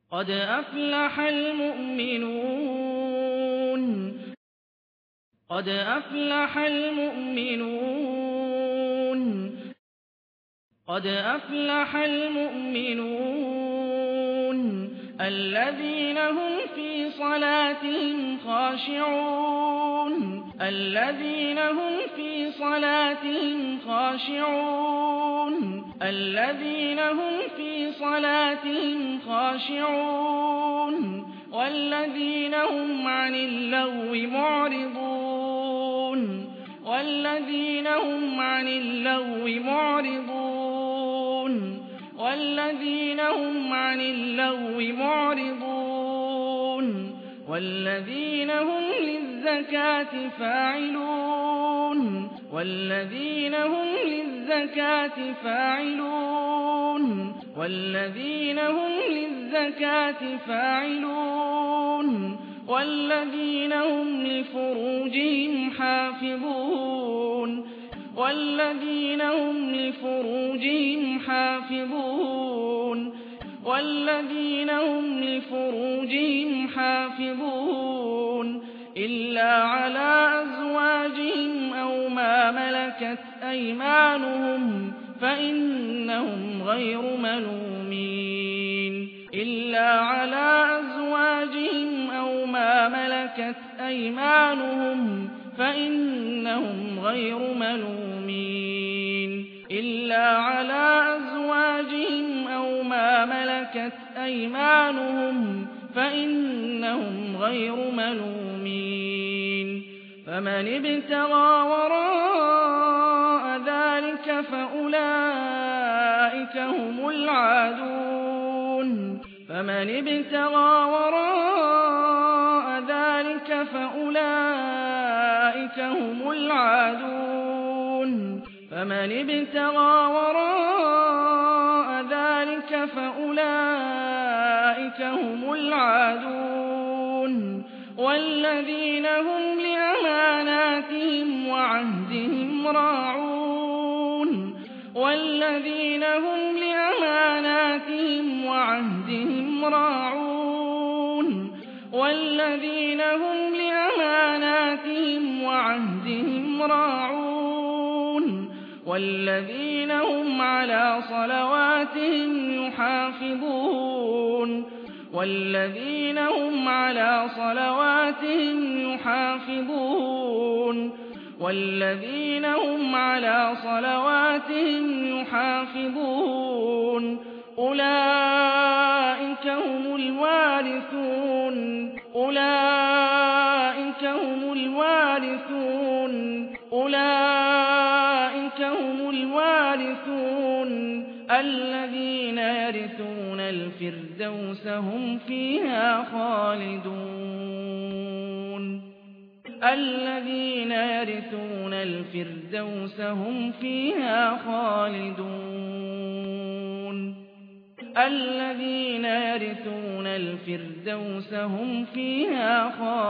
قد أفلح المؤمنون قد أفلح المؤمنون قد أفلح المؤمنون الذين هم في صلاتهم خاشعون الذين هم في صلاتهم خاشعون الذين هم في صلاتهم خاشعون والذين هم عن اللغو معرضون والذين هم عن اللغو معرضون والذين هم عن اللغو معرضون والذين هم للزكاة فاعلون والذين هم للزكاة فاعلون والذين هم للزكاة فاعلون والذين هم لفروجهم حافظون والذين هم لفروجهم حافظون والذين هم لفروجهم حافظون إلا على أزواجهم أو ما ملكت أيمانهم فإنهم غير ملومين إلا على أزواجهم أو ما ملكت أيمانهم فإنهم غير ملومين إلا على أزواجهم أو ما ملكت أيمانهم فإنهم غير ملومين فمن ابتغى وراء ذلك فأولئك هم العادون فمن ابتغى وراء ذلك فأولئك هم العادون فمن ابتغى وراء ذلك فأولئك هم العادون والذين هم لأماناتهم وعهدهم راعون والذين هم لأماناتهم وعهدهم راعون والذين هم لأماناتهم وعهدهم راعون والذين هم على صلواتهم يحافظون والذين هم على صلواتهم يحافظون والذين هم على صلواتهم يحافظون أولئك هم الوارثون أولئك هم الوارثون أولئك هم الوارثون الذين يرثون الفردوس هم فيها خالدون الذين يرثون الفردوس هم فيها خالدون الذين يرثون الفردوس هم فيها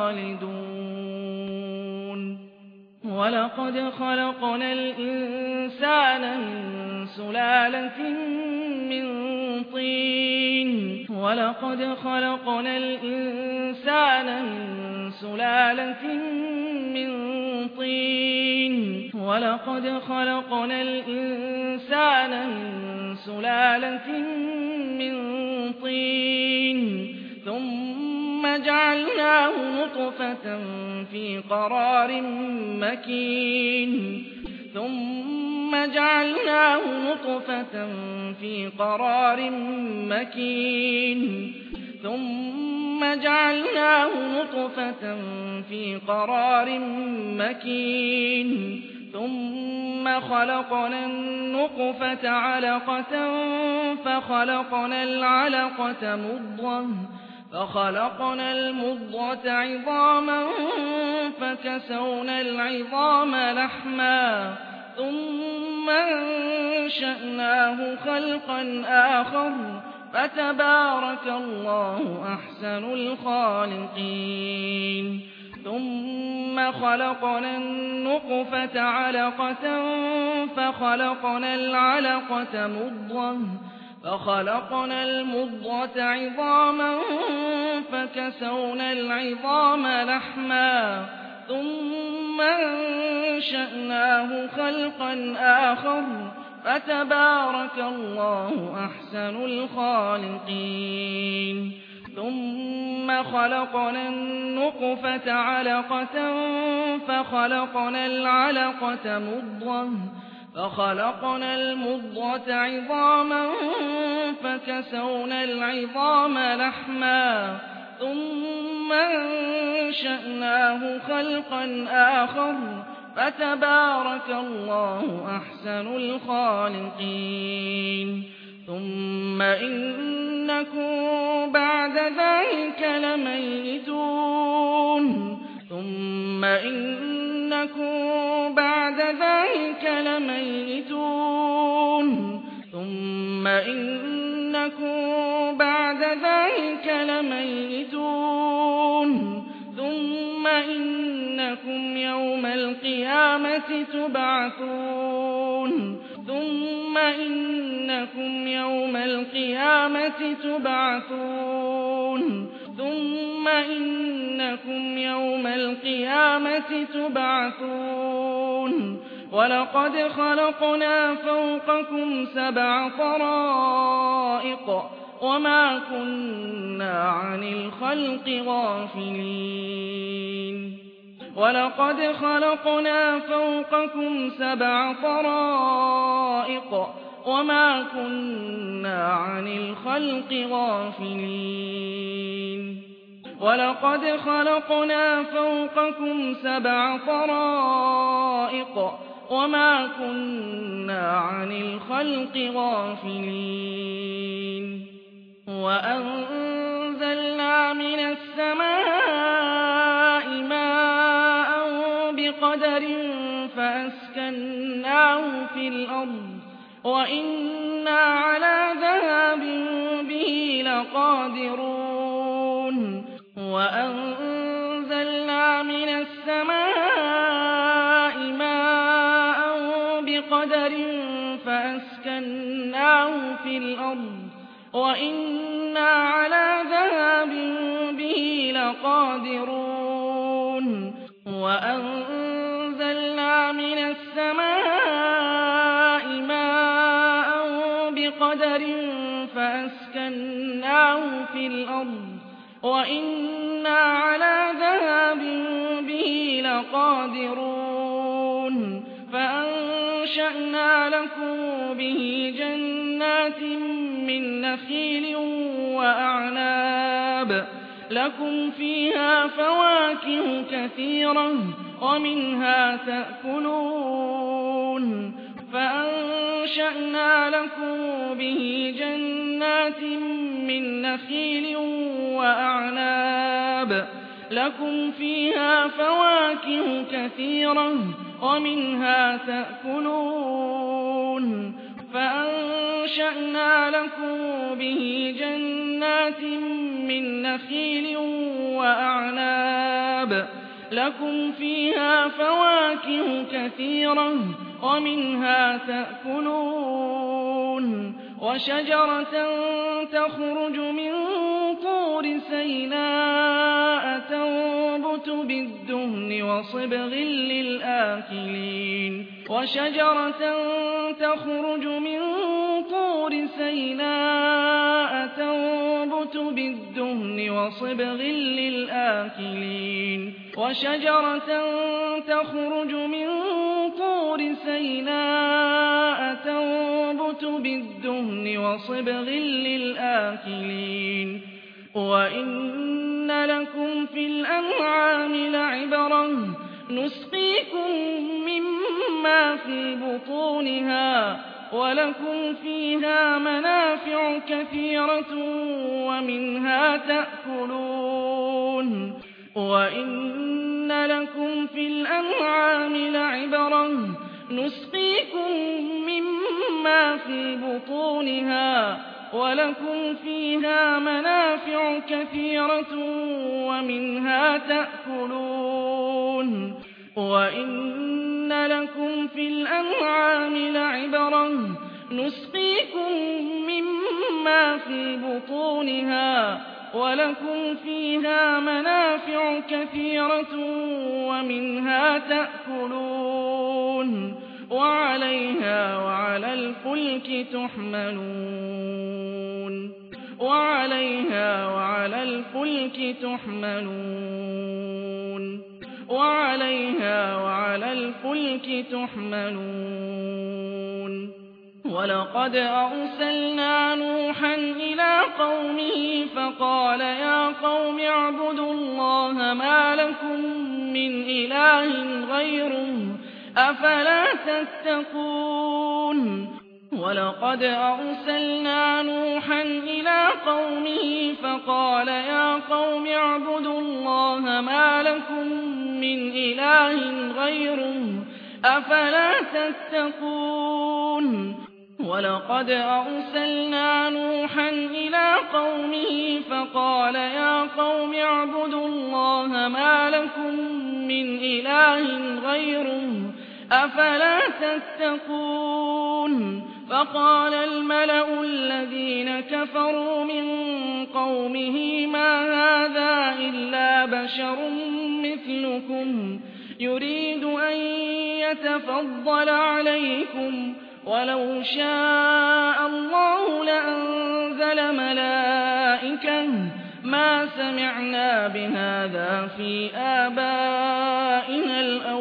خالدون ولقد خلقنا الإنسان من سلالة من طين ولقد خلقنا الإنسان من سلالة من طين ولقد خلقنا الإنسان من سلالة من طين ثم جعلناه نطفة في قرار مكين ثم جعلناه نطفة في قرار مكين ثم جعلناه نطفة في قرار مكين ثم خلقنا النطفة علقة فخلقنا العلقة مضغة فخلقنا المضغة عظاما فكسونا العظام لحما ثم أنشأناه خلقا آخر فتبارك الله أحسن الخالقين ثم خلقنا النطفة علقة فخلقنا العلقة مضغة فخلقنا المضغة عظاما فكسونا العظام لحما ثم أنشأناه خلقا آخر فتبارك الله أحسن الخالقين ثم خلقنا النطفة علقة فخلقنا العلقة مضغة فخلقنا المضغة عظاما فكسونا العظام لحما ثم أنشأناه خلقا آخر فتبارك الله أحسن الخالقين ثم إنكم بعد ذلك لميتون ثم إنكم بعد ذلك لميتون ثم إنكم بعد ذلك لميتون ثم إنكم يوم القيامة تبعثون ثم إنكم يوم القيامة تبعثون ثم إنكم يوم القيامة تبعثون ولقد خلقنا فوقكم 7 طرائق وما كنا عن الخلق غافلين ولقد خلقنا فوقكم 7 طرائق وما كنا عن الخلق غافلين ولقد خلقنا فوقكم 7 طرائق وما كنا عن الخلق غافلين وأنزلنا من السماء ماء بقدر فأسكناه في الأرض وإنا على ذهاب به لقادرون وأنزلنا من السماء ماء بقدر فأسكناه في الأرض وإنا على ذهاب به لقادرون وأنزلنا من السماء ماء بقدر فأسكناه في الأرض وإنا على ذهاب به لقادرون فأنشأنا لكم به جنات من نخيل وأعناب لكم فيها فواكه كثيرة ومنها تأكلون فأنشأنا لكم به جنات من نخيل وأعناب لكم فيها فواكه كثيرة ومنها تأكلون فأنشأنا لكم به جنات من نخيل وأعناب لكم فيها فواكه كثيرة ومنها تأكلون وشجرة تخرج من طور سيناء تنبت بالدهن وصبغ للآكلين وشجرة تخرج من طور سيناء تنبت بالدهن وصبغ للآكلين وشجرة تخرج من طور سيناء تنبت بالدهن وصبغ للآكلين وإن لكم في الأنعام لعبرة نسقيكم مما في بطونها ولكم فيها منافع كثيرة ومنها تأكلون وإن لكم في الأنعام لعبرة نسقيكم مما في بطونها ولكم فيها منافع كثيرة ومنها تأكلون وإن لكم في الأنعام لعبرة نسقيكم مما في بطونها ولكم فيها منافع كثيرة ومنها تأكلون وعليها وعلى الفلك تحملون وعليها وعلى الفلك تحملون وعليها وعلى الفلك تحملون ولقد أرسلنا نوحا إلى قومه فقال يا قوم اعبدوا الله ما لكم من إله غيره أفلا تتقون ولقد أرسلنا نوحا إلى قومه فقال يا قوم اعبدوا الله ما لكم من إله غيره أفلا تتقون ولقد أرسلنا نوحا إلى قومه فقال يا قوم اعبدوا الله ما لكم من إله غيره أفلا تتقون فقال الملأ الذين كفروا من قومه ما هذا إلا بشر مثلكم يريد أن يتفضل عليكم ولو شاء الله لأنزل ملائكة ما سمعنا بهذا في آبائنا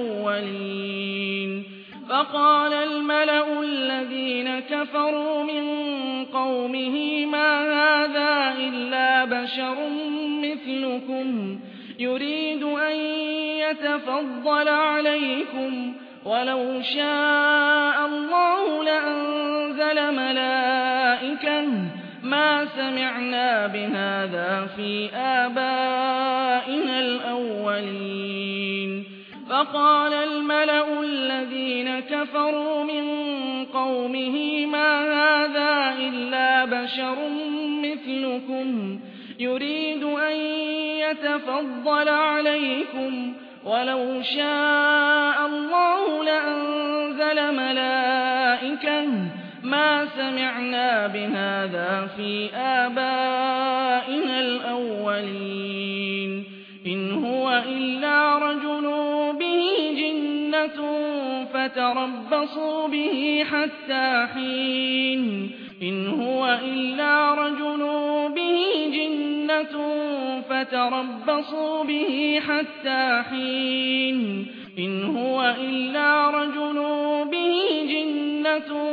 الأولين فقال الملأ الذين كفروا من قومه ما هذا إلا بشر مثلكم يريد أن يتفضل عليكم ولو شاء الله لأنزل ملائكة ما سمعنا بهذا في آبائنا الأولين فقال الملأ الذين كفروا من قومه ما هذا إلا بشر مثلكم يريد أن يتفضل عليكم ولو شاء الله لأنزل ملائكة ما سمعنا بهذا في آبائنا الأولين إن هو إلا رجل به جنة فتربصوا به حتى حين إن هو إلا رجل به جنة فتربصوا به حتى حين إن هو إلا رجل به جنة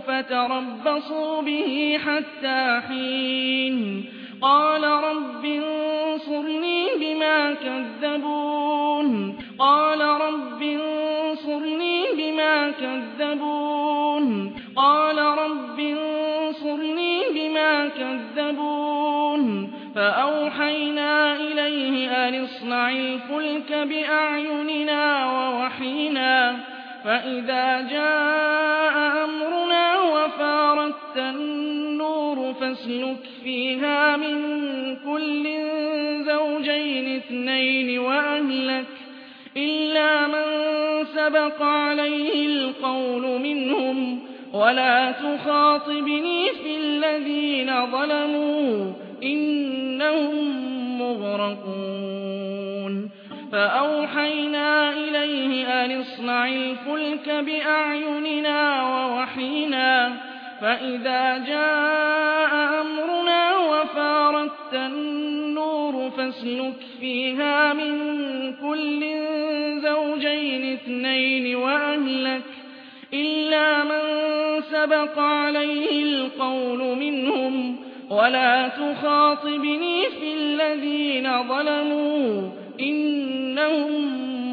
فتربصوا به حتى حين قال رب انصرني بما كذبون قال رب انصرني بما كذبون قال رب انصرني بما كذبون فأوحينا إليه أن اصنع الفلك بأعيننا ووحينا فإذا جاء أمرنا وفارت النور فاسلك فيها من كل زوجين اثنين وأهلك إلا من سبق عليه القول منهم ولا تخاطبني في الذين ظلموا إنهم مغرقون فأوحينا إليه أن اصنع الفلك بأعيننا ووحينا فإذا جاء أمرنا وفارت النور فاسلك فيها من كل زوجين اثنين وأهلك إلا من سبق عليه القول منهم ولا تخاطبني في الذين ظلموا إنهم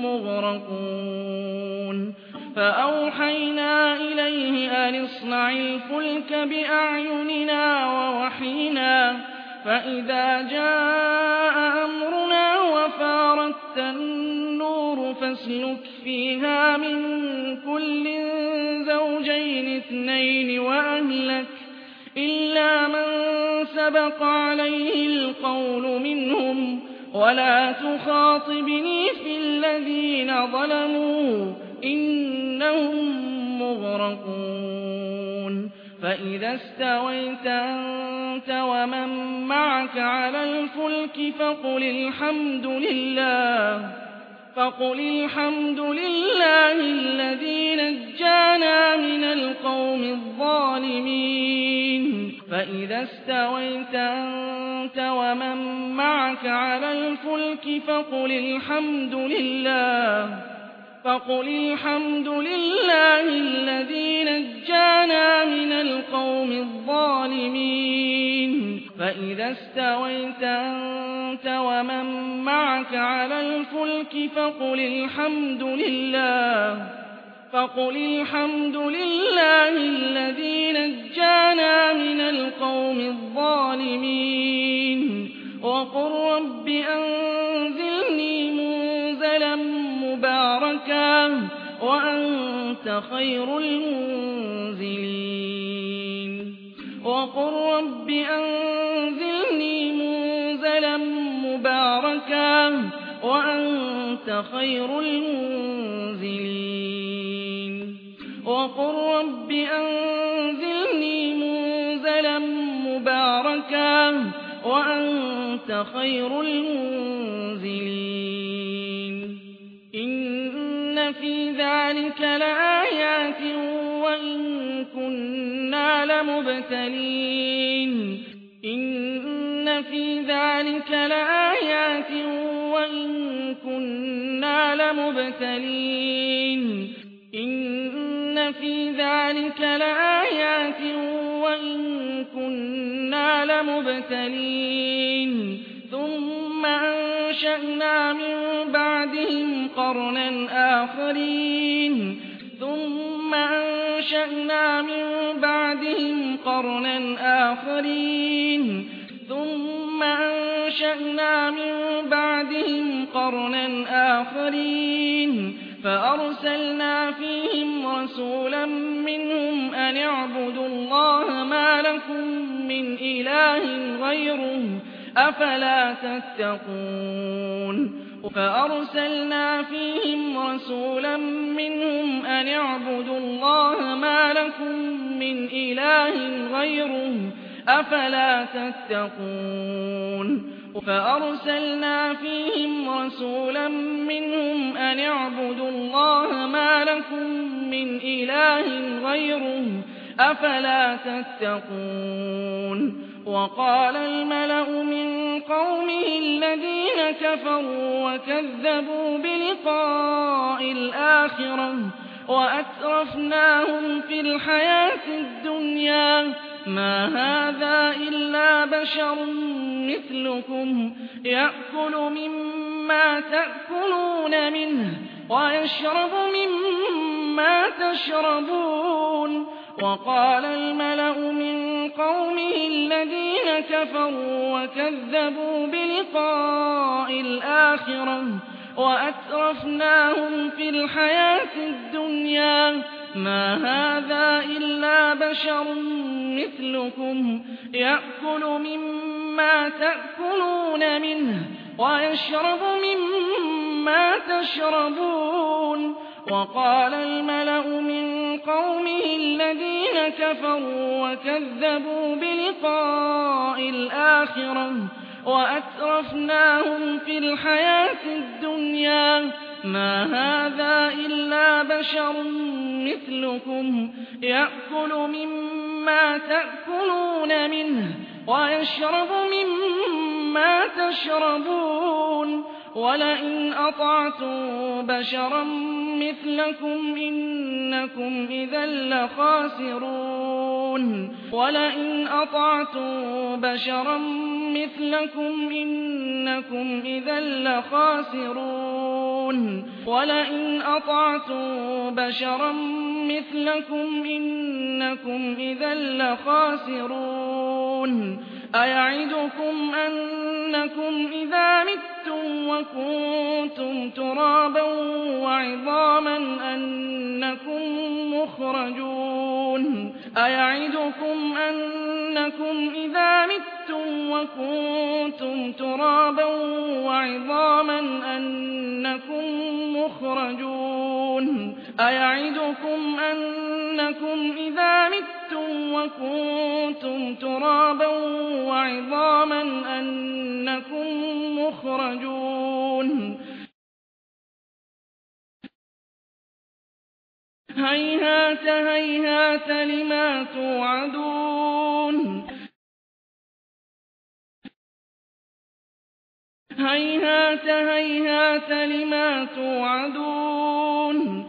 مغرقون فأوحينا إليه أن اصنع الفلك بأعيننا ووحينا فإذا جاء أمرنا وفارت النور فاسلك فيها من كل زوجين اثنين وأهلك إلا من سبق عليه القول منهم ولا تخاطبني في الذين ظلموا إنهم مغرقون فإذا استويت أنت ومن معك على الفلك فقل الحمد لله الذي نجانا من القوم الظالمين فإذا استويت أنت ومن معك على الفلك فقل الحمد لله الذي نجانا من القوم الظالمين فإذا استويت أنت ومن معك على الفلك فقل الحمد لله الذي نجانا من القوم الظالمين وقل رب أنزلني منزلا مباركا وأنت خير المنزلين وقل رب أنزلني منزلا مباركا وأنت خير المنزلين وقل رب أنزلني منزلا مباركا وأنت خير المنزلين إن في ذلك لآيات وإن كنا لمبتلين إن في ذلك لآيات وإن كنا لمبتلين إن في ذلك لآيات وإن كنا لمبتلين ثم أنشأنا من بعدهم قرنا آخرين ثم أنشأنا من بعدهم قرنا آخرين ثم أنشأنا من بعدهم قرنا آخرين فأرسلنا فيهم رسولا منهم أن اعبدوا الله ما لكم من إله غيره أفلا تتقون فأرسلنا فيهم رسولا منهم أن اعبدوا الله ما لكم من إله غيره أفلا تتقون فأرسلنا فيهم رسولا منهم أن اعبدوا الله ما لكم من إله غيره أفلا تتقون وقال الملأ من قومه الذين كفروا وكذبوا بلقاء الآخرة وأترفناهم في الحياة الدنيا ما هذا إلا بشر مثلكم يأكل مما تأكلون منه ويشرب مما تشربون وقال الملأ من قومه الذين كفروا وكذبوا بلقاء الآخرة وأترفناهم في الحياة الدنيا ما هذا إلا بشر مثلكم يأكل مما تأكلون منه ويشرب مما تشربون وقال الملأ من قومه الذين كفروا وكذبوا بلقاء الآخرة وأترفناهم في الحياة الدنيا ما هذا إلا بشر مثلكم يأكل مما تأكلون منه ويشرب مما تشربون ولئن أطعتم بشرا مثلكم إنكم إذا لخاسرون ولئن أطعتم بشرا مثلكم إنكم إذا لخاسرون ولئن أطعتم بشرا مثلكم إنكم إذا لخاسرون أيعدكم أنكم إذا متم وكنتم ترابا وعظاما أنكم مخرجون أيعدكم أنكم إذا متم وكنتم ترابا وعظاما أنكم مخرجون أيعدكم أنكم إذا متم وكنتم ترابا وعظاما أنكم مخرجون هيهات هيهات لما توعدون هيهات هيهات لما توعدون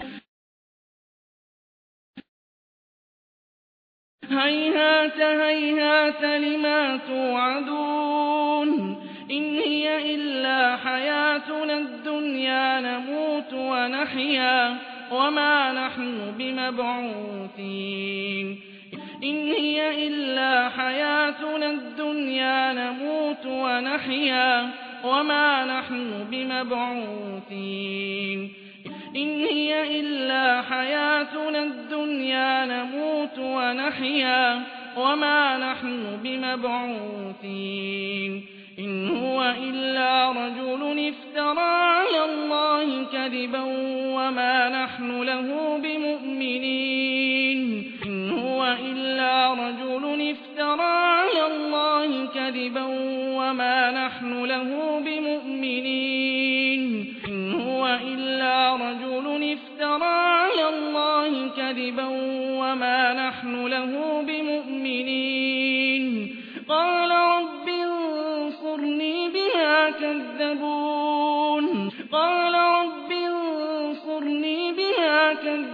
هيهات هيهات لما توعدون إن هي إلا حياتنا الدنيا نموت ونحيا وما نحن بمبعوثين إن هي إلا حياتنا الدنيا نموت ونحيا وما نحن بمبعوثين إن هي إلا حياتنا الدنيا نموت ونحيا وما نحن بمبعوثين إن هو إلا رجل افترى على الله كذبا وما نحن له بمؤمنين إن هو إلا رجل افترى على الله كذبا وما نحن له بمؤمنين إن هو إلا رجل افترى على الله كذبا وما نحن له بمؤمنين قال رب انصرني بما كذبون قال رب انصرني بما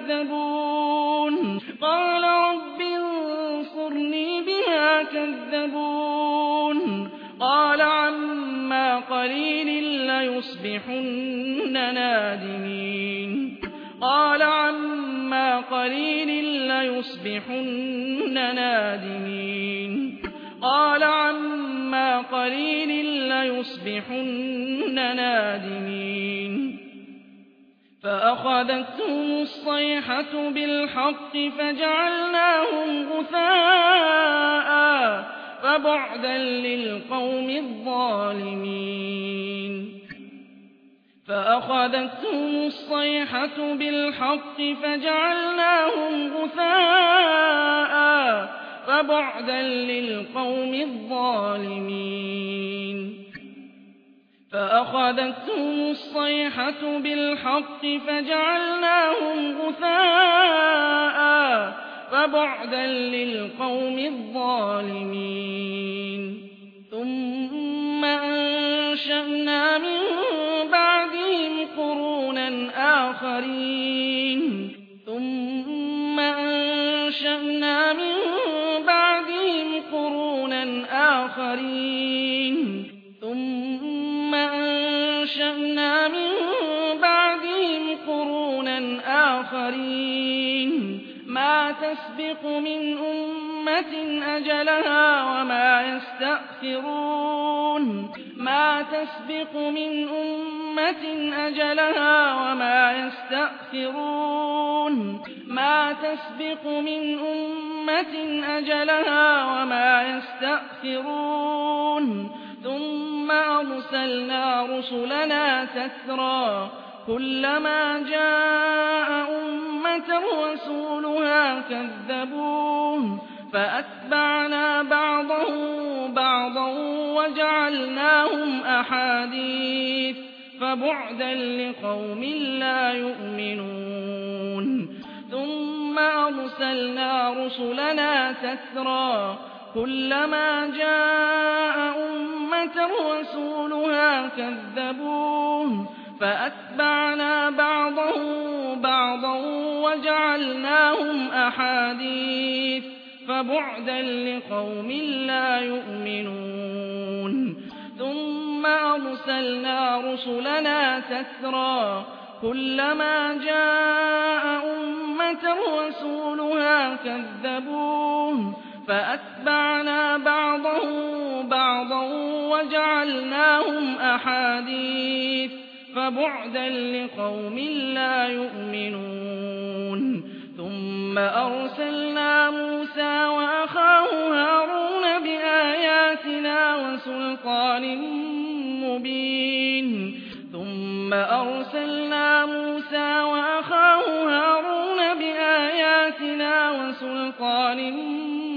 كذبون قال رب انصرني بما كذبون قال عما قليل ليصبحن نادمين قال عما قليل ليصبحن نادمين قال عما قليل ليصبحن نادمين فأخذتهم الصيحة بالحق فجعلناهم غثاء فبعدا للقوم الظالمين فأخذتهم الصيحة بالحق فجعلناهم غثاء فبعدا للقوم الظالمين فأخذتهم الصيحة بالحق فجعلناهم غثاء فبعدا للقوم الظالمين ثم أنشأنا من بعدهم قرونا آخرين ثم أنشأنا من بعدهم قرونا آخرين ثم أنشأنا من بعدهم قرونا آخرين ما تسبق من أمة أجلها وما يستأخرون ما تسبق من أمة أجلها وما يستأخرون ما تسبق من أمة أجلها وما يستأخرون ثم أرسلنا رسلنا تترى كلما جاء أمة رسولها كذبوه فأتبعنا بعضهم بعضا وجعلناهم أحاديث فبعدا لقوم لا يؤمنون ثم أرسلنا رسلنا تترى كلما جاء أمة رسولها كذبوه فأتبعنا بعضهم بعضا وجعلناهم أحاديث فبعدا لقوم لا يؤمنون ثم أرسلنا رسلنا تترى كلما جاء أمة رسولها كذبوه فأتبعنا بعضهم بعضا وجعلناهم أحاديث فبعدا لقوم لا يؤمنون ثم أرسلنا موسى وأخاه هارون بآياتنا وسلطان مبين ثم أرسلنا موسى وأخاه هارون بآياتنا وسلطان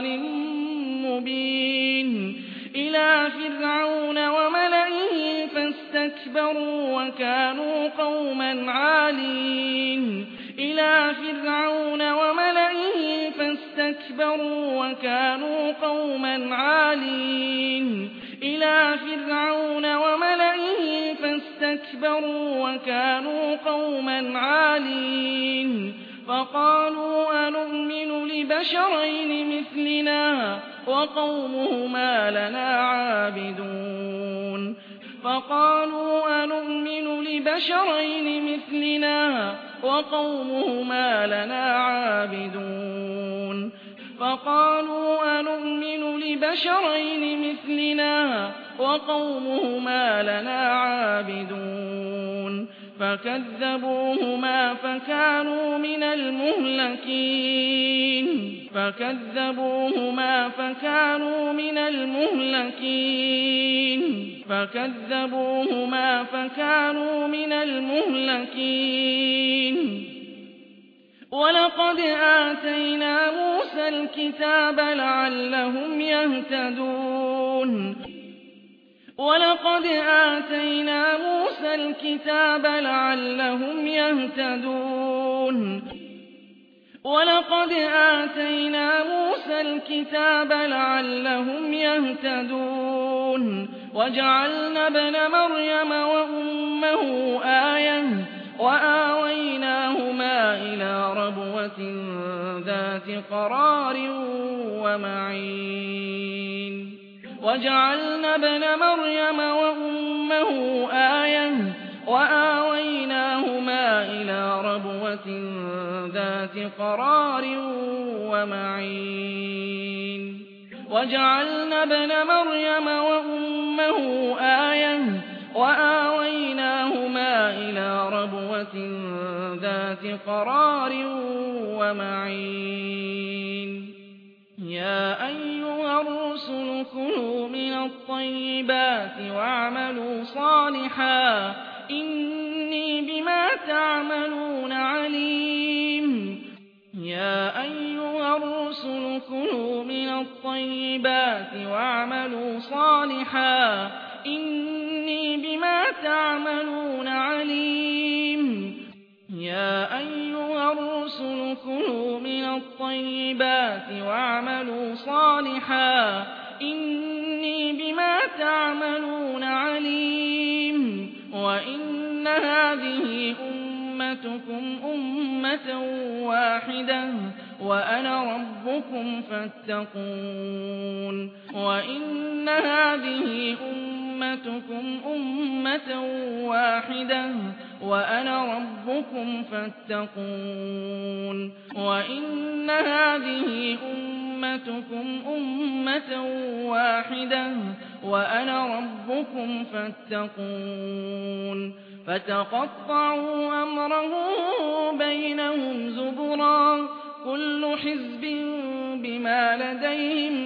سُلْطَانٍ مُّبِينٍ إِلَىٰ فِرْعَوْنَ وَمَلَئِهِ فَاسْتَكْبَرُوا وَكَانُوا قَوْمًا عَالِينَ إِلَىٰ فِرْعَوْنَ وَمَلَئِهِ فَاسْتَكْبَرُوا وَكَانُوا قَوْمًا عَالِينَ إِلَىٰ فِرْعَوْنَ وَمَلَئِهِ فَاسْتَكْبَرُوا وَكَانُوا قَوْمًا عَالِينَ فَقَالُوا أَنُؤْمِنُ لِبَشَرَيْنِ مِثْلِنَا وَقَوْمُهُمَا لَنَا عَابِدُونَ فَقَالُوا أَنُؤْمِنُ لِبَشَرَيْنِ مِثْلِنَا وَقَوْمُهُمَا لَنَا عَابِدُونَ فَقَالُوا أَنُؤْمِنُ لِبَشَرَيْنِ مِثْلِنَا وَقَوْمُهُمَا لَنَا عَابِدُونَ فَكَذَّبُوهُمَا فَكَانُوا من المهلكين فَكَذَّبُوهُمَا فَكَانُوا من المهلكين وَلَقَدْ آتَيْنَا مُوسَى الْكِتَابَ لَعَلَّهُمْ يَهْتَدُونَ وَلَقَدْ آتَيْنَا مُوسَى الْكِتَابَ لَعَلَّهُمْ يَهْتَدُونَ وَجَعَلْنَا ابْنَ مَرْيَمَ وَأُمَّهُ آيَةً وَآوَيْنَاهُمَا إِلَىٰ رَبْوَةٍ ذَاتِ قَرَارٍ وَمَعِينٍ وَجَعَلْنَا ابْنَ مَرْيَمَ وَأُمَّهُ آيَةً وَآوَيْنَاهُمَا إِلَىٰ رَبْوَةٍ ذَاتِ قَرَارٍ وَمَعِينٍ وَجَعَلْنَا ابْنَ مَرْيَمَ وَأُمَّهُ آيَةً وَآوَيْنَاهُمَا إِلَىٰ رَبْوَةٍ ذَاتِ قَرَارٍ وَمَعِينٍ يَا أَيُّهَا الرُّسُلُ كُلُوا مِنَ الطَّيِّبَاتِ وَاعْمَلُوا صَالِحًا إِنِّي بِمَا تَعْمَلُونَ عَلِيمٌ يَا أَيُّهَا الرُّسُلُ كُلُوا مِنَ الطَّيِّبَاتِ وَاعْمَلُوا صَالِحًا إِنِّي بِمَا تَعْمَلُونَ عَلِيمٌ يَا أَيُّهَا الرُّسُلُ كُلُوا مِنَ الطَّيِّبَاتِ وَاعْمَلُوا صَالِحًا إِنِّي بِمَا تَعْمَلُونَ عَلِيمٌ وَإِنَّ هَٰذِهِ أُمَّتُكُمْ أُمَّةً وَاحِدَةً وَأَنَا رَبُّكُمْ فَاتَّقُونِ وَإِنَّ هَٰذِهِ أُمَّتُكُمْ أُمَّةً وَاحِدَةً وَأَنَا رَبُّكُمْ فَاتَّقُونِ وَإِنَّ هَٰذِهِ أُمَّتُكُمْ أُمَّةً وَاحِدَةً وَأَنَا رَبُّكُمْ فَاتَّقُونِ فَتَقَطَّعُوا أَمْرَهُم بَيْنَهُمْ زُبُرًا كُلُّ حِزْبٍ بِمَا لَدَيْهِمْ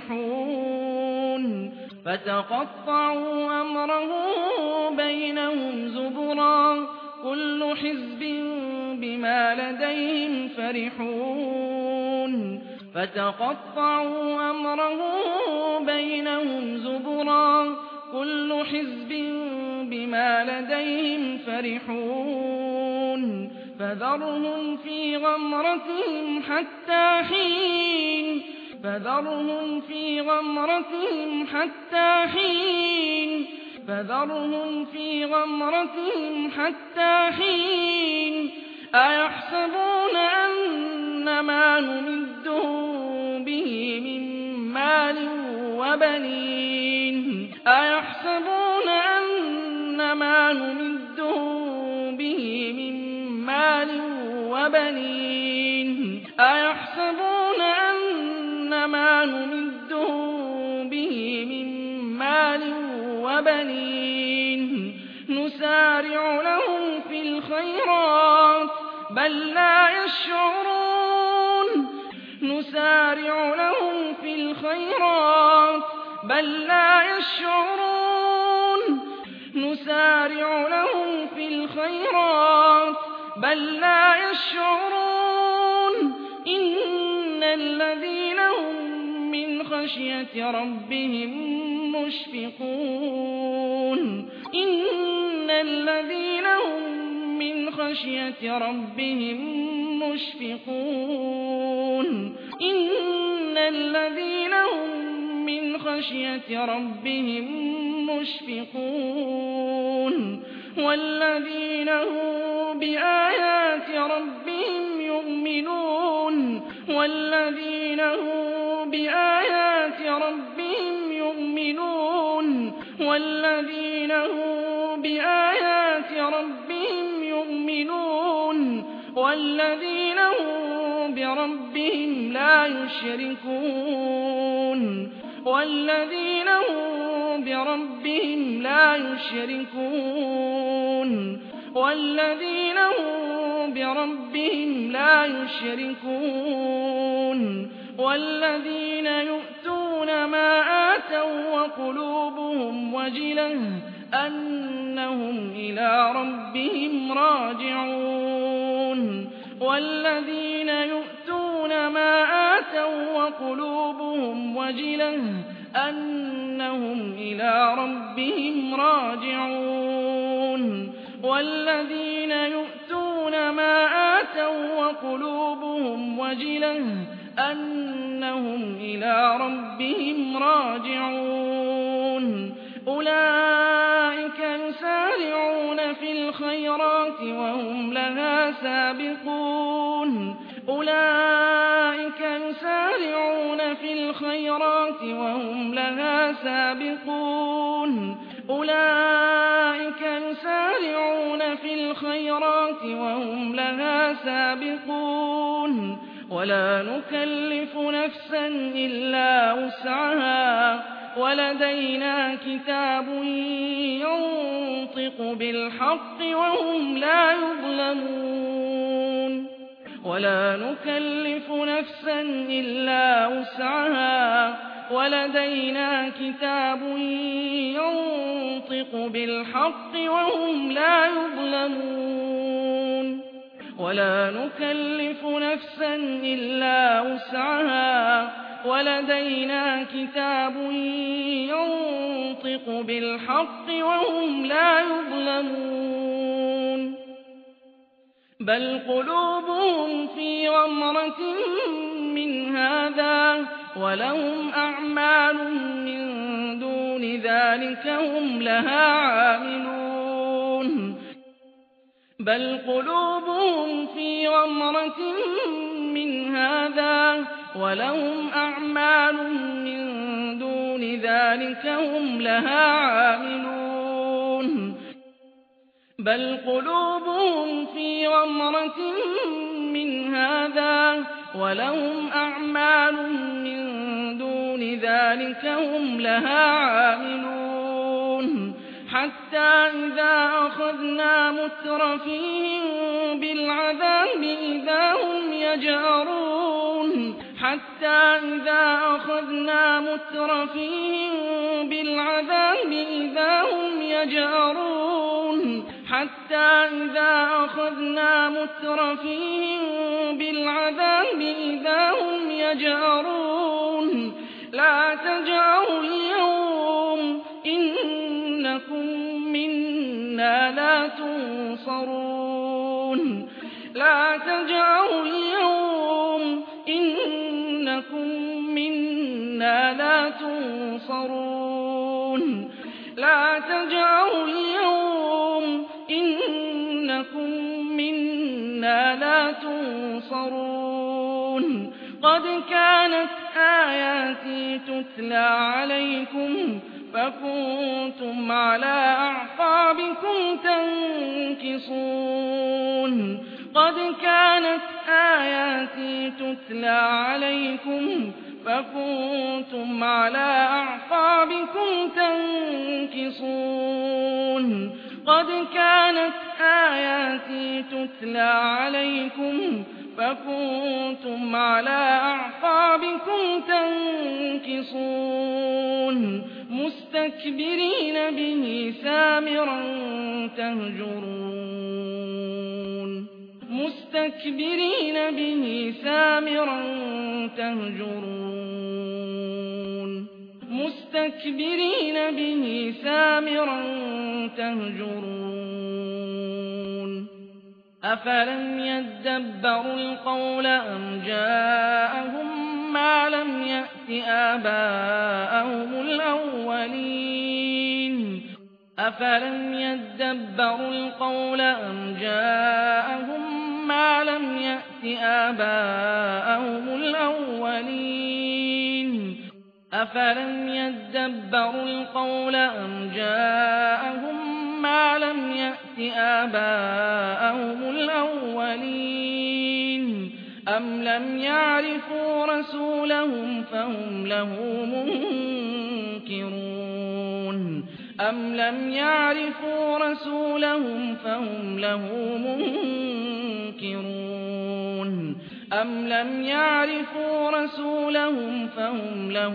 فَرِحُونَ فَتَقَطَّعُوا أَمْرَهُم بَيْنَهُمْ زُبُرًا كُلُّ حِزْبٍ بِمَا لَدَيْهِمْ فَرِحُونَ فَتَقَطَّعُوا أَمْرَهُم بَيْنَهُمْ زُبُرًا كُلُّ حِزْبٍ بِمَا لَدَيْهِمْ فَرِحُونَ فَذَرْهُمْ فِي غَمْرَتِهِمْ حَتَّىٰ حِينٍ فَذَرْهُمْ فِي غَمْرَتِهِمْ حَتَّىٰ حِينٍ فَذَرْهُمْ فِي غَمْرَتِهِمْ حَتَّىٰ حِينٍ أَيَحْسَبُونَ أَنَّمَا نُمِدُّهُم بِهِ مِن مَّالٍ وَبَنِينَ أَيَحْسَبُونَ أَنَّمَا نُمِدُّهُم بِهِ مِن مَّالٍ وَبَنِينَ أَيَحْسَبُونَ أَنَّمَا نُمِدُّهُم بِهِ مِن مَّالٍ وَبَنِينَ نُسَارِعُ لَهُمْ فِي الْخَيْرَاتِ بَل لَّا يَشْعُرُونَ نُسَارِعُ لَهُمْ فِي الْخَيْرَاتِ بَل لَّا يَشْعُرُونَ نُسَارِعُ لَهُمْ فِي الْخَيْرَاتِ بَل لَّا يَشْعُرُونَ إِنَّ الَّذِينَ هُم من خشية ربهم مشفقون إن الذين هم من خشية ربهم مشفقون إن الذين هم من خشية ربهم مشفقون والذين هم بآيات ربهم يؤمنون والذين هم بآيات ربهم يؤمنون والذين هم بآيات ربهم يؤمنون والذين هم بربهم لا يشركون والذين هم بربهم لا يشركون والذين هم بربهم لا يشركون والذين يؤتون ما آتوا وقلوبهم وجلة أنهم إلى ربهم راجعون والذين يؤتون ما آتوا وقلوبهم وجلة أنهم إلى ربهم راجعون والذين يؤتون ما آتوا وقلوبهم وجلة أنهم إلى ربهم راجعون أولئك يسارعون في الخيرات وهم لها سابقون أولئك يسارعون في الخيرات وهم لها سابقون أولئك يسارعون في الخيرات وهم لها سابقون ولا نكلف نفسا إلا وسعها ولدينا كتاب ينطق بالحق وهم لا يظلمون ولا نكلف نفسا إلا وسعها ولدينا كتاب ينطق بالحق وهم لا يظلمون ولا نكلف نفسا إلا وسعها ولدينا كتاب ينطق بالحق وهم لا يظلمون بل قلوبهم في غمرة من هذا ولهم أعمال من دون ذلك هم لها عاملون بل قلوبهم في غمرة من هذا ولهم أعمال من دون ذلك هم لها عاملون بل قلوبهم في غمرة من هذا ولهم أعمال من دون ذلك هم لها عاملون حتى إذا أخذنا مترفيهم بالعذاب إذا هم يجأرون حتى إذا أخذنا مترفيهم بالعذاب إذا هم يجأرون حتى إذا أخذنا مترفيهم بالعذاب إذا هم يجأرون لا تجأروا اليوم إنكم منا لا تنصرون لا تجأروا اليوم إنكم منا لا تنصرون لا تجأروا اليوم إنكم منا لا تنصرون قد كانت آياتي تتلى عليكم فكنتم على أعقابكم تنكصون قد كانت آياتي تتلى عليكم فكنتم على أعقابكم تنكصون قد كانت آياتي تتلى عليكم فكنتم على أعقابكم تنكصون مستكبرين به سامرا تهجرون مستكبرين به سامرا تهجرون أفلم يدبروا القول أم جاءهم ما لم يأت آباءهم الأولين أفلم يدبروا القول أم جاءهم ما لم يأت آباءهم الأولين أفلم يدبروا القول أم جاءهم ما لم يأت آباءهم الأولين أم لم يعرفوا رسولهم فهم له منكرون أم لم يعرفوا رسولهم فهم له منكرون أم لم يعرفوا رسولهم فهم له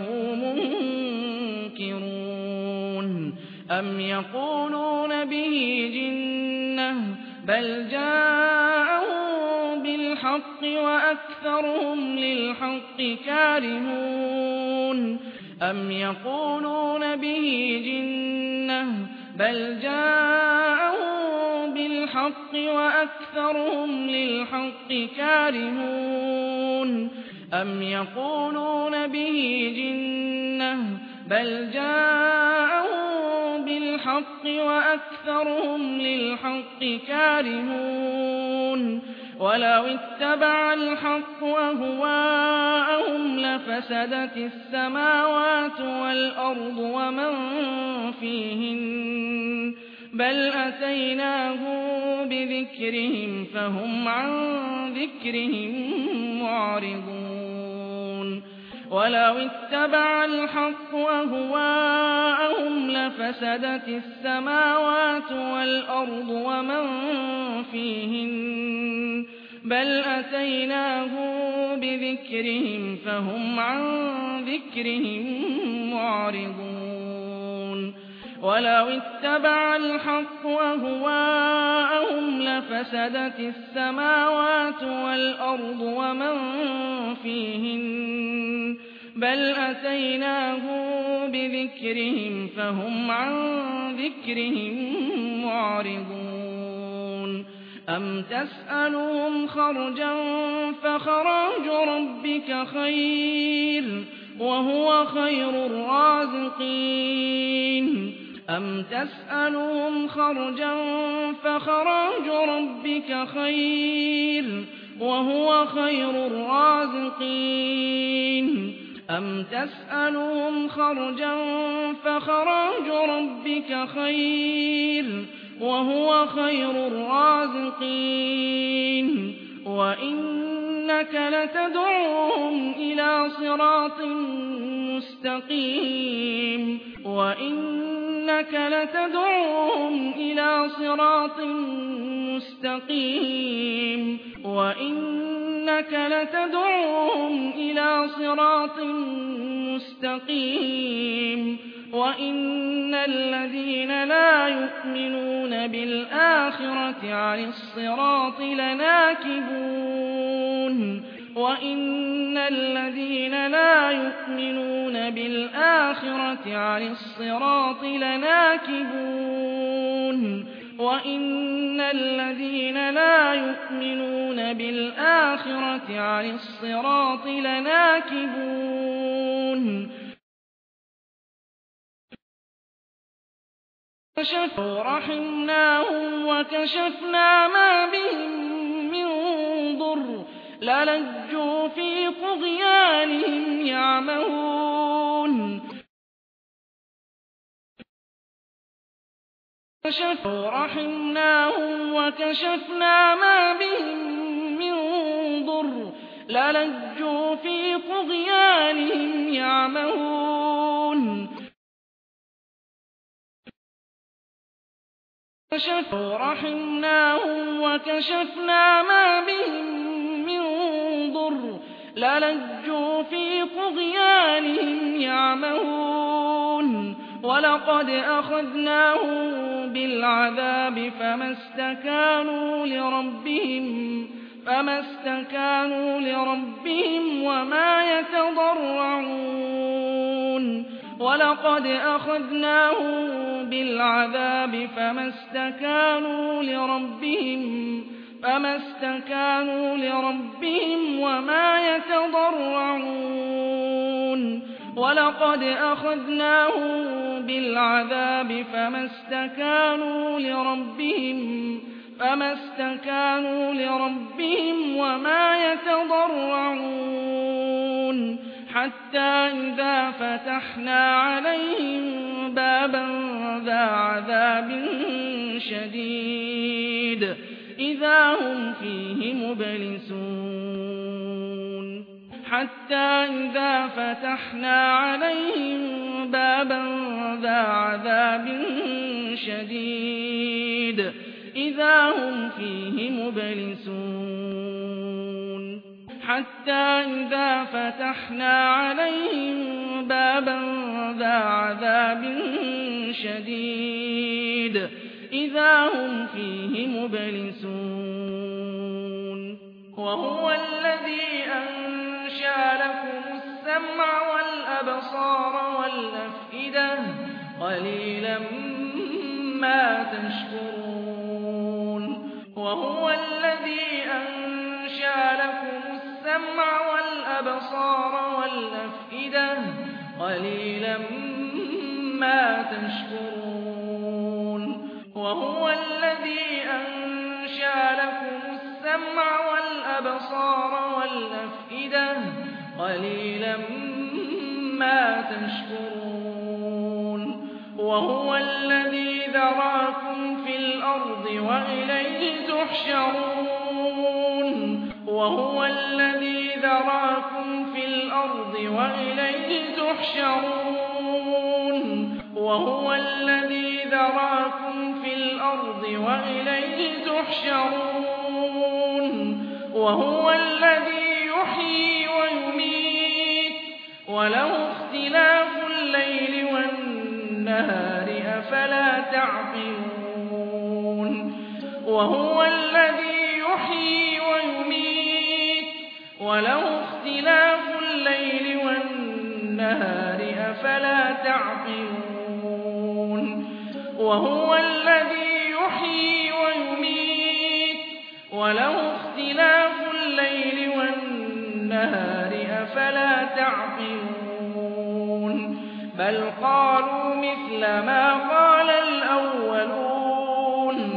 منكرون أم يقولون به جنة بل جاءهم بالحق وأكثرهم للحق كارهون أم يقولون به جنة بل جاءهم بالحق وأكثرهم للحق كارهون أم يقولون به جنة بل جاءهم بالحق وأكثرهم للحق كارهون ولو اتبع الحق أهواءهم لفسدت السماوات والأرض ومن فيهن بل أتيناهم بذكرهم فهم عن ذكرهم معرضون ولو اتبع الحق أهواءهم لفسدت السماوات والأرض ومن فيهن بل أتيناهم بذكرهم فهم عن ذكرهم معرضون ولو اتبع الحق أهواءهم لفسدت السماوات والأرض ومن فيهن بل أتيناهم بذكرهم فهم عن ذكرهم معرضون أم تسألهم خرجا فخراج ربك خير وهو خير الرازقين أم تسألهم خرجا فخراج ربك خير وهو خير الرازقين أم تسألهم خرجا فخراج ربك خير وهو خير الرازقين وإنك لتدعوهم إلى صراط مستقيم وإنك لتدعوهم إلى صراط مستقيم وإنك لتدعوهم إلى صراط مستقيم وإن الذين لا يؤمنون بالآخرة عن الصراط لناكبون وإن الذين لا يؤمنون بالآخرة عن الصراط لناكبون وإن الذين لا يؤمنون بالآخرة عن الصراط لناكبون رحمناهم وكشفنا ما بهم من ضر للجوا في طغيانهم يعمهون رحمناهم وكشفنا ما بهم من ضر للجوا في طغيانهم يعمهون رحمناهم وكشفنا ما بهم من ضر للجوا في طغيانهم يعمهون ولقد أخذناهم بالعذاب فما استكانوا فما استكانوا لربهم وما يتضرعون ولقد أخذناهم بالعذاب فما استكانوا لربهم وما يتضرعون ولقد أخذناهم بالعذاب فما استكانوا لربهم وما يتضرعون حتى إذا فتحنا عليهم بابا ذا عذاب شديد إذا هم فيه مبلسون حتى إذا فتحنا عليهم بابا ذا عذاب شديد إذا هم فيه مبلسون وهو الذي أنشأ لكم السمع والأبصار والأفئدة قليلا ما تشكرون وهو الذي أنشأ لكم السمع والأبصار والأفئدة قليلا ما تشكرون وهو الذي أنشأ لكم السمع والأبصار والأفئدة قليلا ما تشكرون وهو الذي ذراكم في الأرض وإليه تحشرون وهو الذي ذراكم في الأرض وإليه تحشرون وهو الذي ذراكم في الأرض وإليه تحشرون وهو الذي يحيي ويميت وله اختلاف الليل والنهار أفلا تعقلون وهو الذي يحيي ويميت وله اختلاف الليل والنهار أفلا تعقلون وهو الذي يحيي ويميت وله اختلاف الليل والنهار أفلا تعقلون بل قالوا مثل ما قال الأولون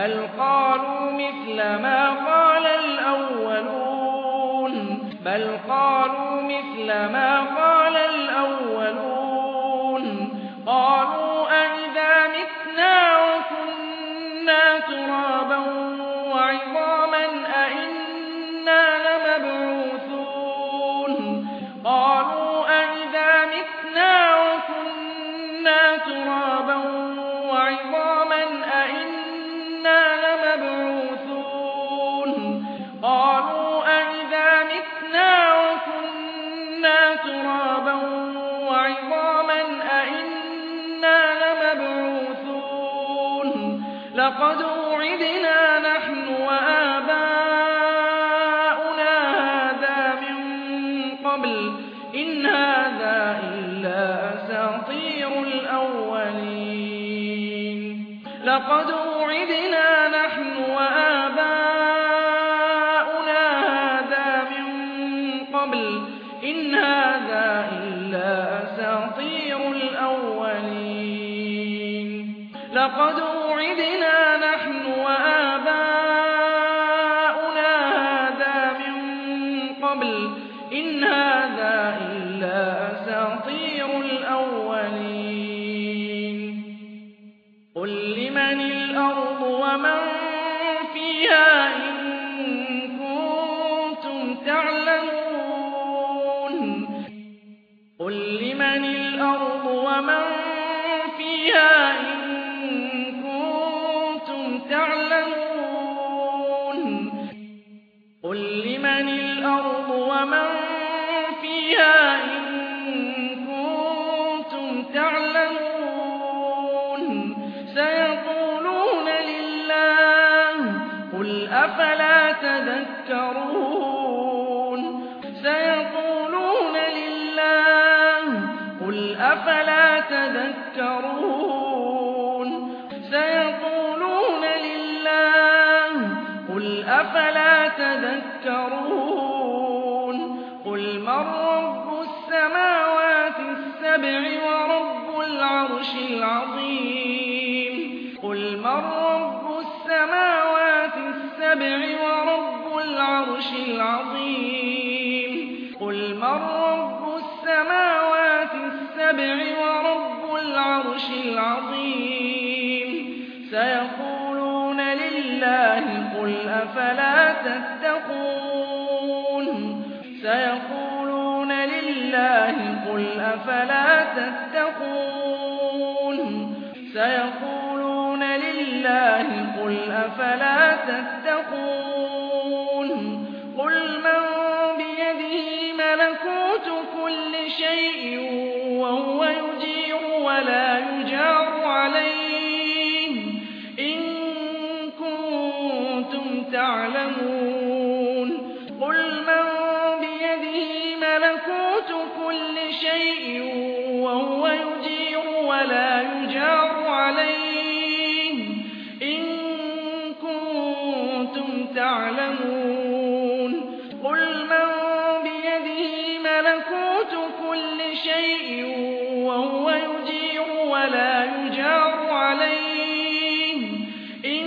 قالوا أئذا متنا وكنا ترابا وعظاما أئنا لمبعوثون قالوا أئذا متنا وكنا ترابا وعظاما أئنا لمبعوثون قالوا أئذا متنا وكنا ترابا وعظاما أئنا لمبعوثون لقد وعدنا نحن وآباؤنا هذا من قبل إن هذا إلا أساطير الأولين لقد وعدنا نحن وآباؤنا هذا من قبل إن هذا إلا أساطير الأولين لقد وعدنا نحن وآباؤنا هذا من قبل إن هذا إلا أساطير الأولين قل لمن الأرض ومن فيها إن كنتم تعلمون قل لمن الأرض ومن فيها إن كنتم تعلمون قل لمن الأرض ومن فيها إن كنتم تعلمون سيقولون لله قل أفلا تذكرون من رب السماوات السبع ورب العرش العظيم سيقولون لله قل أفلا تتقون سيقولون لله قل أفلا تتقون سيقولون لله قل أفلا تتقون قل من بيده ملكوت كل شيء وهو يجير ولا يجار عليه إن كنتم تعلمون قل من بيده ملكوت كل شيء وهو يجير ولا يجار عليه إن كنتم تعلمون قل من بيده ملكوت كل شيء وهو يجير ولا يجار عليه إن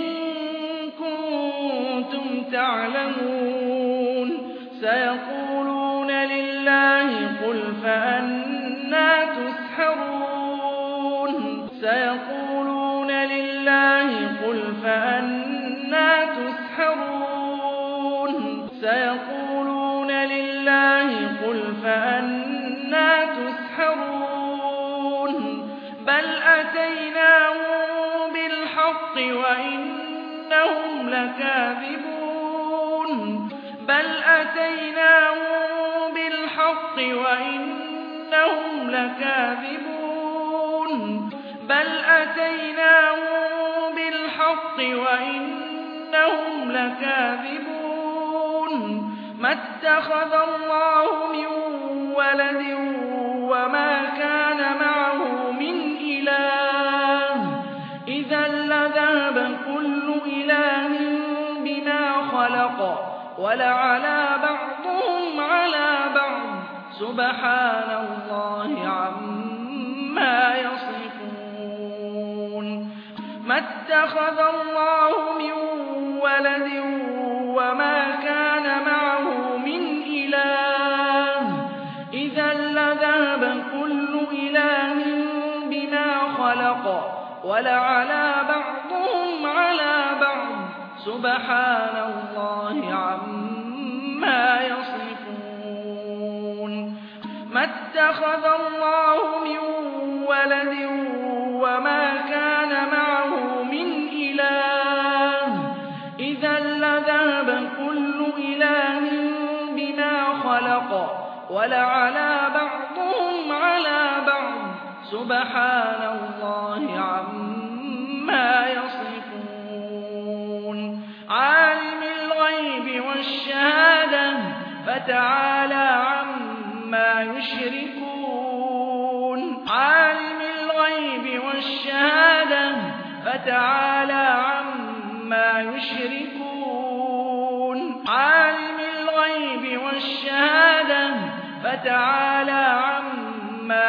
كنتم تعلمون سيقولون لله قل فأنى تسحرون سيقولون لله قل فأنى تسحرون سيقولون لله قل فأنى تسحرون بل أتيناهم بالحق وإنهم لكاذبون بل أتيناهم بالحق وإنهم لكاذبون بل أتيناهم بالحق وإنهم لكاذبون ما اتخذ الله من ولد وما كان معه من إله إذا لذهب كل إله بما خلق ولعلى بعضهم على بعض سبحان الله عما يصفون ما اتخذ الله من ولد وما كان معه من إله إذا لذهب كل إله بما خلق ولعلى بعضهم على بعض سبحان الله عما يصفون ما اتخذ الله من ولد وما كان معه من إله إذا لذهب كل إله بما خلق ولعلى بعضهم على بعض سبحان الله عما يصفون عالم الغيب والشهادة فتعالى عما يشركون عالم الغيب والشهادة فتعالى عما يشركون عالم الغيب والشهادة فتعالى عما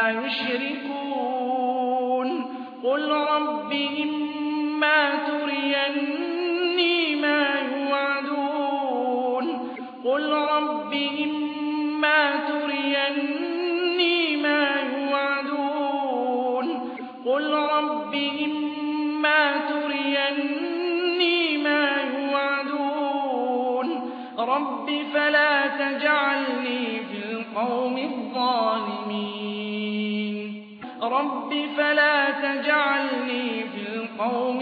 يشركون قل رب إما تريني ما يوعدون قل رب إما تريني ما يوعدون قل رب إما تريني ما يوعدون رب فلا تجعلني في القوم الظالمين رب فلا تجعلني في القوم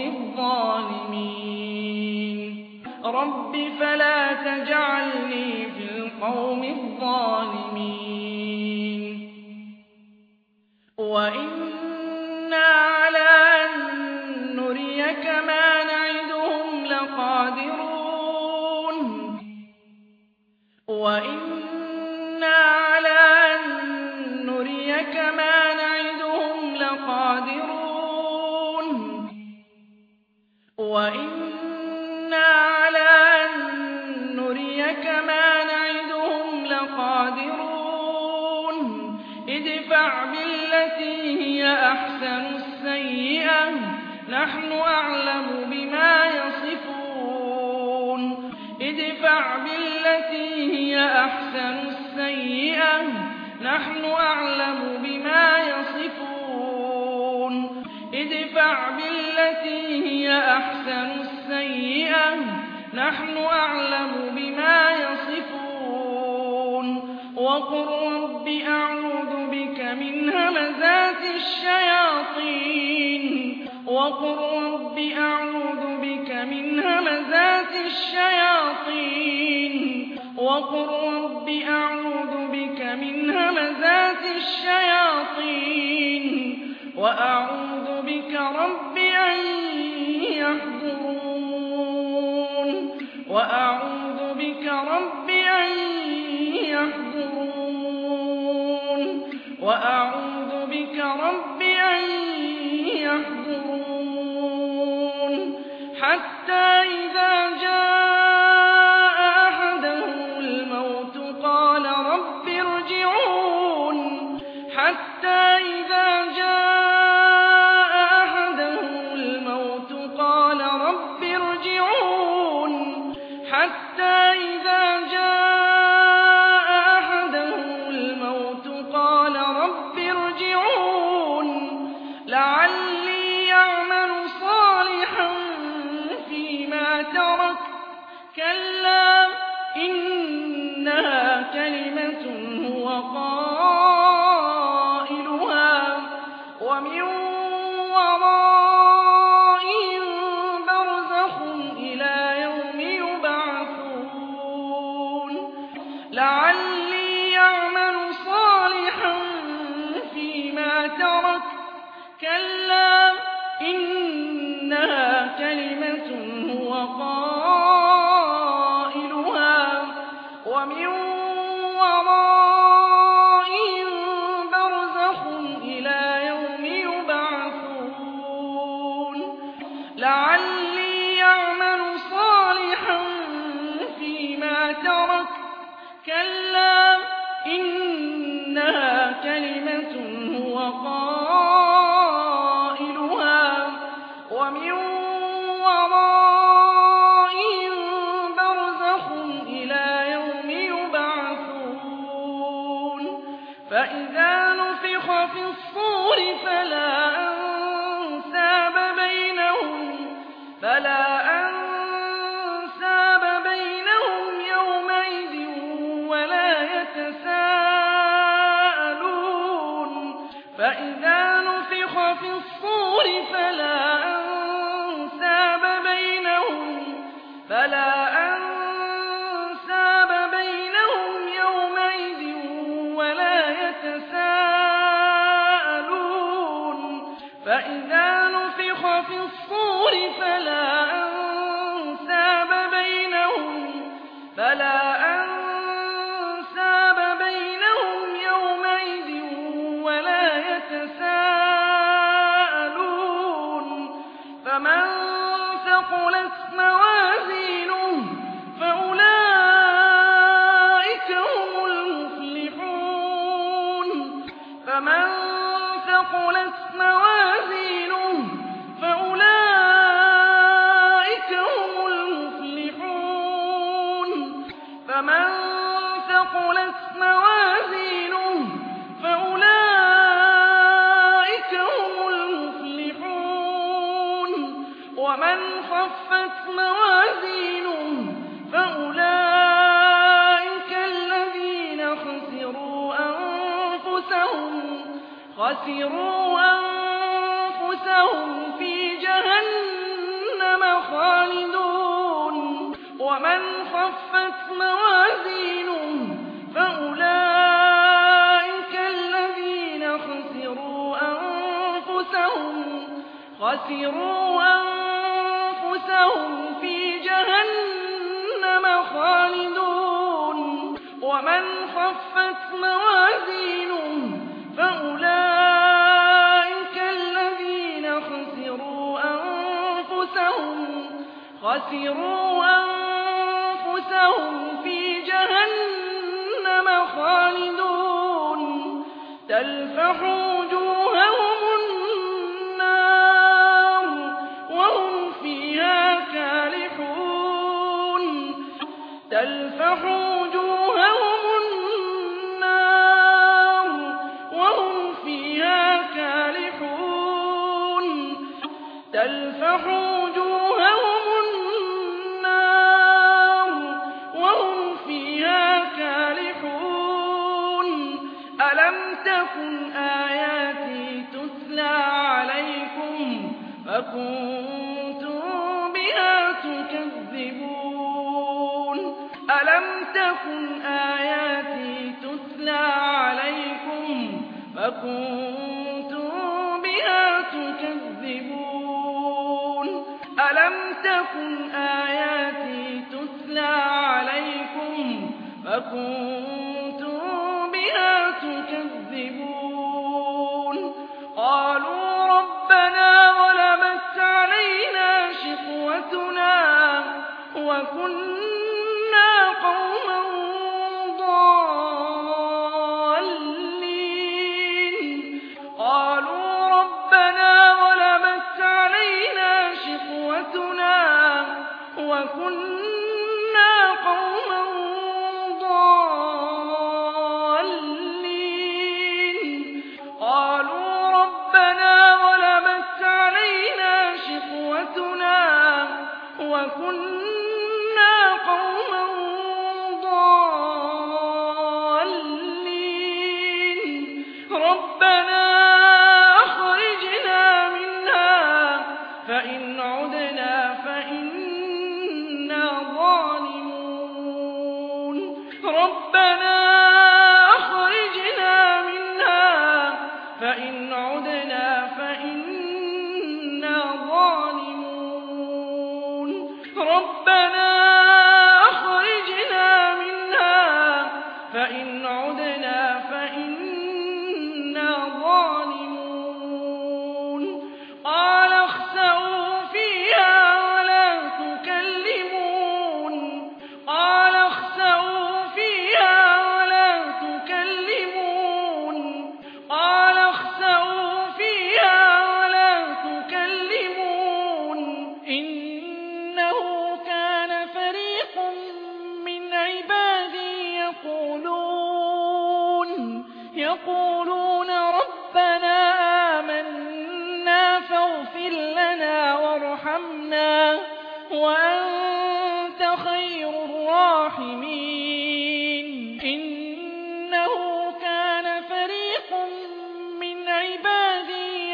الظالمين رب فلا تجعلني في القوم الظالمين وإنا على أن نريك ما نعدهم لقادرون وإنا على أن نريك ما نعدهم لقادرون وإنا على أن نريك ما نعدهم لقادرون ادفع بالتي هي أحسن السيئة نحن أعلم بما يصفون ادفع بالتي هي أحسن السيئة نحن أعلم بما يصفون ادفع بالتي هي أحسن السيئة نحن أعلم بما يصفون وقل رب أعوذ بك من همزات الشياطين وقل رب أعوذ بك من همزات الشياطين وقل رب أعوذ بك من همزات الشياطين وأعوذ بك رب أن يحضرون وأعوذ بك رب أن يحضرون وأعوذ بك رب أن يحضرون حتى إذا جاء أحدهم الموت قال رب ارجعون حتى إذا جاء أحدهم الموت قال رب ارجعون حتى إذا جاء أحدهم الموت قال رب ارجعون لعلي أعمل صالحا فيما ترك كلا إنها كلمة هو قائلها ومن ورائهم برزخ إلى يوم يبعثون لعلي أعمل صالحا فيما ترك كلا إنها كلمة هو قائلها ومن ورائهم برزخ إلى يوم يبعثون لعلي أعمل صالحا فيما ترك كلا إنها كلمة هو قائلها ومن ورائهم برزخ إلى يوم يبعثون فإذا نفخ في الصور فلا أنساب بينهم يومئذ ولا يتساءلون فإذا نفخ في الصور فلا أنساب بينهم يومئذ ولا يتساءلون فإذا نفخ في الصور فلا أنساب بينهم يومئذ ولا يتساءلون فمن ثقلت موازينه فأولئك هم المفلحون فمن ثقلت موازينه فأولئك هم المفلحون فمن ثقلت موازينه فأولئك هم المفلحون ومن خفت موازينه فأولئك الذين خسروا أنفسهم في جهنم خالدون ومن خفت موازينه فأولئك الذين خسروا أنفسهم في جهنم خالدون ومن خفت موازينه فأولئك الذين خسروا أنفسهم في جهنم خالدون تلفح وجوههم النار وهم فيها كالحون تلفح وجوههم النار ألم تكن آياتي تتلى عليكم فكنتم بها تكذبون ألم تكن آياتي تتلى عليكم فكنتم بها تكذبون ألم تكن آياتي تتلى عليكم فكنتم بها تكذبون قالوا ربنا غلبت علينا شقوتنا وكنا قوما ضالين قالوا ربنا غلبت علينا شقوتنا وكنا قوما ضالين قالوا ربنا غلبت علينا شقوتنا وكنا قوما ضالين ربنا أخرجنا منها فإن عدنا فإنا ظالمون ربنا أخرجنا منها فإن عدنا فإنا ظالمون ربنا أخرجنا منها فإن عدنا فإنا ظالمون قال اخسئوا فيها ولا تكلمون قال اخسئوا فيها ولا تكلمون قال اخسئوا فيها ولا تكلمون إنه كان فريق من عبادي يقولون ربنا آمنا فاغفر لنا وارحمنا وأنت خير الراحمين إنه كان فريق من عبادي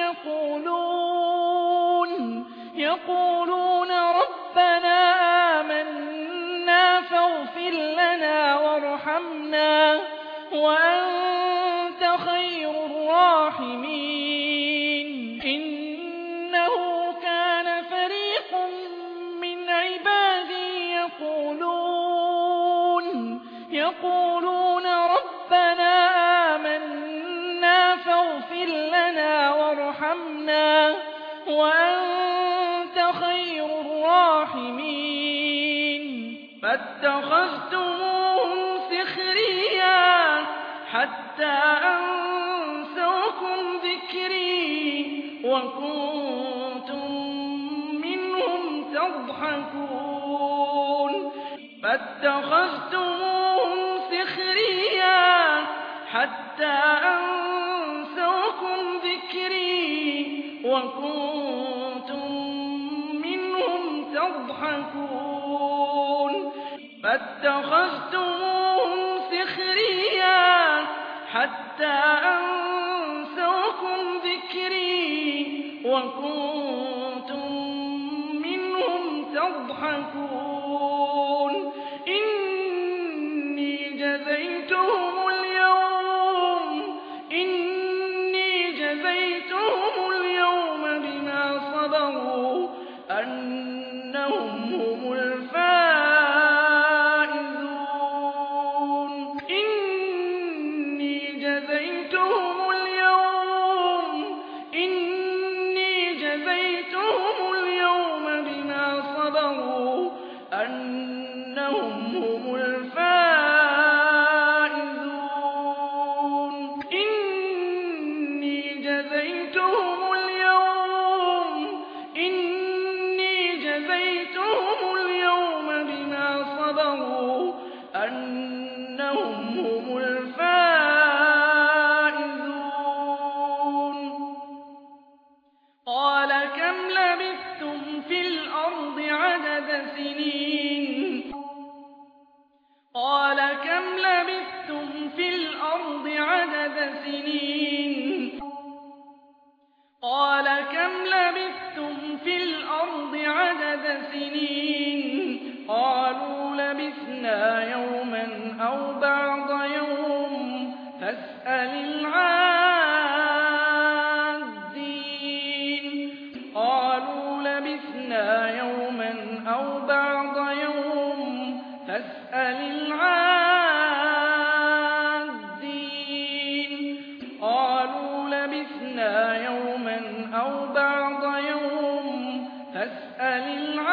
يقولون ربنا آمنا فاغفر لنا وارحمنا وأنت خير الراحمين إنه كان فريق من عبادي يقولون ربنا آمنا فاغفر لنا وارحمنا وأنت خير الراحمين فاتخذتموهم سخريا حتى أنسوكم ذكري وكنتم منهم تضحكون فاتخذتموهم سخريا حتى أنسوكم ذكري وكنتم منهم تضحكون فاتخذتموهم سخريا حتى أنسوكم ذكري وكنتم منهم تضحكون إني جزيتهم اليوم بما صبروا أنهم هم الفائزون إني جزيتهم اليوم بما صبروا أنهم هم الفائزون إني جزيتهم اليوم بما صبروا أنهم هم الفائزون قال كم لبثتم في الأرض عدد سنين قال كم لبثتم في الأرض عدد سنين قال كم لبثتم في الأرض عدد سنين قالوا لبثنا يوما أو بعض يوم فاسأل العادين قالوا لبثنا يوما أو بعض يوم فاسأل العادين قالوا لبثنا يوما أو بعض يوم فاسأل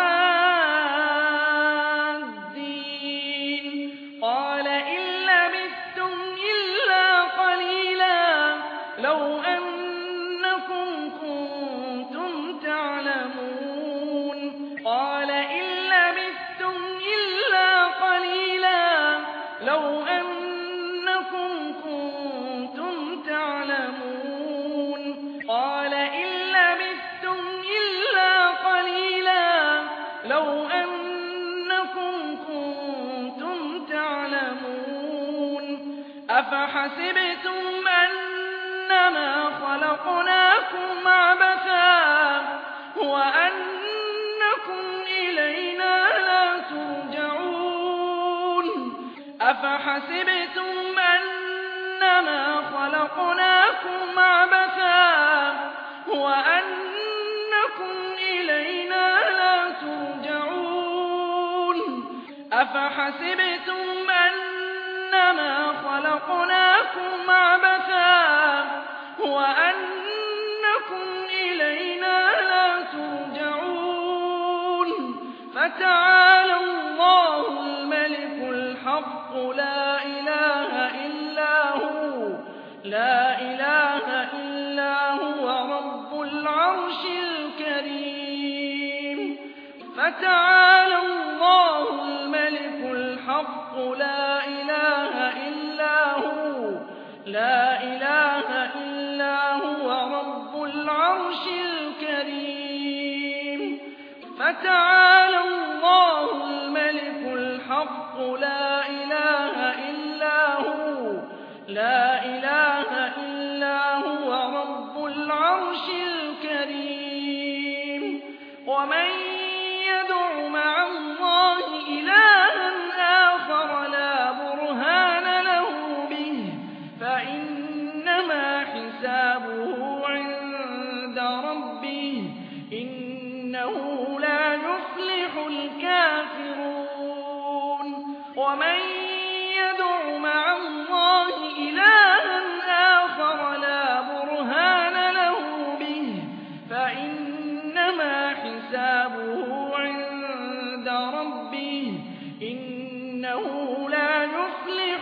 العادين قال إن لبثتم إلا قليلا لو أنكم كنتم تعلمون قال إن لبثتم إلا قليلا لو أنكم كنتم تعلمون قال إن لبثتم إلا قليلا لو أنكم كنتم تعلمون أفحسبتم أنما خلقناكم عبثا وأنكم إلينا لا ترجعون أفحسبتم أنما خلقناكم عبثا وأنكم إلينا لا ترجعون أفحسبتم أنما خلقناكم عبثا وأنكم إلينا لا ترجعون فتعالى الله الملك الحق لا إله إلا هو رب العرش الكريم فتعالى الله الملك الحق لا إله إلا هو رب العرش الكريم فتعالى الله الملك الحق لا إله إلا هو رب العرش الكريم ومن يدع مع الله إلها آخر لا برهان له به فإنما حسابه عند ربه إنه لا يفلح الكافرون ومن يدع مع الله إلها آخر لا برهان له به فإنما حسابه عند ربه إنه لا يفلح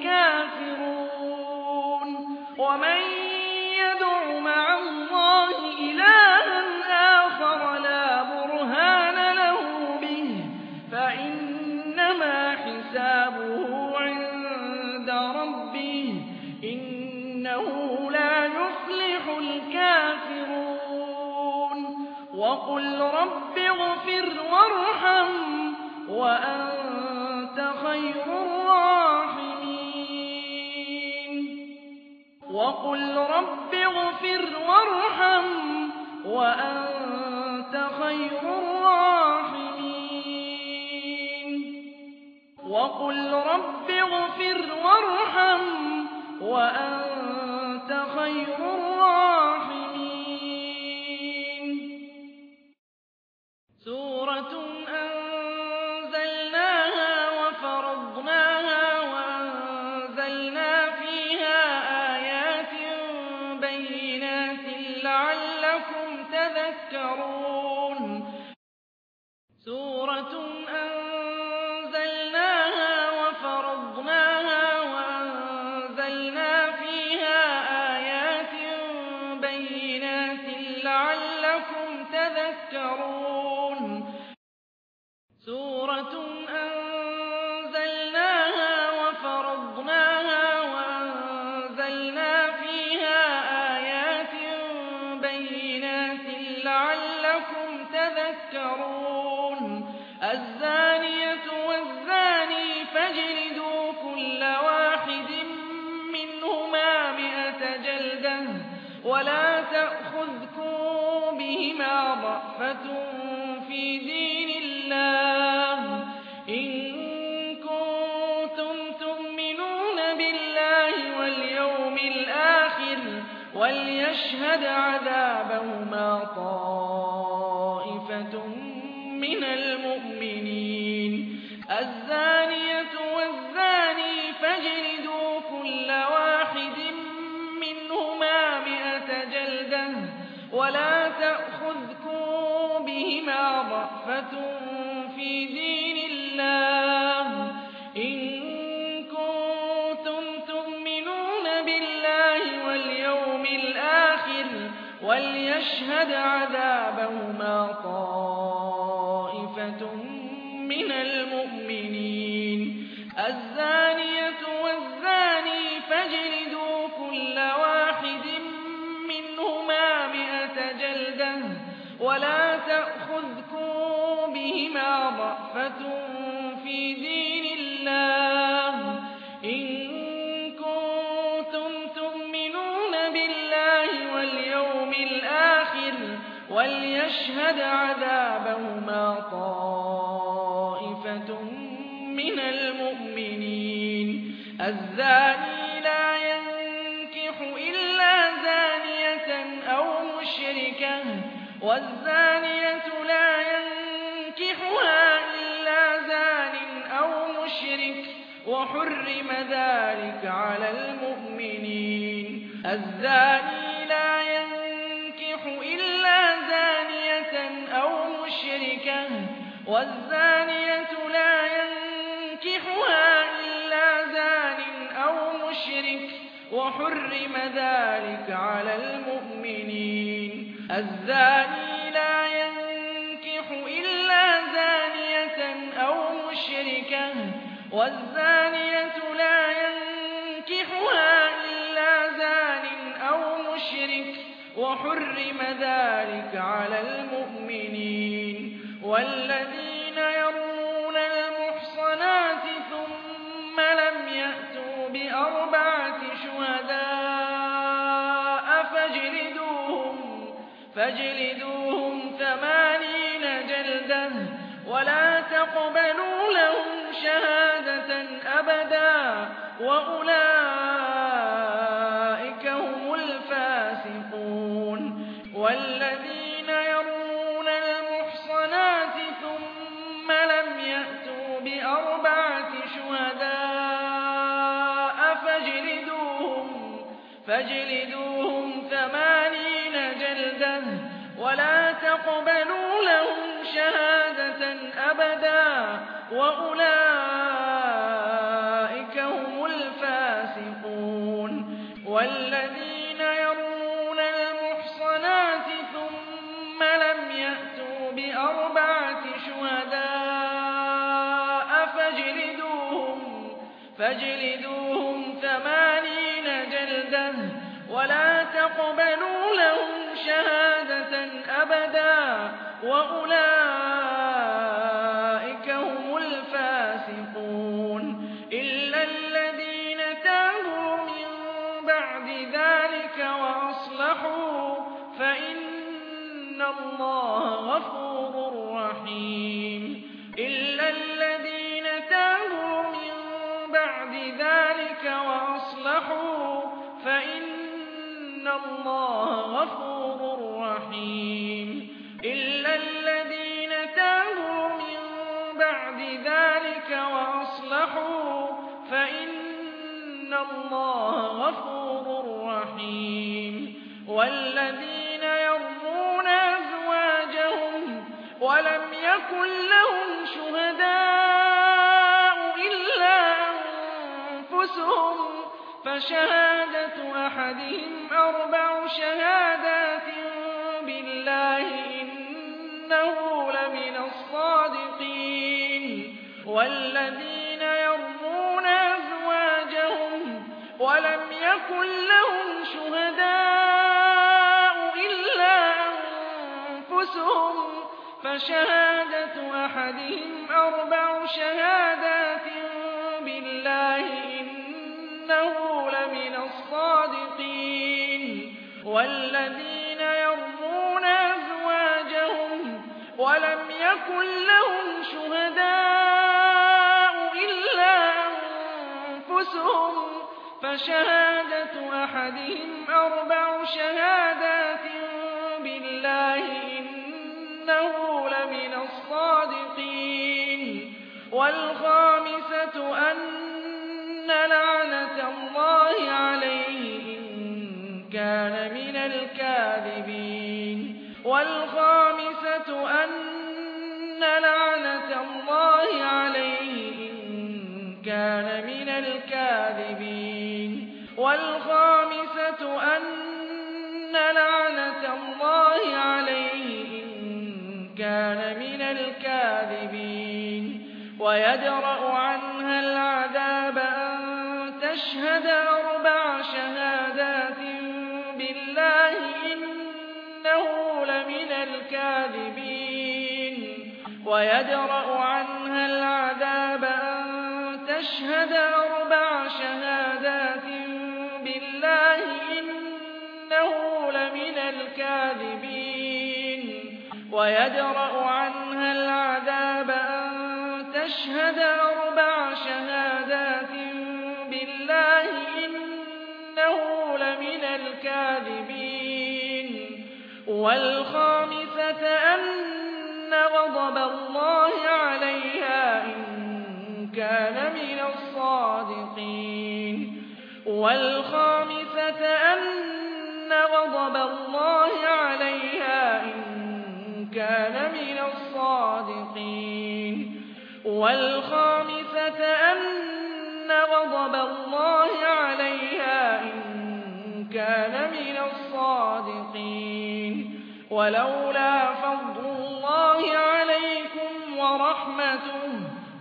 الكافرون ومن يدع مع الله إلها آخر لا برهان له به فإنما حسابه عند ربه إنه لا يفلح الكافرون وقل رب اغفر وارحم وأنت خير الراحمين وقل رب اغفر وارحم وأنت خير الراحمين وقل رب اغفر وارحم وأنت خير الراحمين سورة أنزلناها وفرضناها وأنزلنا فيها آيات بينات لعلكم تذكرون سورة أنزلناها وفرضناها وأنزلنا فيها وليشهد عذابهما طائفة من المؤمنين الزانية والزاني فاجلدوا كل واحد منهما 100 جلدة ولا تأخذكم بهما رأفة في دين الله إن كنتم تؤمنون بالله واليوم الآخر وليشهد عذابهما طائفة من المؤمنين الزانية والزاني فاجلدوا كل واحد منهما 100 جلدة ولا تأخذكم بهما رأفة في دين الله إن كنتم تؤمنون بالله واليوم الآخر وليشهد عذابهما طائفة من المؤمنين الزاني لا ينكح إلا زانية أو مشركة والزانية لا ينكحها إلا زان أو مشرك وحرم ذلك على المؤمنين الزاني لا ينكح إلا زانية أو مشركة والزانية لا ينكحها إلا زان أو مشرك وحرم ذلك على المؤمنين الزاني لا ينكح إلا زانية أو مشركة والزانية لا ينكحها إلا زان أو مشرك وحرم ذلك على المؤمنين والذين يرمون المحصنات ثم لم يأتوا ب4 شهداء فاجلدوهم 80 جلدة ولا تقبلوا لهم شهادة أبدا وأولئك هم الفاسقون والذين يرمون المحصنات ثم لم يأتوا ب4 شهداء فاجلدوهم 80 جلدة ولا تقبلوا لهم شهادة أبدا وأولئك هم الفاسقون والذين يرمون المحصنات ثم لم يأتوا ب4 شهداء فاجلدوهم 80 جلدة ولا تقبلوا لهم شهادة أبدا وأولئك هم الفاسقون إلا الذين تابوا من بعد ذلك وأصلحوا فإن الله غفور رحيم إلا الذين تابوا من بعد ذلك وأصلحوا فإن الله غفور رحيم إلا الذين تابوا من بعد ذلك وأصلحوا فإن الله غفور رحيم والذين يرمون أزواجهم ولم يكن لهم شهداء إلا أنفسهم فشهادة أحدهم 4 شهادات بالله إنه لمن الصادقين والذين يرمون أزواجهم ولم يكن لهم شهداء إلا أنفسهم فشهادة أحدهم 4 شهادات بالله إنه لمن الصادقين والذين يرمون أزواجهم ولم يكن لهم شهداء إلا أنفسهم فشهادة أحدهم 4 شهادات بالله إنه لمن الصادقين والخامسة أن لعنة الله عليه إن كان من الكاذبين والخامسة أن لعنة الله عليه إن كان من الكاذبين والخامسة أن لعنة الله عليه إن كان من الكاذبين ويدرأ عنها العذاب أن تشهد 4 شهادات بالله إنه لمن الكاذبين ويدرأ عنها العذاب أن تشهد 4 شهادات بالله إنه لمن الكاذبين ويدرأ عنها العذاب أن تشهد 4 شهادات بالله إنه لمن الكاذبين والخامسة أن غضب الله عليها إن كان من الصادقين والخامسة أن غضب الله عليها إن كان من الصادقين والخامسة أن غضب الله عليها إن كان من الصادقين ولولا فضل الله عليكم ورحمته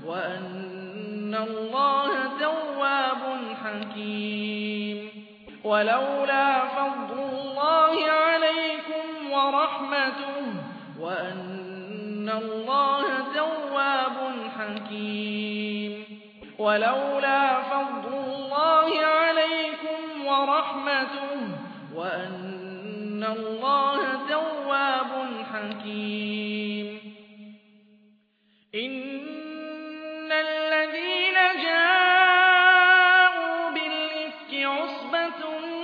وأن الله تواب حكيم ولولا فضل الله عليكم ورحمته وأن الله تواب حكيم ولولا فضل الله عليكم ورحمته وأن الله تواب حكيم إن الذين جاءوا بالإفك عصبة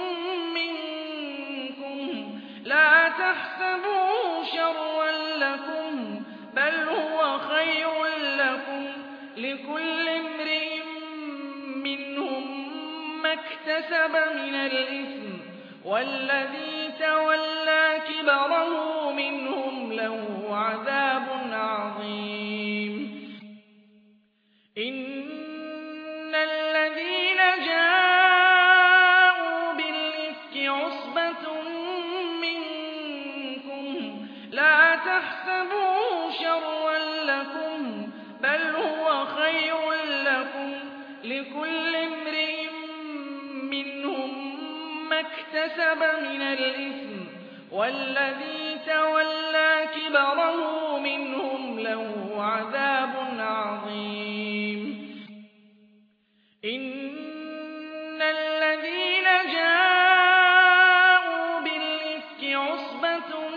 منكم لا تحسبوه شرا لكم بل هو خير لكم لكل امرئ منهم ما اكتسب من الإثم والذي تولى كبره منهم له عذاب عظيم إن الذين جاءوا بالإفك عصبة منكم لا تحسبوه شرا لكم بل هو خير لكم لكل امرئ منهم ما اكتسب من الإثم والذي تولى كبره منهم له عذاب عظيم إن الذين جاءوا بالإفك عصبة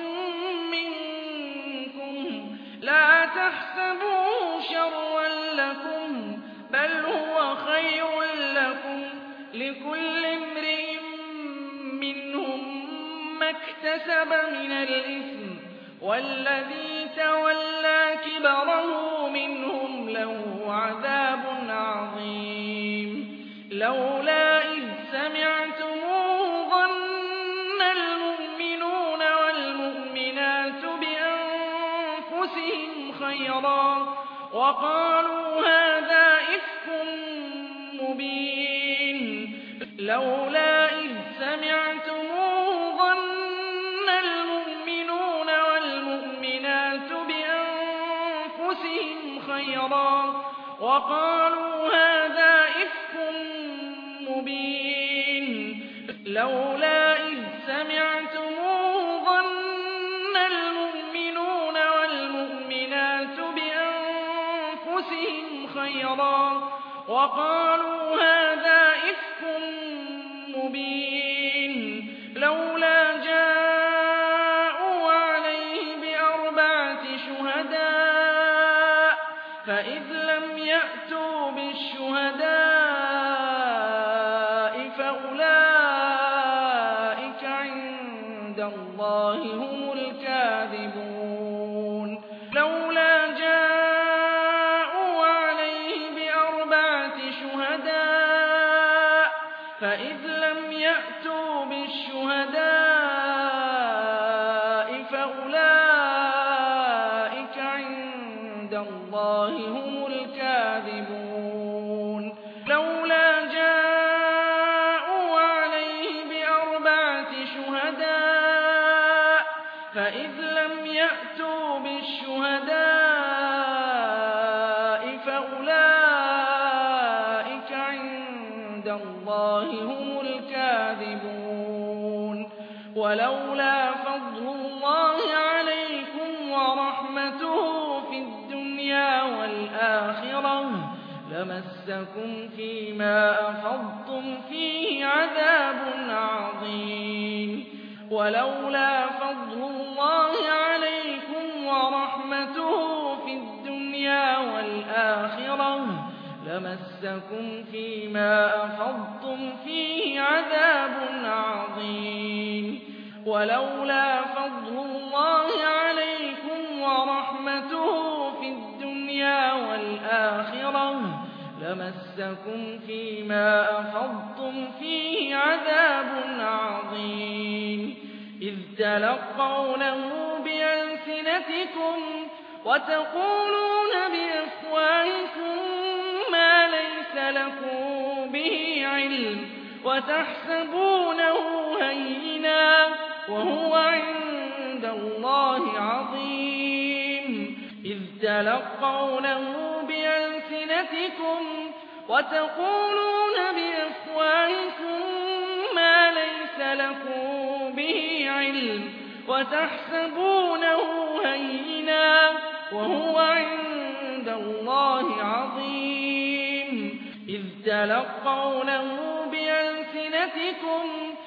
منكم لا تحسبوه شرا لكم بل هو خير لكم لكل امرئ منهم ما اكتسب من الإثم والذي تولى كبره منهم له عذاب عظيم لولا إذ سمعتموه ظن المؤمنون والمؤمنات بأنفسهم خيرا وقالوا هذا إفك مبين لولا إذ سمعتموه ظن المؤمنون والمؤمنات بأنفسهم خيرا وقالوا هذا إفك مبين لولا إذ سمعتموه ظن المؤمنون والمؤمنات بأنفسهم خيرا وقالوا هذا إفك مبين لولا جاءوا عليه ب4 شهداء فإذ لم يأتوا بالشهداء فأولئك عند الله هم الكاذبون لولا جاءوا عليه بأربعة شهداء فإذ لم يأتوا بالشهداء فأولئك عند الله هم الكاذبون لولا جاءوا عليه بأربعة شهداء فإذ لم يأتوا بالشهداء فأولئك عند الله هم الكاذبون ولولا فضل الله عليكم ورحمته في الدنيا والآخرة لمسكم فيما أفضتم فيه عذاب عظيم ولولا فضل الله عليكم ورحمته في الدنيا والآخرة لمسكم فيما أفضتم فيه عذاب عظيم ولولا فضل الله عليكم ورحمته في الدنيا والآخرة لمسكم فيما أفضتم فيه عذاب عظيم إذ تلقونه بألسنتكم وتقولون بأفواهكم ما ليس لكم به علم وتحسبونه هينا وهو عند الله عظيم إذ تلقونه بألسنتكم وتقولون بأفواهكم ما ليس لكم به علم وتحسبونه هينا وهو عند الله عظيم إذ تلقونه بألسنتكم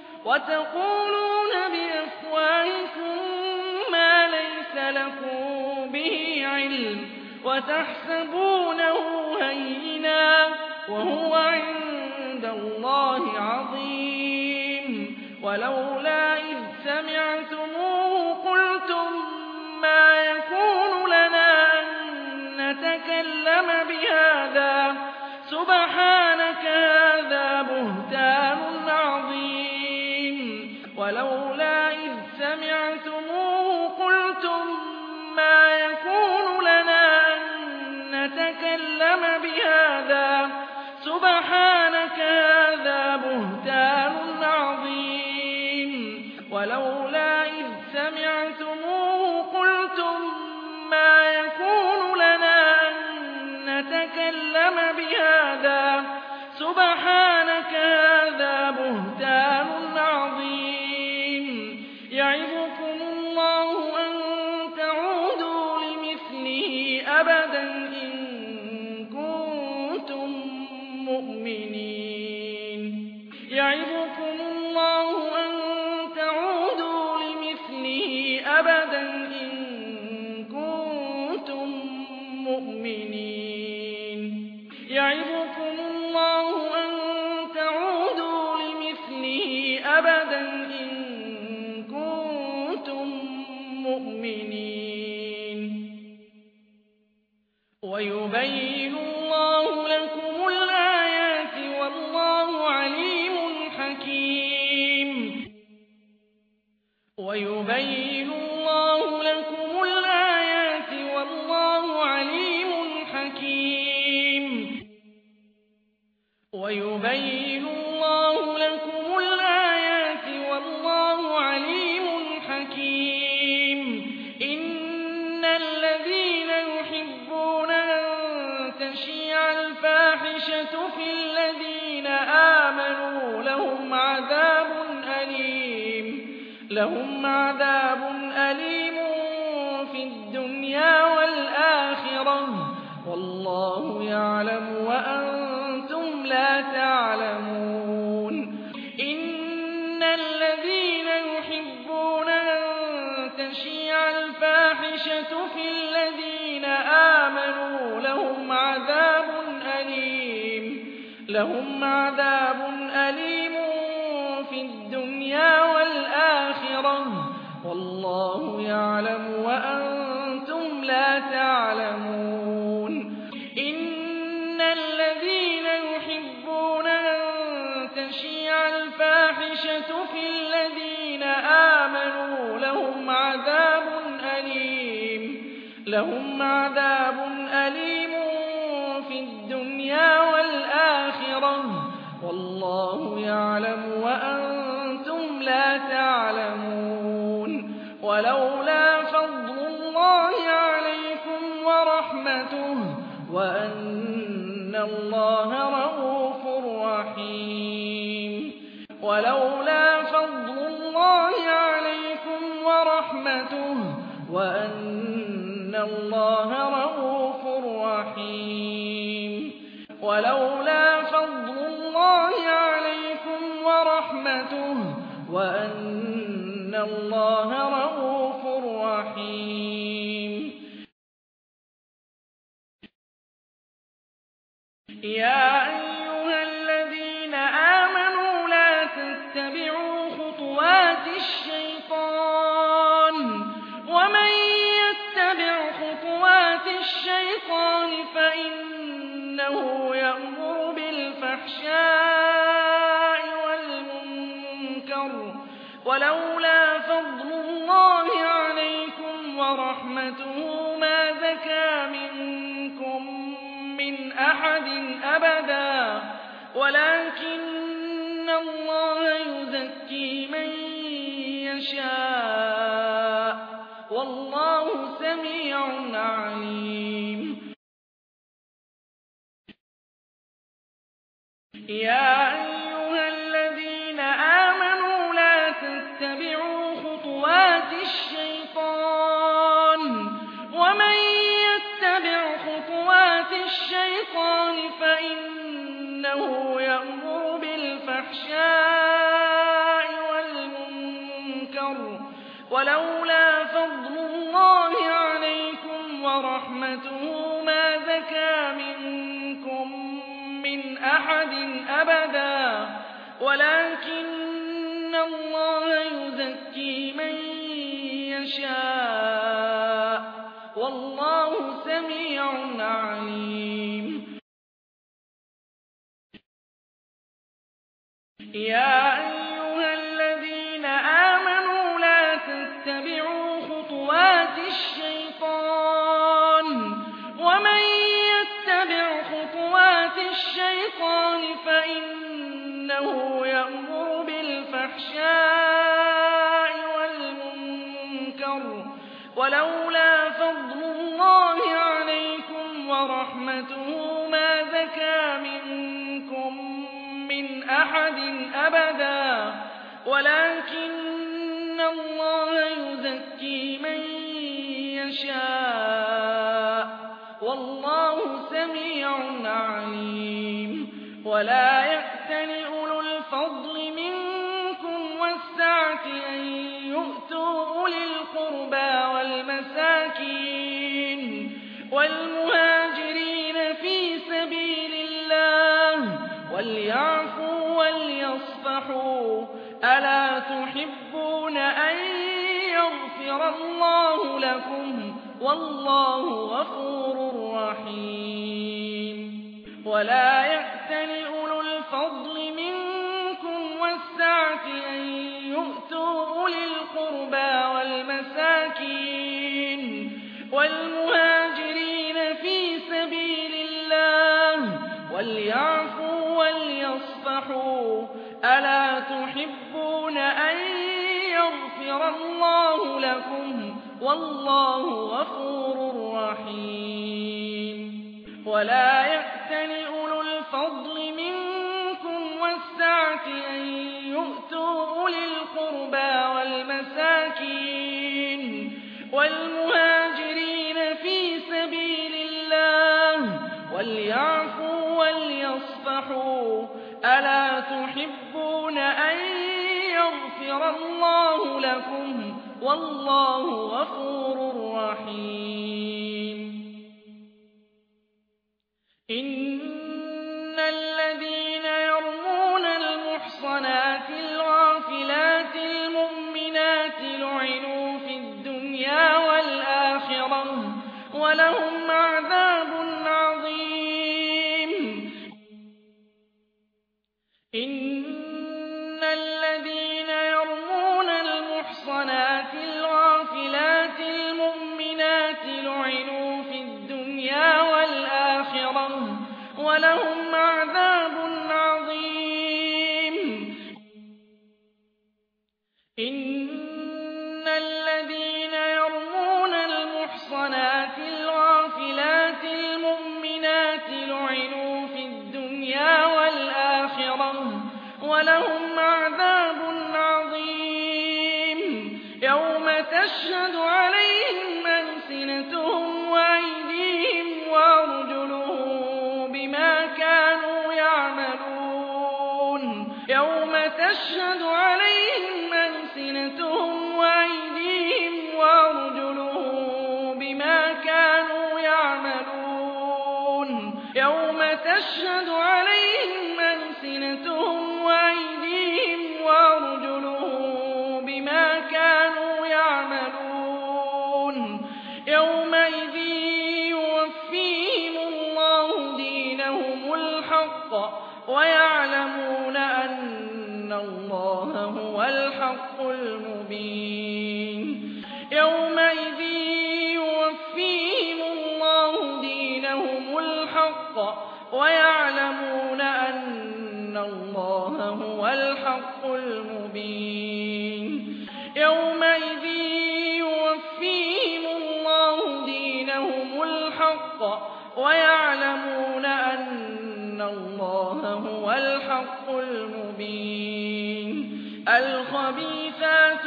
وتقولون بأفواهكم ما ليس لكم به علم وتحسبونه هينا وهو عند الله عظيم ولولا إذ سمعتموه قلتم ما يكون لنا أن نتكلم بهذا سبحانك هذا بهتان عظيم ولولا إذ سمعتموه قلتم ما يكون لنا أن نتكلم بهذا سبحانك هذا بهتان عظيم ولولا إذ سمعتموه قلتم ما يكون لنا أن نتكلم بهذا سبحانك هذا بهتان عظيم يعظكم الله أن تعودوا لمثله أبدا إن كنتم مؤمنين يعظكم الله أن تعودوا لمثله أبدا إن كنتم مؤمنين يعظكم الله أن تعودوا لمثله أبدا إن كنتم مؤمنين ويبين الله لكم الآيات والله عليم حكيم ويبين الله لكم الآيات والله عليم حكيم ويبين الله لكم الآيات والله عليم حكيم إن الذين يحبون أن تشيع الفاحشة في الذين آمنوا لهم عذاب أليم في الدنيا والآخرة والله يعلم وأنتم لا تعلمون إن الذين يحبون أن تشيع الفاحشة في الذين آمنوا لهم عذاب أليم والله يعلم وأنتم لا تعلمون إن الذين يحبون أن تشيع الفاحشة في الذين آمنوا لهم عذاب أليم في الدنيا والآخرة والله يعلم وأنتم لا تعلمون ولولا فضل الله عليكم ورحمته وأن الله رءوف رحيم ولولا فضل الله عليكم ورحمته وأن الله رءوف رحيم ولولا فضل الله عليكم ورحمته وأن الله رءوف رحيم يا أيها الذين آمنوا لا تتبعوا خطوات الشيطان ومن يتبع خطوات الشيطان فإنه يأمر بالفحشاء والمنكر ولولا فضل الله عليكم ورحمته ما زكى منكم من أحد أبدا ولكن الله يزكي من يشاء والله سميع عليم يا أيها الذين آمنوا لا تتبعوا خطوات الشيطان ومن يتبع خطوات الشيطان فإنه يأمر بالفحشاء والمنكر ولولا فضل الله عليكم ورحمته ما زكى منكم من أحد أبدا ولكن الله يزكي من يشاء والله سميع عليم يا أيها الذين آمنوا لا تتبعوا خطوات الشيطان ومن يتبع خطوات الشيطان فإنه يأمر بالفحشاء والمنكر ولولا فضل الله عليكم ورحمته ما زكى منكم من أحد أبدا ولكن الله يزكي من يشاء والله سميع عليم ولا يأتل أولو الفضل منكم والسعة أن يؤتوا أولي القربى والمساكين والمهاجرين في سبيل الله وليعفوا وليصفحوا ألا تحبون أن يغفر الله لكم والله غفور رحيم ولا يأتل أولو الفضل منكم والسعة أن يؤتوا أولي القربى والمساكين والمهاجرين في سبيل الله وليعفوا وليصفحوا ألا تحبون أن يغفر الله لكم والله غفور رحيم ولا يأتل أولو الفضل منكم والسعة أن يؤتوا أولي القربى والمساكين والمهاجرين في سبيل الله وليعفوا وليصفحوا ألا تحبون أن يغفر الله لكم والله غفور رحيم إن الذين يرمون المحصنات الغافلات المؤمنات لعنوا إن الذين يرمون المحصنات الغافلات المؤمنات لعنوا في الدنيا والآخرة ولهم عذاب عظيم. إن الذين يرمون المحصنات الغافلات المؤمنات لعنوا في الدنيا والآخرة ولهم عذاب عظيم. يوم تشهد عليهم ألسنتهم وأيديهم وأرجلهم بما كانوا يعملون. يوم تشهد عليهم ألسنتهم وأيديهم وأرجلهم بما كانوا يعملون. يوم تشهد عليهم ألسنتهم وأيديهم وأرجلهم بما كانوا يعملون. يومئذ يوفيهم الله دينهم الحق ويعلمون أن الله هو الحق المبين. يومئذ يوفيهم الله دينهم الحق ويعلمون أن الله هو الحق المبين. يومئذ يوفيهم الله دينهم الحق ويعلمون أن الله هو الحق المبين. الخبيثات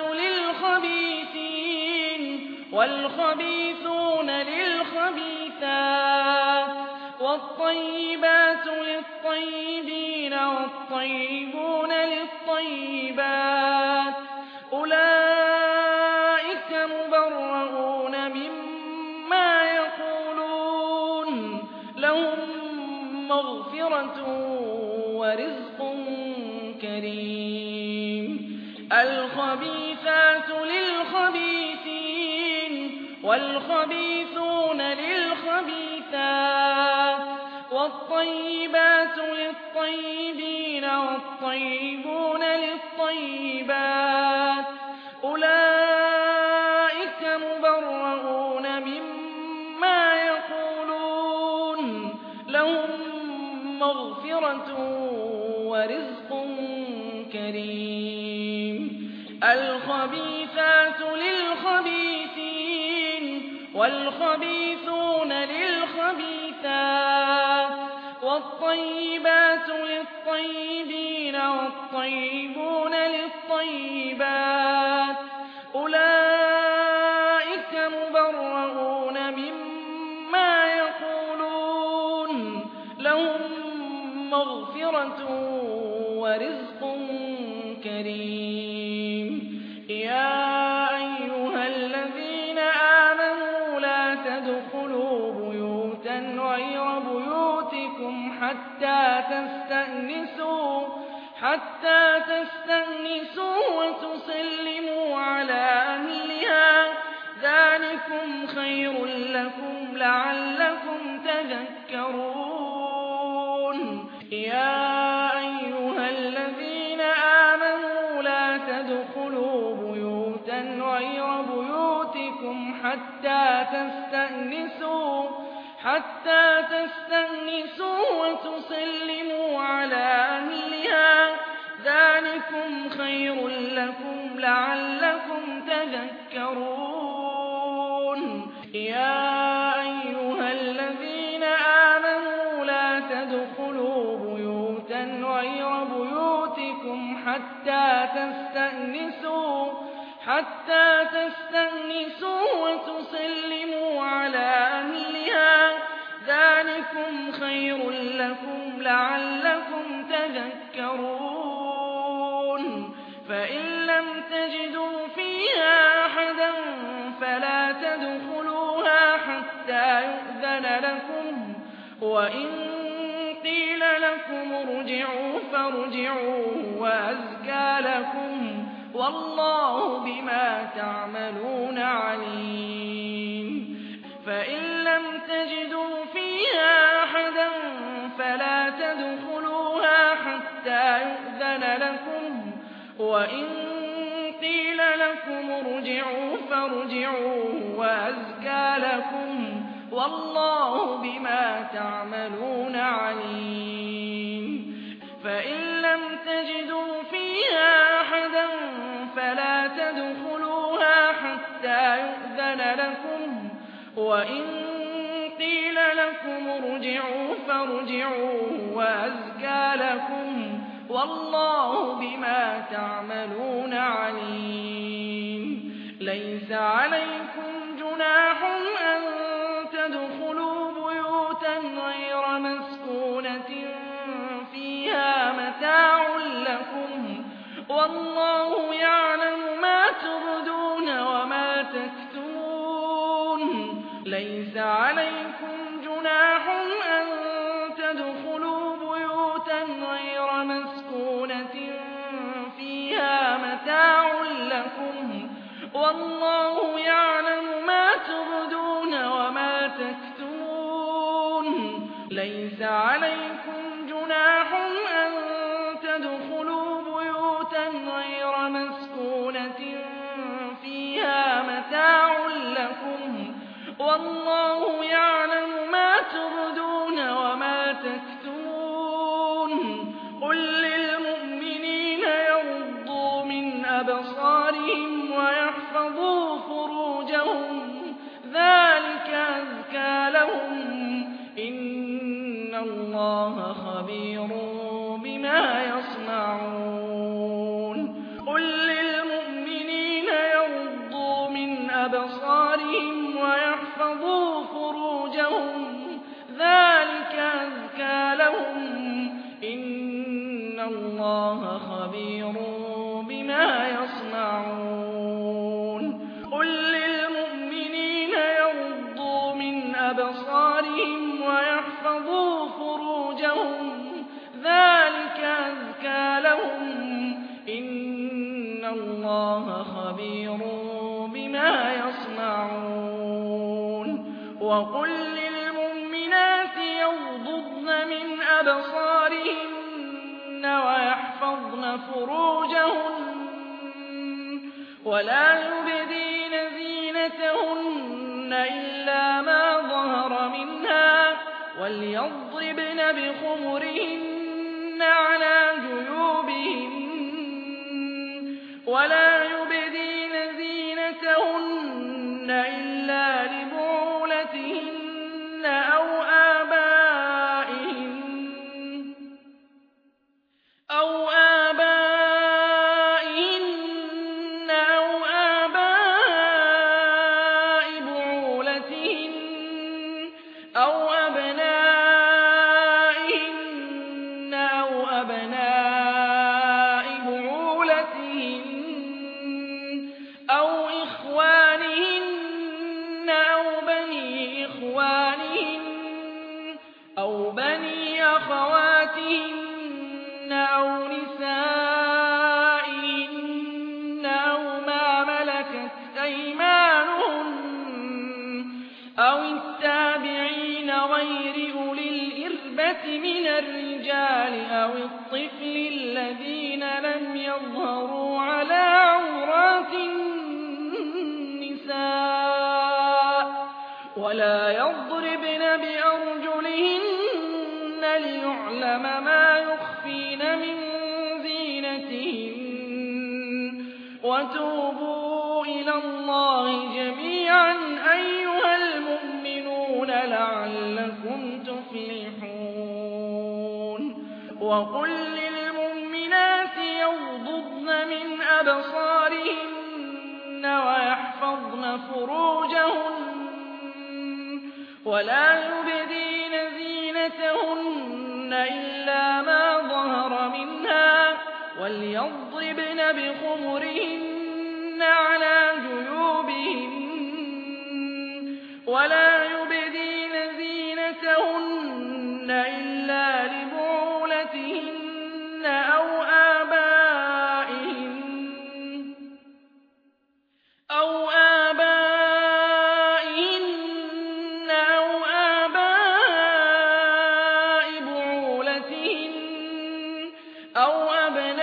للخبيثين والخبيثون للخبيثات والطيبات للطيبين والطيبون للطيبات أولئك مبرؤون مما يقولون لهم مغفرة ورزق كريم. الخبيثات للخبيثين والخبيثون للخبيثات والطيبات للطيبين والطيبون للطيبات أولئك مبرؤون مما يقولون لهم مغفرة ورزق كريم. الخبيثات للخبيثين والخبيثون للخبيثات والطيبات للطيبين والطيبون للطيبات أولئك مبرؤون مما يقولون لهم مغفرة ورزق كريم. يا أيها الذين آمنوا لا تدخلوا بيوتا غير بيوتكم حتى تستأنسوا وتسلموا على أهلها ذلكم خير لكم لعلكم تذكرون. يا أيها الذين آمنوا لا تدخلوا بيوتا غير بيوتكم حتى تستأنسوا وتسلموا على أهلها ذلكم خير لكم لعلكم تذكرون. يا أيها الذين آمنوا لا تدخلوا بيوتا غير بيوتكم حتى تستأنسوا وتسلموا على أهلها ذلكم خير لكم لعلكم تذكرون. فإن لم تجدوا فيها أحدا فلا تدخلوها حتى يؤذن لكم وإن قيل لكم ارجعوا فارجعوا وأزكى لكم والله بما تعملون عليم. فإن لم تجدوا فيها أحدا فلا تدخلوها حتى يؤذن يُؤْذَنَ لَكُمْ وَإِن قِيلَ لَكُمُ ارْجِعُوا فَارْجِعُوا هُوَ أَزْكَىٰ لَكُمْ ۚ وَاللَّهُ بِمَا تَعْمَلُونَ عَلِيمٌ فَإِن لَّمْ تَجِدُوا فِيهَا أَحَدًا فَلَا تَدْخُلُوهَا حَتَّىٰ يُؤْذَنَ لَكُمْ وَإِن قِيلَ لَكُمُ ارْجِعُوا فَارْجِعُوا هُوَ أَزْكَىٰ لَكُمْ ۚ وَاللَّهُ بِمَا تَعْمَلُونَ عليم لَيْسَ عَلَيْكُمْ جُنَاحٌ أَن تَدْخُلُوا بُيُوتًا غَيْرَ مَسْكُونَةٍ فِيهَا مَتَاعٌ لَّكُمْ ۚ وَاللَّهُ يَعْلَمُ مَا تُبْدُونَ وَمَا تَكْتُمُونَ لَيْسَ عَلَيْكُمْ جُنَاحٌ أَن تَدْخُلُوا بُيُوتًا غَيْرَ مَسْكُونَةٍ فِيهَا مَتَاعٌ لَّكُمْ ۚ وَاللَّهُ يَعْلَمُ مَا تُبْدُونَ وَمَا تَكْتُمُونَ لَيْسَ عَلَيْكُمْ جُنَاحٌ أَن تَدْخُلُوا بُيُوتًا غَيْرَ مَسْكُونَةٍ فِيهَا مَتَاعٌ لَّكُمْ ۚ وَاللَّهُ يَعْلَمُ مَا تُبْدُونَ وَمَا تَكْتُمُونَ قُل لِّلْمُؤْمِنِينَ يَغُضُّوا مِنْ أَبْصَارِهِمْ وَيَحْفَظُوا فُرُوجَهُمْ ۚ ذَٰلِكَ أَزْكَىٰ لَهُمْ ۗ إِنَّ اللَّهَ خَبِيرٌ بِمَا يَصْنَعُونَ قُل لِّلْمُؤْمِنِينَ يَغُضُّوا مِنْ أَبْصَارِهِمْ وَيَحْفَظُوا فُرُوجَهُمْ ۚ ذَٰلِكَ أَزْكَىٰ لَهُمْ ۗ إِنَّ اللَّهَ خَبِيرٌ بِمَا يَصْنَعُونَ قُل لِّلْمُؤْمِنِينَ يَغُضُّوا مِنْ أَبْصَارِهِمْ وَيَحْفَظُوا فُرُوجَهُمْ ۚ ذَٰلِكَ أَزْكَىٰ لَهُمْ ۗ إِنَّ اللَّهَ خَبِيرٌ بِمَا يَصْنَعُونَ وَقُل لِّلْمُؤْمِنَاتِ يَغْضُضْنَ مِنْ أَبْصَارِهِنَّ وَيَحْفَظْنَ فُرُوجَهُنَّ وَلَا يُبْدِينَ زِينَتَهُنَّ إِلَّا مَا ظَهَرَ مِنْهَا ۖ وَلْيَضْرِبْنَ بِخُمُرِهِنَّ عَلَىٰ جُيُوبِهِنَّ وَلَا يُبْدِينَ زِينَتَهُنَّ إِلَّا لِبُعُولَتِهِنَّ أَوْ آبَائِهِنَّ أَوْ آبَاءِ بُعُولَتِهِنَّ أَوْ أَبْنَائِهِنَّ أَوْ أَبْنَاءِ بُعُولَتِهِنَّ أَوْ إِخْوَانِهِنَّ أَوْ بَنِي إِخْوَانِهِنَّ أَوْ بَنِي أَخَوَاتِهِنَّ أَوْ نِسَائِهِنَّ أَوْ مَا مَلَكَتْ أَيْمَانُهُنَّ أَوِ التَّابِعِينَ غَيْرِ أُولِي الْإِرْبَةِ مِنَ الرِّجَالِ أَوِ الطِّفْلِ الَّذِينَ لَمْ يَظْهَرُوا عَلَىٰ عَوْرَاتِ النِّسَاءِ ۖ وَلَا يَضْرِبْنَ بِأَرْجُلِهِنَّ لِيُعْلَمَ مَا يُخْفِينَ مِن زِينَتِهِنَّ ۚ وَتُوبُوا إِلَى اللَّهِ جَمِيعًا أَيُّهَا الْمُؤْمِنُونَ لَعَلَّكُمْ تُفْلِحُونَ وَقُل لِّلْمُؤْمِنَاتِ يَغْضُضْنَ مِنْ أَبْصَارِهِنَّ وَيَحْفَظْنَ فُرُوجَهُنَّ وَلَا يُبْدِينَ زِينَتَهُنَّ إِلَّا مَا ظَهَرَ مِنْهَا ۖ وَلْيَضْرِبْنَ بِخُمُرِهِنَّ عَلَىٰ جُيُوبِهِنَّ وَلَا يُبْدِينَ زِينَتَهُنَّ إِلَّا لِبُعُولَتِهِنَّ أَوْ آبَائِهِنَّ أَوْ آبَاءِ بُعُولَتِهِنَّ أَوْ أَبْنَائِهِنَّ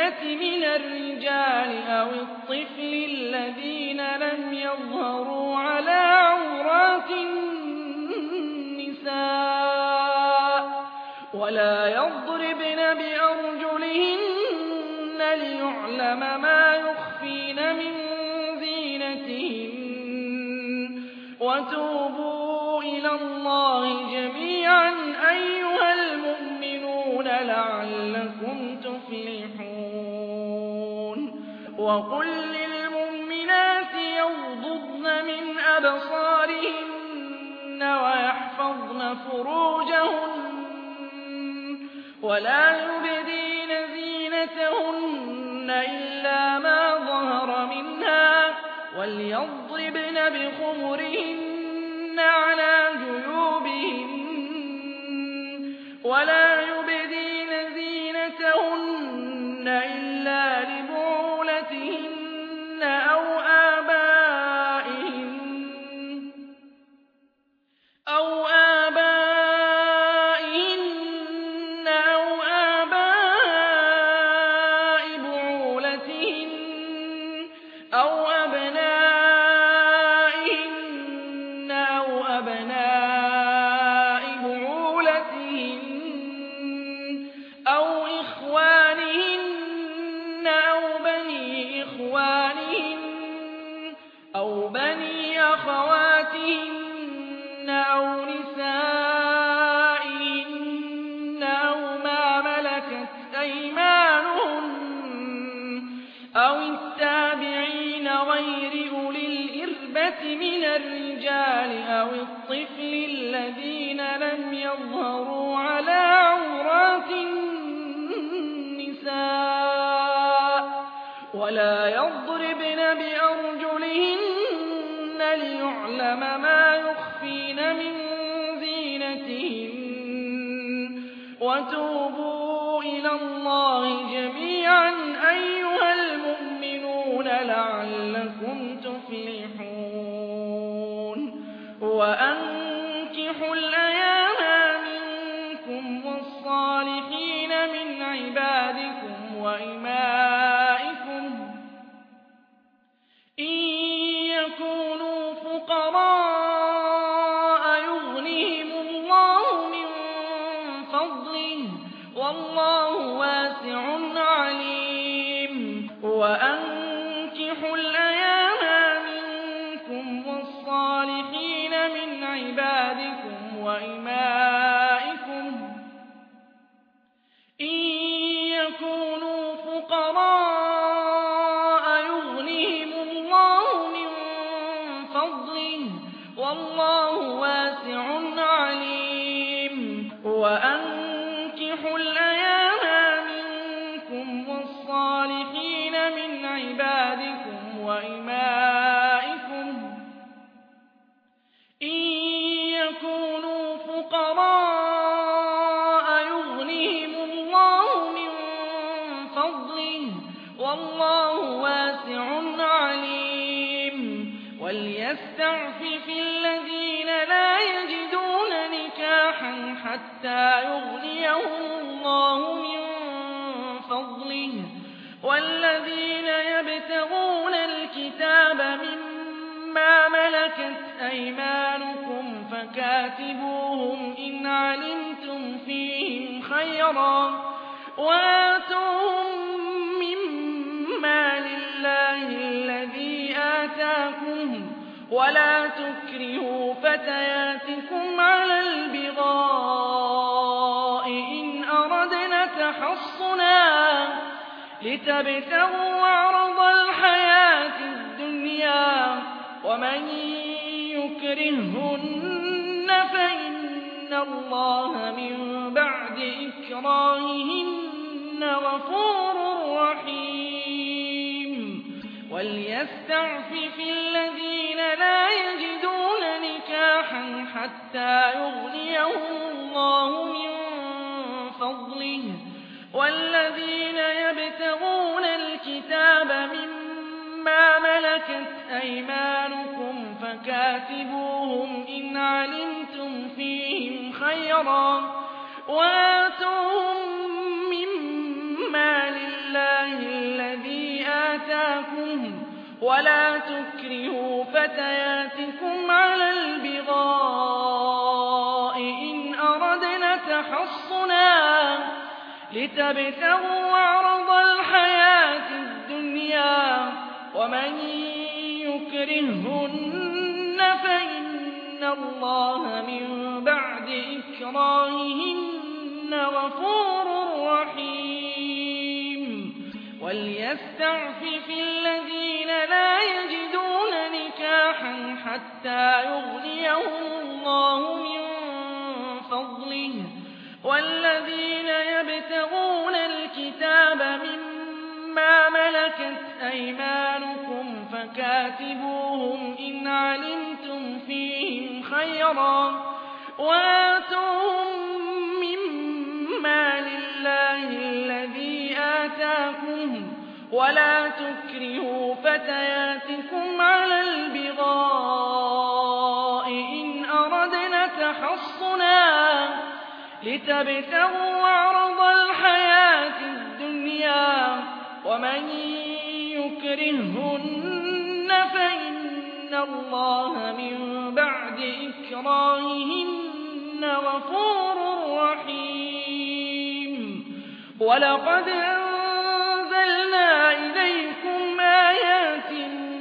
الإربة من الرجال أو الطفل الذين لم يظهروا على عورات النساء ولا يضربن بأرجلهن ليعلم ما يخفين من زينتهن وتوبوا إلى الله جميعا أيها المؤمنون لعلكم تفلحون وقل للمؤمنات يغضضن من أبصارهن ويحفظن فروجهن ولا يبدين زينتهن إلا ما ظهر منها وليضربن بخمرهن على جيوبهن ولا يبدين زينتهن إلا لبعولتهن أو آبائهن أو آباء بعولتهن أو أبنائهن أو أبناء بعولتهن أو إخوانهن أو بني إخوانهن أو بني أخواتهن أو نسائهن أو ما ملكت أيمانهن أو التابعين غير أولي الإربة من الرجال أو الطفل الذين لم يظهروا على عورات النساء ولا يضربن بأرجلهن ليعلم ما يخفين من زينتهن وتوبوا إلى الله جميعا أيها المؤمنون لعلكم تفلحون وأنكحوا الأيام منكم والصالحين من عبادكم وإمائكم إن يكونوا فقراء يغنهم الله من فضله والله واسع عليم وأنكحوا الأيام منكم والصالحين من عبادكم وإمائكم إن يكونوا فقراء يغنهم الله من فضله والله واسع عليم وأنكحوا الأيام منكم والصالحين من عبادكم وإمائكم إن يكونوا فقراء يغنهم الله من فضله والله واسع عليم وليستعفف الذين لا يجدون نكاحا حتى يغنيهم الله من فضله والذين يبتغون الكتاب مما ملكت أيمانكم فكاتبوهم إن علمتم فيهم خيرا وآتوهم مما لله الذي آتاكم ولا تكرهوا فتياتكم على البغاء إن أردنا تحصنا لتبتغوا عرض الحياة الدنيا ومن يكرهن فإن الله من بعد إكراههن غفور رحيم وليستعفف الذين لا يجدون نكاحا حتى يغنيهم الله من فضله والذين يبتغون الكتاب مما ملكت أيمانكم فكاتبوهم إن علمتم فيهم خيرا وآتوهم مما لله آتاكم ولا تكرهوا فتياتكم على البغاء إن أردنا تحصنا لتبتغوا عرض الحياة الدنيا ومن يكرههن فإن الله من بعد إكراههن غفور رحيم وليستعفف الذين لا يجدون نكاحا حتى يغنيهم الله من فضله والذين يبتغون الكتاب مما ملكت أيمانكم فكاتبوهم إن علمتم فيهم خيرا وآتوهم مما لله الذي آتاكم ولا تكرهوا فتياتكم على البغاء إن أردنا تحصنا لتبتغوا عرض الحياة الدنيا ومن يكرههن فإن الله من بعد إكراههن غفور رحيم ولقد أنزلنا إليكم آيات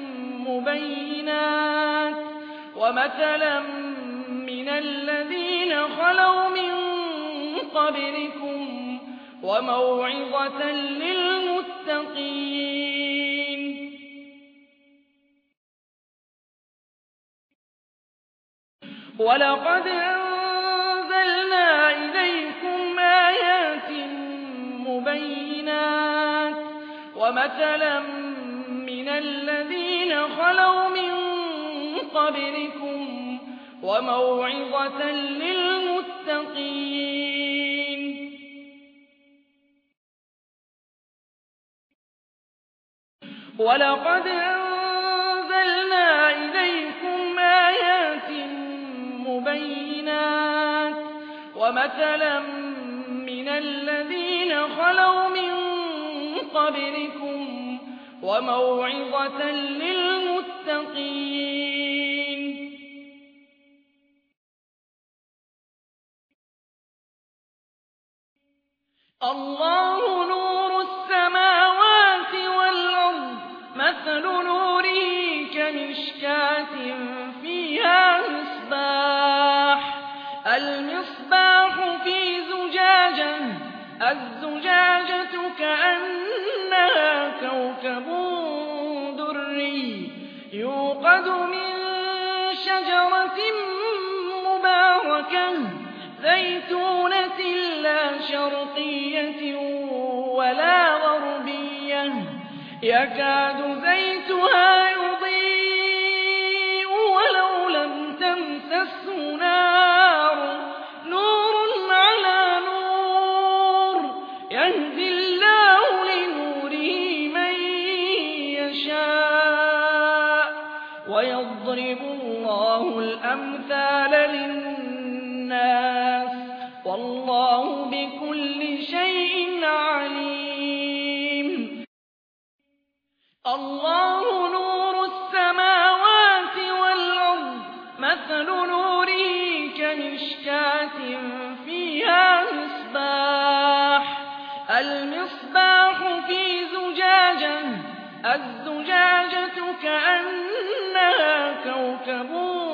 مبينات ومثلا من الذين خلوا من قبلكم وموعظة للمتقين ولقد أنزلنا إليكم آيات مبينات ومثلا من الذين خلوا من قبلكم وموعظة للمتقين ولقد أنزلنا إليكم آيات مبينات ومثلا من الذين خلوا من قبلكم وموعظة للمتقين الله نور السماوات والأرض مثل نوره كمشكاة فيها مصباح المصباح في زجاجة الزجاجة كأنها كوكب دري يوقد من شجرة مباركة زيتونة لا شرقية ولا غربية يكاد زيتها يضيء ولو لم تمسسه نار نور على نور يهدي الله لنوره من يشاء ويضرب الله الأمثال للناس والله بكل شيء عليم الله نور السماوات والأرض مثل نوره كمشكاة فيها مصباح المصباح في زجاجة الزجاجة كأنها كوكب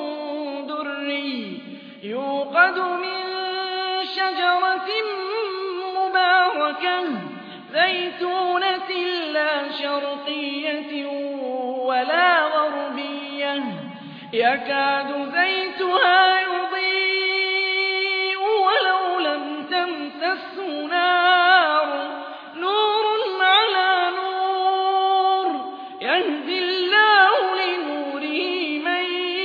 دري يوقد من شجرة مباركة زيتونة لا شرقية ولا غربية يكاد زيتها يضيء ولو لم تمسسه نار نور على نور يهدي الله لنوره من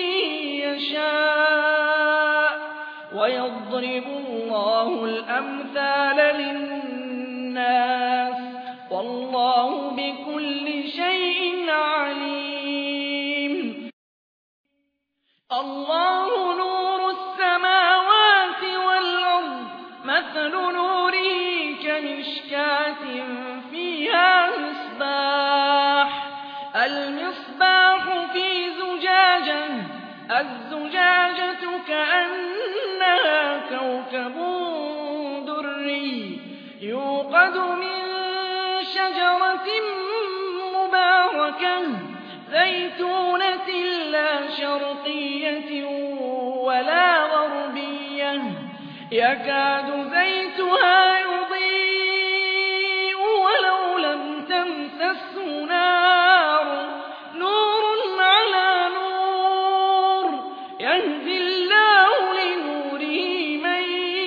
يشاء ويضرب الله الأمثال للناس والله بكل شيء عليم الله الزجاجة كأنها كوكب دري يوقد من شجرة مباركة زيتونة لا شرقية ولا غربية يكاد زيتها يضيء ولو لم تمسسه نار نور على نور يهدي الله لنوره من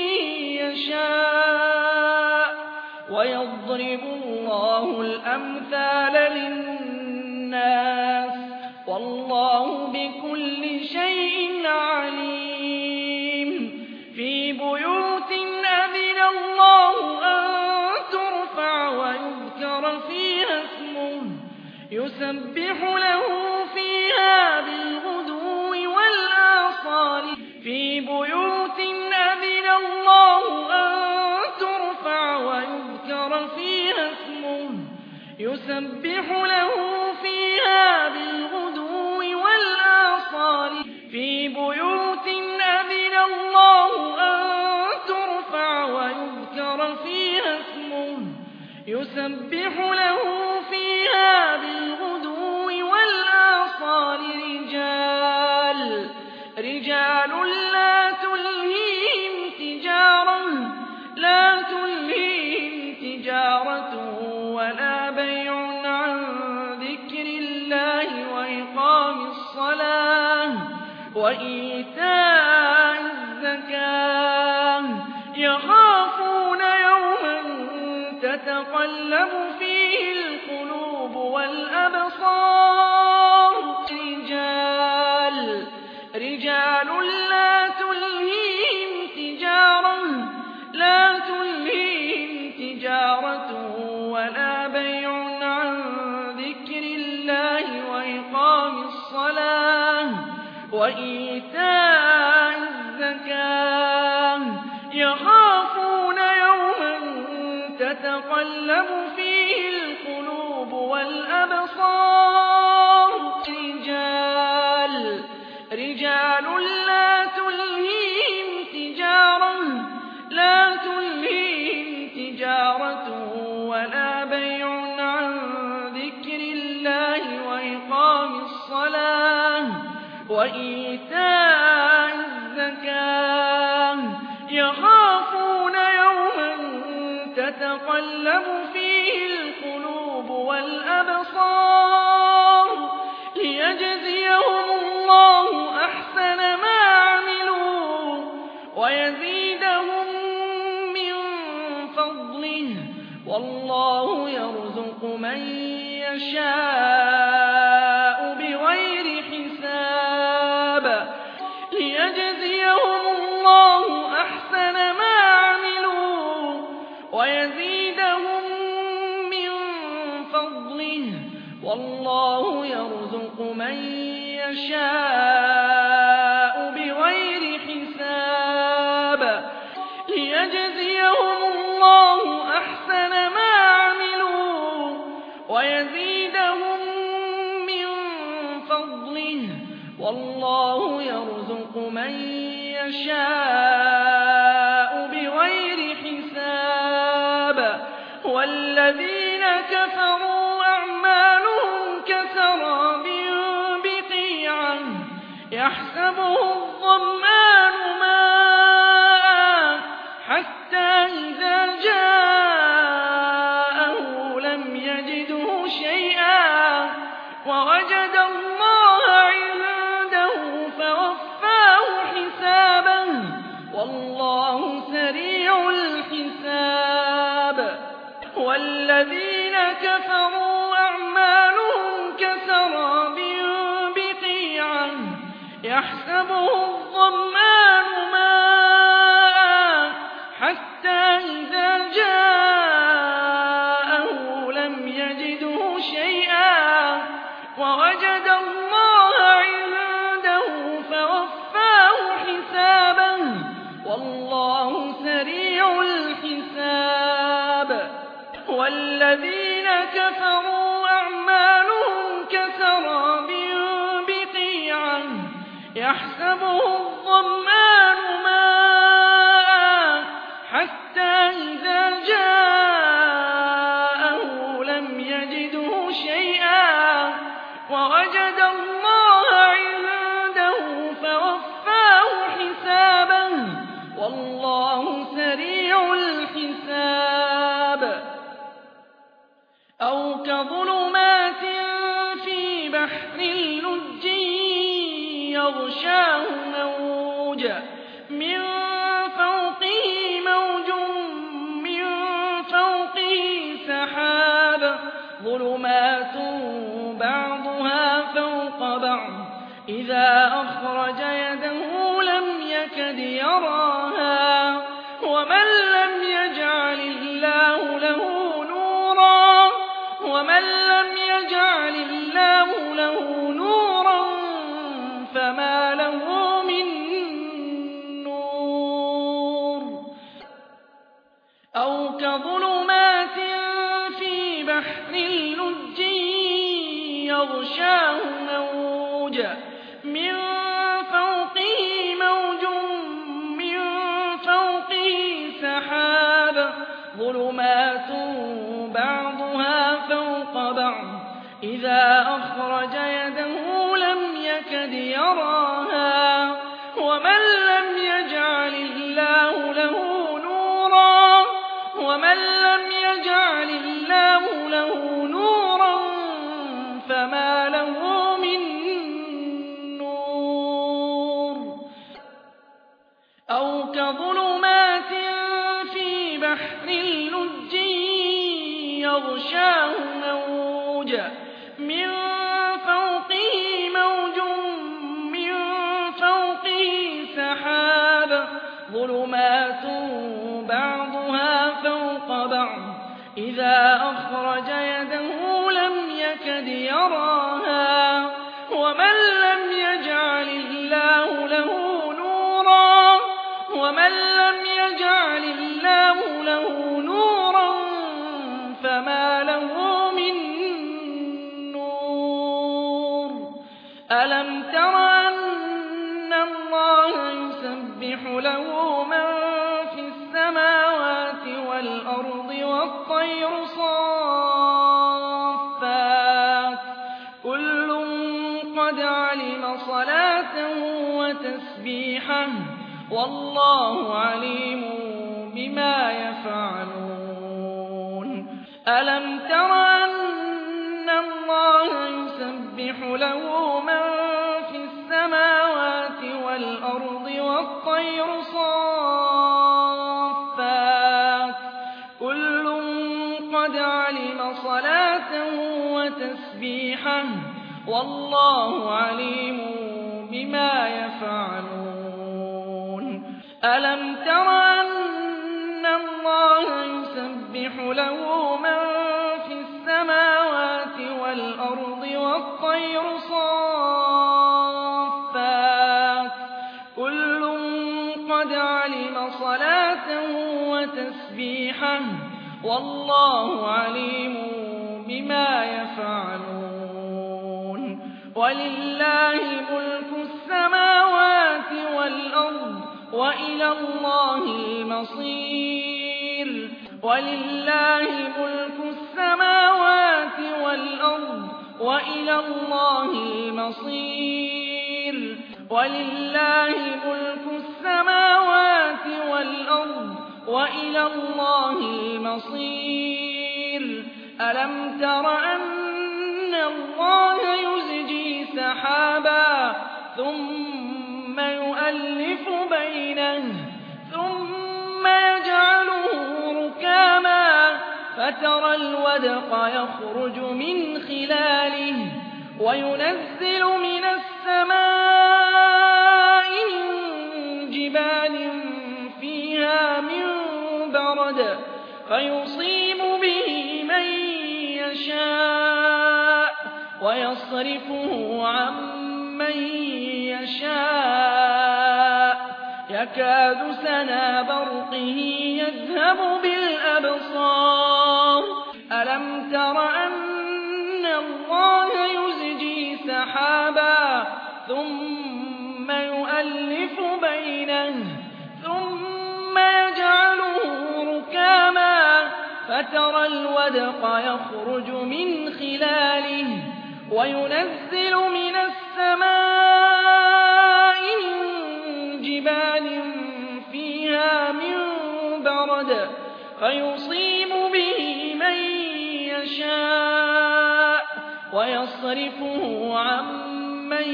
يشاء ويضرب الله الأمثال للناس والله بكل شيء عليم في بيوت أذن الله أن ترفع ويذكر فيها اسمه يسبح له فيها بالغدو والآصال في بيوت أذن الله أن ترفع ويذكر فيها اسمه يسبح له فيها بالغدو والآصال في بيوت أذن الله أن ترفع ويذكر فيها اسمه يسبح له فيها بالغدو والآصال رجال لا تلهيهم تجارة ولا بيع عن ذكر الله وإقام الصلاة وإيتاء الزكاة يخافون يوما تتقلب فيه القلوب والأبصار رجال لا تلهيهم تجارة ولا بيع عن ذكر الله وإقام الصلاة وإيتاء الزكاة يخافون يوما تتقلب فيه القلوب والأبصار رجال لا تلهيهم تجارة ولا بيع عن ذكر الله وإقام الصلاة وإيتاء الزكاة يخافون يوما تتقلب فيه القلوب والأبصار ليجزيهم الله أحسن ما عملوا ويزيدهم من فضله والله يرزق من يشاء بغير حساب ليجزيهم الله أحسن ما عملوا ويزيدهم من فضله والله يرزق من يشاء بغير حساب ليجزيهم الله أحسن ما عملوا ويزيدهم من فضله والله يرزق من يشاء بغير حساب والذين كفروا أعمالهم كسراب بقيعة يحسبه الظمآن ماء حتى إذا جاءه لم يجده شيئا ووجد الله عنده فوفاه حسابه والله سريع الحساب والذين كفروا أعمالهم كسراب بقيعة يحسبه الظمآن ماء حتى إذا جاءه لم يجده شيئا ووجد الله عنده فوفاه حسابه والله سريع الحساب والذين كفروا أعمالهم كسراب بقيعة يحسبه الظمآن ماء حتى إذا جاءه لم يجده شيئا ووجد الله عنده فوفاه حسابه والله سريع الحساب أو كظلمات في بحر لجي يغشاه موج من فوقه موج من فوقه سحاب ظلمات بعضها فوق بعض إذا أخرج يده لم يكد يراها ومن لم يجعل الله له نورا فما له من نور أو كظلمات في بحر لجي يغشاه موج من فوقه موج من فوقه سحاب ظلمات بعضها فوق بعض إذا أخرج يده لم يكد يراها ومن لم يجعل الله له نورا فما له من نور أو كظلمات في بحر لجي يغشاه موج من فوقه موج من فوقه سحاب ظلمات بعضها فوق بعض إذا أخرج يده لم يكد يراها ومن لم يجعل الله له نورا فما له من نور ألم تر أن الله يسبح له من في السماوات والأرض والطير صافات كل قد علم صلاته وتسبيحه والله عليم بما يفعلون ألم تر أن الله يسبح له من في السماوات والأرض والطير صافات كل قد علم صلاته وتسبيحه والله عليم بما يفعلون ألم تر أن الله يسبح له من في السماوات والأرض والطير صافات كل قد علم صلاته وتسبيحه والله عليم بما يفعلون ولله ملك السماوات والأرض وإلى الله المصير ولله ملك السماوات والأرض وإلى الله المصير ولله ملك السماوات والأرض وإلى الله المصير ألم تر أن الله يزجي سحابا ثم يؤلف بينه ثم يجعله ركاما فترى الودق يخرج من خلاله وينزل من السماء من جبال فيها من برد فيصيب به من يشاء ويصرفه عن من يشاء يكاد سنا برقه يذهب بالأبصار ألم تر أن الله يزجي سحابا ثم يؤلف بينه ثم يجعله ركاما فترى الودق يخرج من خلاله وينزل من السماء من جبال فيها من برد فيصيب به من يشاء ويصرفه عن من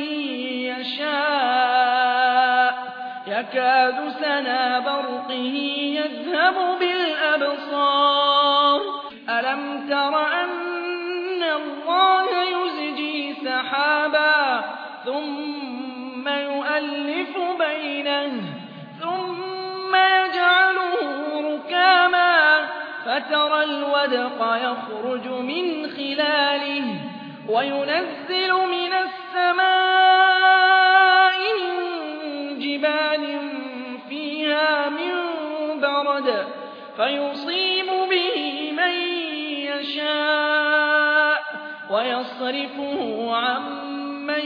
يشاء يكاد سنا برقه يذهب بالأبصار ألم تر أن الله يزجي سحابا ثم يؤلف بينه ثم يجعله ركاما فترى الودق يخرج من خلاله وينزل من السماء من جبال فيها من برد فيصيب به من يشاء ويصرفه عن من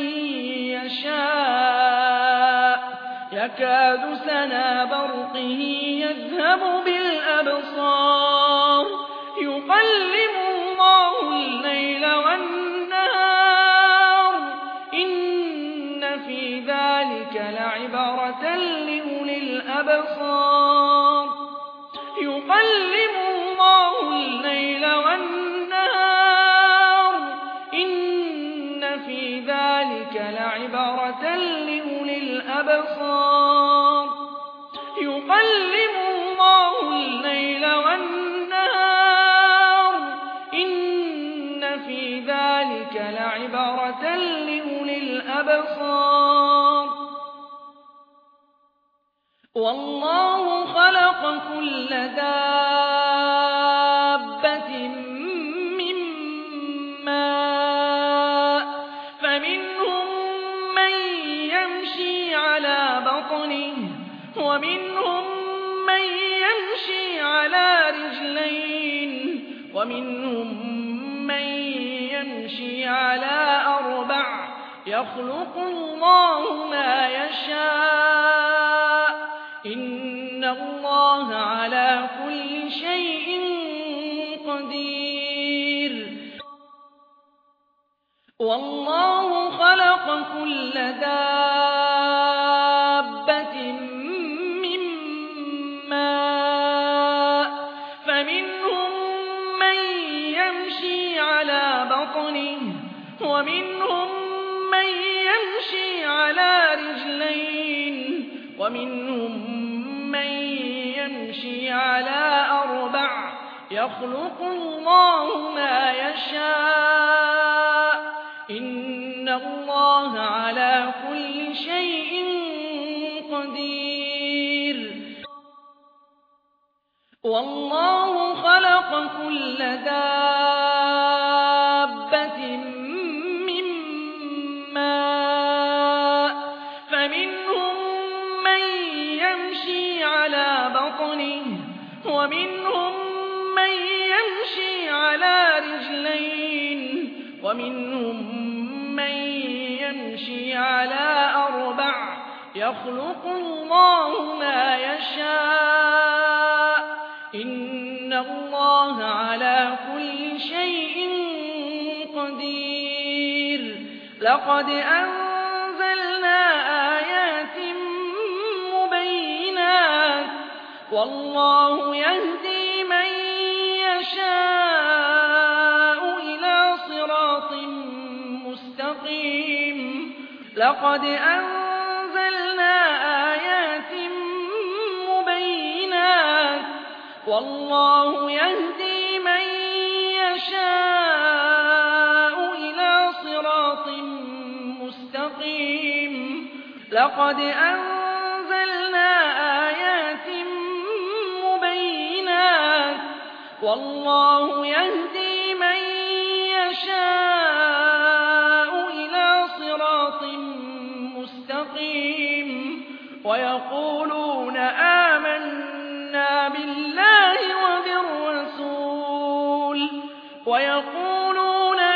يشاء يكاد سنا برقه يذهب بالأبصار يقلب الله الليل والنهار إن في ذلك لعبرة لأولي الأبصار يقلب الله الليل والنهار إن في ذلك لعبرة لأولي الأبصار يقلب الله الليل والنهار إن في ذلك لعبرة لأولي الأبصار والله خلق كل دابة من ماء فمنهم من يمشي على بطنه ومنهم من يمشي على رجلين ومنهم من يمشي على أربع يخلق الله ما يشاء إن الله على كل شيء قدير والله خلق كل دابة من ماء فمنهم من يمشي على بطنه ومنهم من يمشي على رجلين ومنهم من يمشي على أربع يخلق الله ما يشاء إن الله على كل شيء قدير والله خلق كل دابة من ماء فمنهم من يمشي على بطنه ومنهم من يمشي على رجلين ومنهم من يمشي على أربع يخلق الله ما يشاء إن الله على كل شيء قدير لقد أنزلنا آيات مبينات والله يهدي من يشاء إلى صراط مستقيم لقد أنزلنا آيات مبينات والله يهدي من يشاء إلى صراط مستقيم لقد أنزلنا آيات مبينات والله يهدي من يشاء إلى صراط مستقيم ويقولون آمنا بالله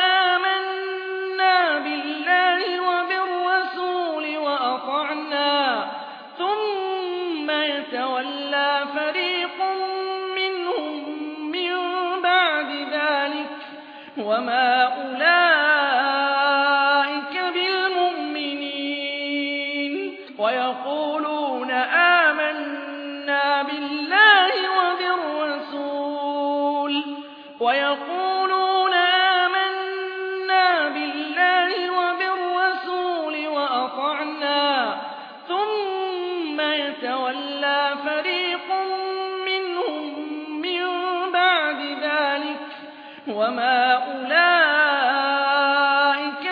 وبالرسول وأطعنا وما أولئك بالمؤمنين ويقولون آمنا بالله وبالرسول وأطعنا ثم يتولى فريق منهم من بعد ذلك وما أولئك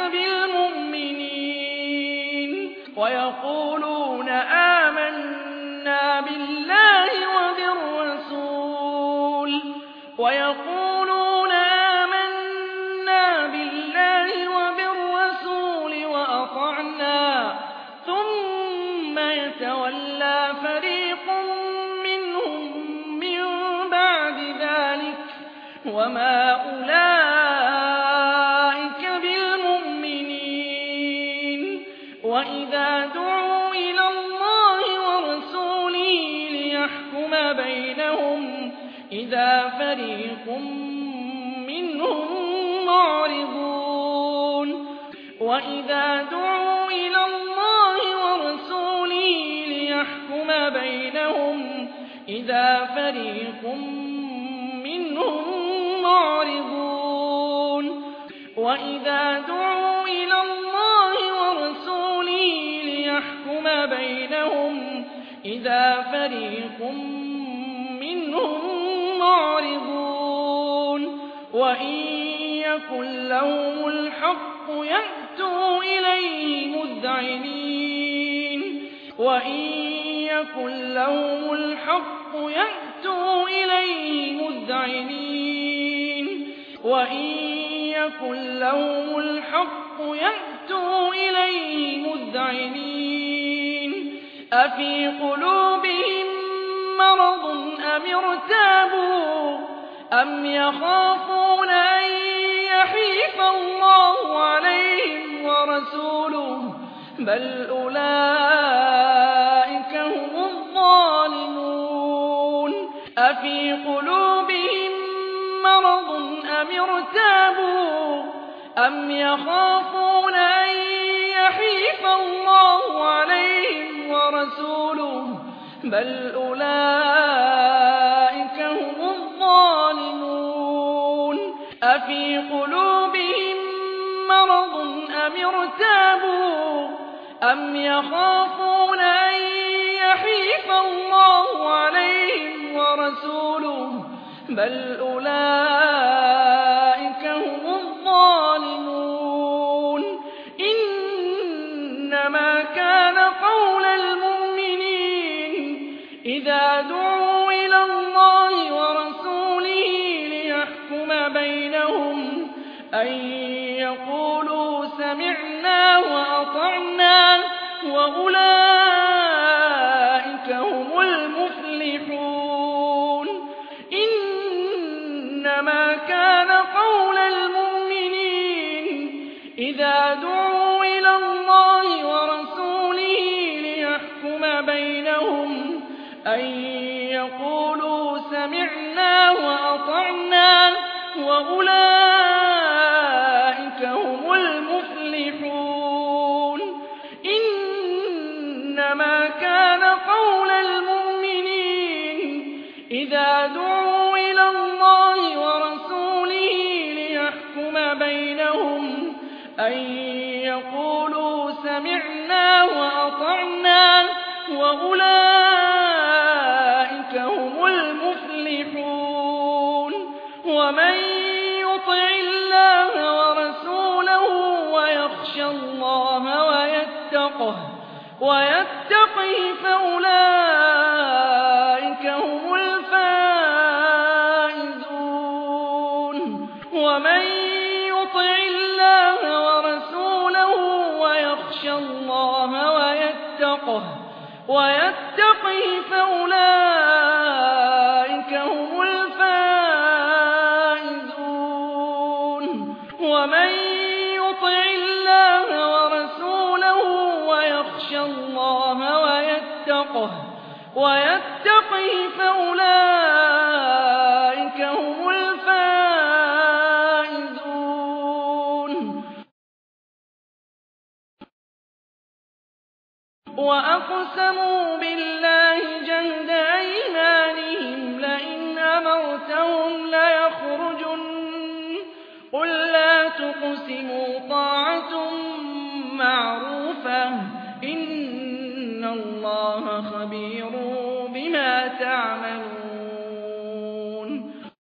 بالمؤمنين ويقولون آمنا بالله وبالرسول وأطعنا ثم يتولى فريق منهم من بعد ذلك وما أولئك بالمؤمنين وإذا دعوا إلى الله ورسوله ليحكم بينهم إذا فريق منهم معرضون وإذا دعوا إلى الله ورسوله ليحكم بينهم إذا فريق منهم معرضون وإذا دعوا إلى الله ورسوله ليحكم بينهم إذا فريق منهم معرضون وإن يكن لهم الحق يأتوا إليه مذعنين وإن يكن لهم الحق يأتوا إليه مذعنين وإن يكن لهم الحق يأتوا إليه مذعنين أفي قلوبهم مرض أم ارتابوا أم يخافون أن يحيف الله عليهم ورسوله بل أولئك هم الظالمون أفي قلوبهم مرض أم ارتابوا أم يخافون أن يحيف الله عليهم ورسوله بل أولئك هم الظالمون أفي قلوبهم مرض أم ارتابوا أم يخافون أن يحيف الله عليهم ورسوله بل أولئك هم الظالمون إنما كان قول المؤمنين إذا دعوا إلى الله ورسوله ليحكم بينهم أن يقولوا سمعنا وأطعنا وأولئك هم المفلحون إنما كان قول المؤمنين إذا دعوا إلى الله ورسوله ليحكم بينهم أن يقولوا سمعنا وأطعنا وأولئك هم المفلحون إنما كان قول المؤمنين إذا دعوا إلى الله ورسوله ليحكم بينهم أن يقولوا سمعنا وأطعنا وأولئك هم المفلحون ومن يطع الله ورسوله ويخشى الله ويتقه فأولئك هم الفائزون ومن يطع الله ورسوله ويخشى الله ويتقه فأولئك هم الفائزون ومن يطع الله ورسوله ويخشى الله ويتقه فأولئك هم الفائزون وأقسموا بالله جهد أيمانهم لئن أمرتهم ليخرجن قل لا تقسموا طاعة معروفة إن الله خبير بما تعملون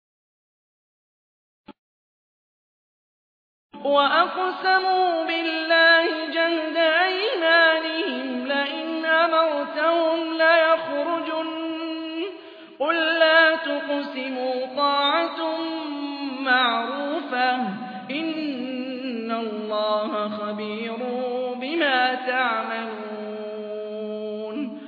وأقسموا بالله جهد أيمانهم لئن أمرتهم ليخرجن قل لا تقسموا طاعة معروفة إن الله خبير بما تعملون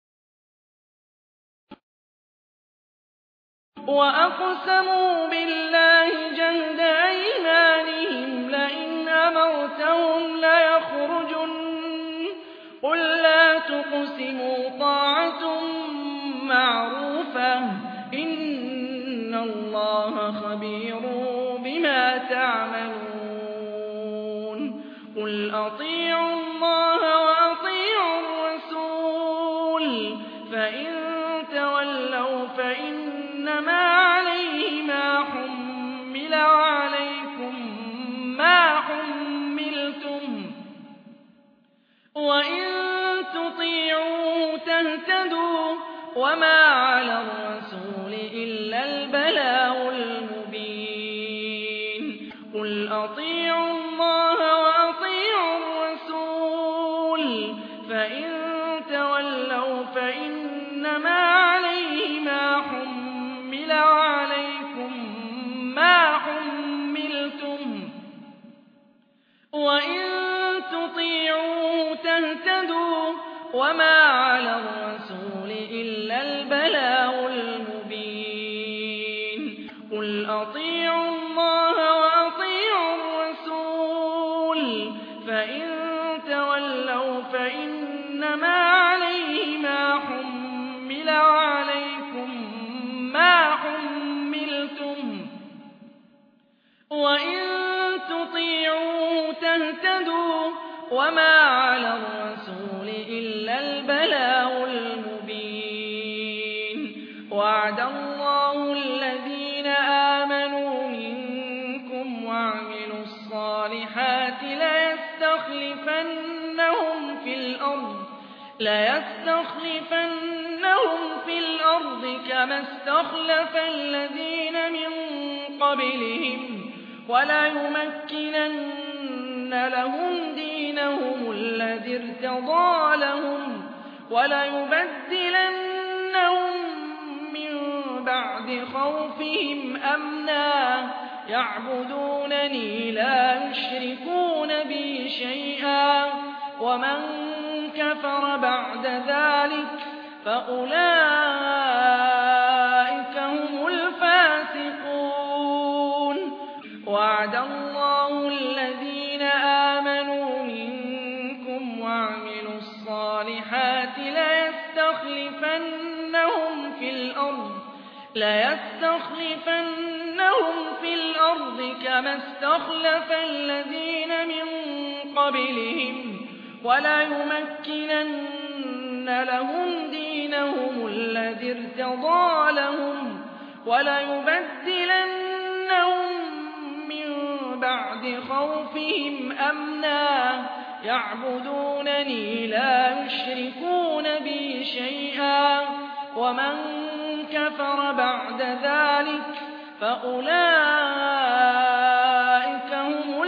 وأقسموا بالله جهد أيمانهم لئن أمرتهم ليخرجن قل لا تقسموا طاعة معروفة إن الله خبير بما تعملون قل أطيعوا الله وأطيعوا الرسول فإن تولوا فإنما عليه ما حمل وعليكم ما حملتم وإن تطيعوه تهتدوا وما على الرسول إلا البلاغ المبين قل أطيعوا الله وأطيعوا الرسول فإن تولوا فإنما عليه ما حمل وعليكم ما حملتم وإن تطيعوه تهتدوا وما على الرسول إلا البلاغ المبين قل أطيعوا الله وأطيعوا الرسول فإن تولوا فإنما عليه ما حمل وعليكم ما حملتم وإن تطيعوه تهتدوا وما على الرسول إلا البلاغ المبين وعد الله الذين آمنوا منكم وعملوا الصالحات ليستخلفنهم في الأرض كما استخلف الذين من قبلهم وليمكنن لهم دينهم الذي ارتضى لهم وليبدلنهم من بعد خوفهم أمنا يعبدونني لا يشركون بي شيئا ومن كفر بعد ذلك فأولئك هم الفاسقون وعد الله الذين آمنوا منكم وعملوا الصالحات ليستخلفنهم في الأرض كما استخلف الذين من قبلهم وليمكنن لهم دينهم الذي ارتضى لهم وليبدلنهم من بعد خوفهم أمنا يعبدونني لا يشركون بي شيئا ومن كفر بعد ذلك فأولئك هم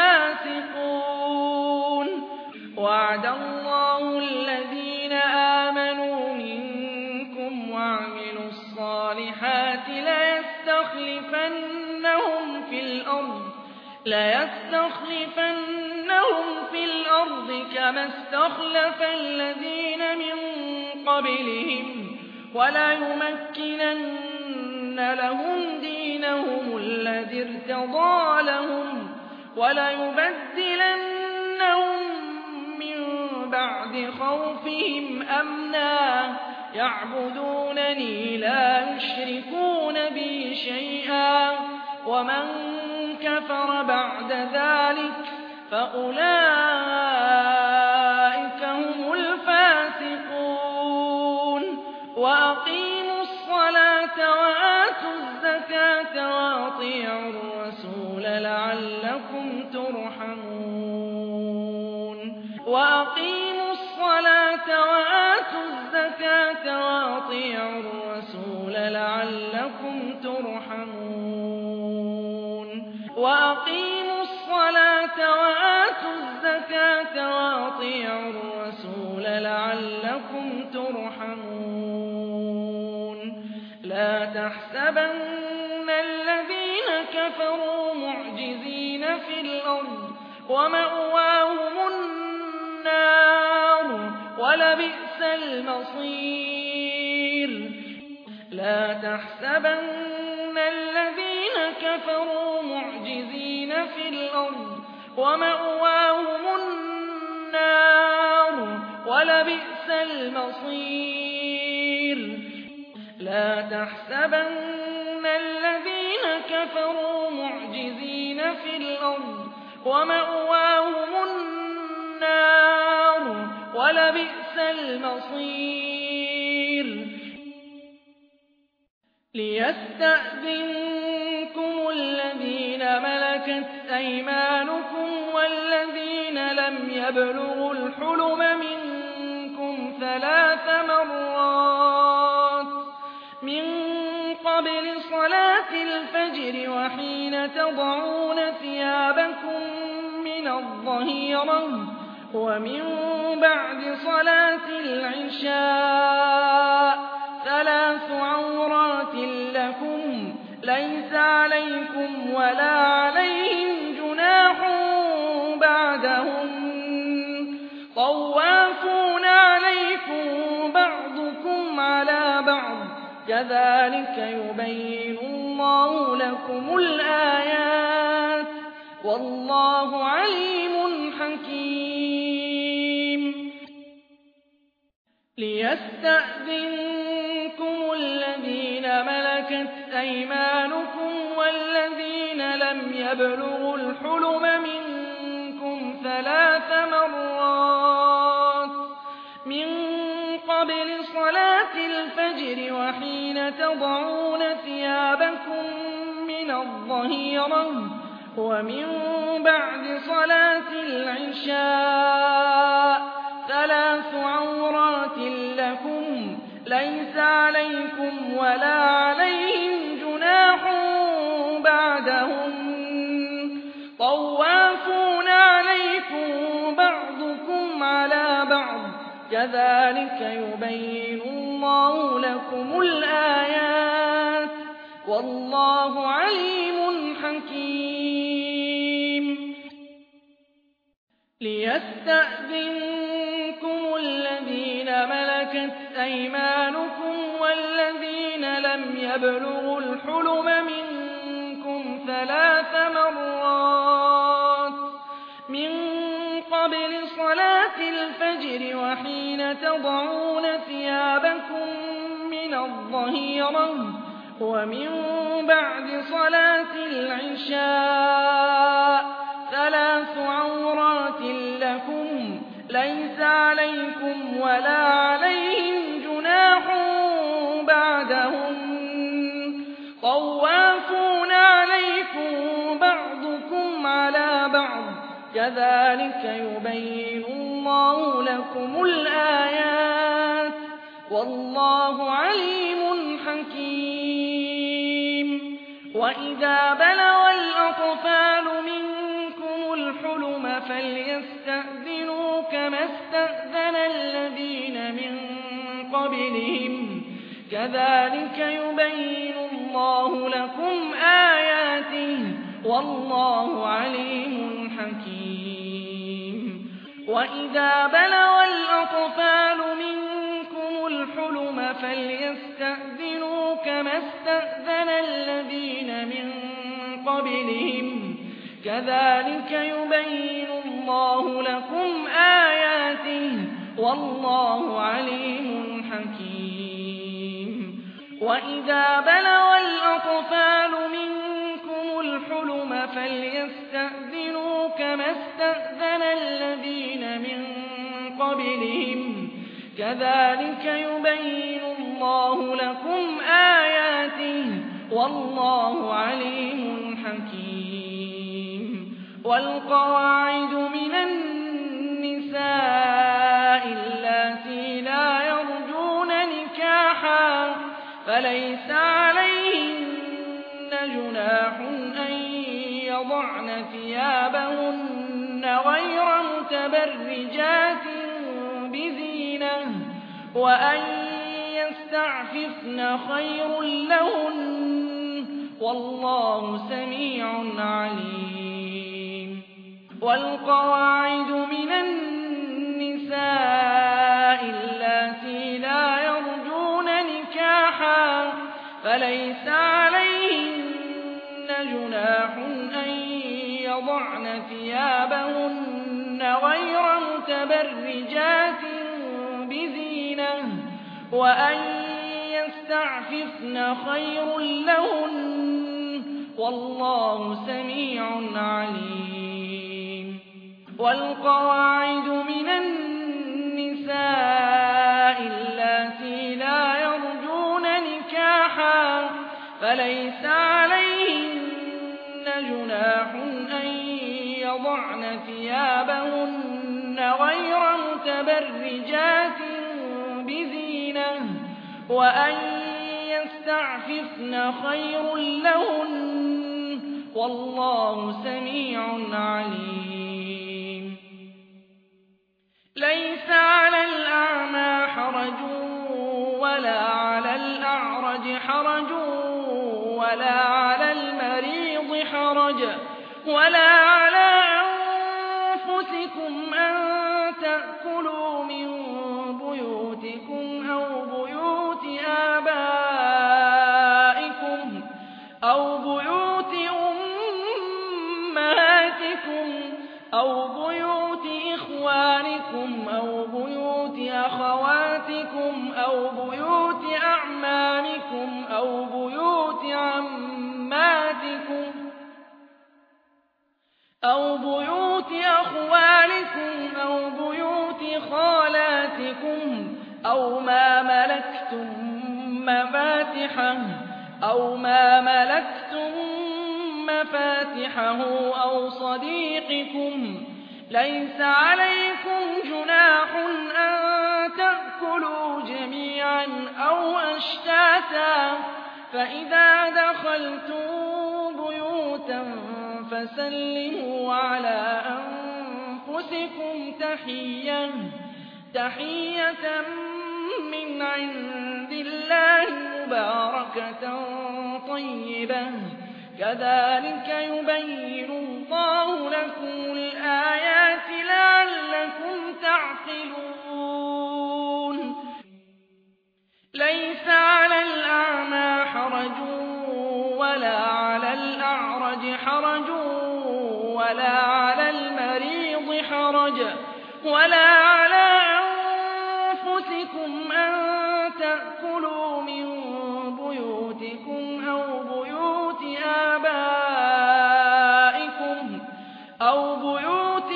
الفاسقون وعد الله الذين آمنوا منكم وعملوا الصالحات ليستخلفنهم في الأرض كما استخلف الذين من قبلهم وليمكنن لهم دينهم الذي ارتضى لهم وليبدلنهم من بعد خوفهم أمنا يعبدونني لا يشركون بي شيئا ومن كفر بعد ذلك فأولئك هم الفاسقون لعلكم ترحمون وأقيموا الصلاة وآتوا الزكاة وأطيعوا الرسول لعلكم ترحمون وأقيموا الصلاة وآتوا الزكاة وأطيعوا الرسول لعلكم ترحمون لا تحسبن الذين كفروا معجزين في الأرض ومأواهم النار ولبئس المصير لا تحسبن الذين كفروا معجزين في الأرض ومأواهم النار ولبئس المصير لا تحسبن الذين كفروا معجزين في الأرض ومأواهم النار ولبئس المصير ليستأذنكم الذين ملكت أيمانكم والذين لم يبلغوا الحلم منكم 3 مرات من قبل صلاة الفجر وحين تضعون ثيابكم من الظهيرة ومن بعد صلاة العشاء 3 عورات لكم ليس عليكم ولا عليهم جناح بعدهم طوافون عليكم بعضكم على بعض كذلك يبين الله لكم الآيات والله عليم حكيم ليستأذنكم الذين ملكت أيمانكم والذين لم يبلغوا الحلم منكم 3 مرات من قبل صلاة الفجر وحين تضعون ثيابكم من الظهيرة ومن بعد صلاة العشاء 3 عورات لكم ليس عليكم ولا عليهم جناح بعدهم طوافون عليكم بعضكم على بعض كذلك يبين الله لكم الآيات والله عليم حكيم ليستأذنكم الذين ملكت أيمانكم والذين لم يبلغوا الحلم منكم 3 مرات من قبل صلاة الفجر وحين تضعون ثيابكم من الظهيرة ومن بعد صلاة العشاء 3 عورات لكم ليس عليكم ولا عليهم جناح بعدهم طوافون عليكم بعضكم على بعض كذلك يبين الله لكم الآيات والله عليم حكيم وإذا بلغ الأطفال منكم الحلم فليستأذنوا كما استأذن الذين من قبلهم كذلك يبين الله لكم آياته والله عليم حكيم وإذا بلغ الأطفال منكم الحلم فليستأذنوا كما استأذن الذين من قبلهم كذلك يبين الله لكم آياته والله عليم حكيم وإذا بلغ الأطفال منكم الحلم فليستأذنوا كما استأذن الذين من قبلهم كذلك يبين الله لكم آياته والله عليم حكيم والقواعد من النساء اللاتي لا يرجون نكاحا فليس عليهن جناح أن يضعن ثيابهن غير متبرجات بزينة وأن يستعففن خير لهن والله سميع عليم. والقواعد من النساء اللاتي لا يرجون نكاحا فليس عليهن جناح أن يضعن ثيابهن غير متبرجات بزينة وأن يستعففن خير لهن والله سميع عليم. والقواعد من النساء اللاتي لا يرجون نكاحا فليس عليهن جناح أن يضعن ثيابهن غير متبرجات بزينة وأن يستعففن خير لهن والله سميع عليم. ليس على الأعمى حرج ولا على الأعرج حرج ولا على المريض حرج ولا على أنفسكم أن تأكلوا من بيوتكم أو بيوت آبائكم أو بيوت أمهاتكم أو بيوت إخوانكم أو بيوت أخواتكم أو بيوت أعمامكم أو بيوت عماتكم أو بيوت أخوالكم أو بيوت خالاتكم أو ما ملكتم مفاتحه أو صديقكم ليس عليكم جناح أن تأكلوا جميعا أو أشتاتا فإذا دخلتم بيوتا فسلموا على أنفسكم تحية من عند الله مباركة طيبة كذلك يبين الله لكم الآيات لعلكم تعقلون. ليس على الأعمى حرج ولا على الأعرج حرج ولا على المريض حرج ولا على أنفسكم أن تأكلوا من بيوتكم أو بيوت آبائكم أو بيوت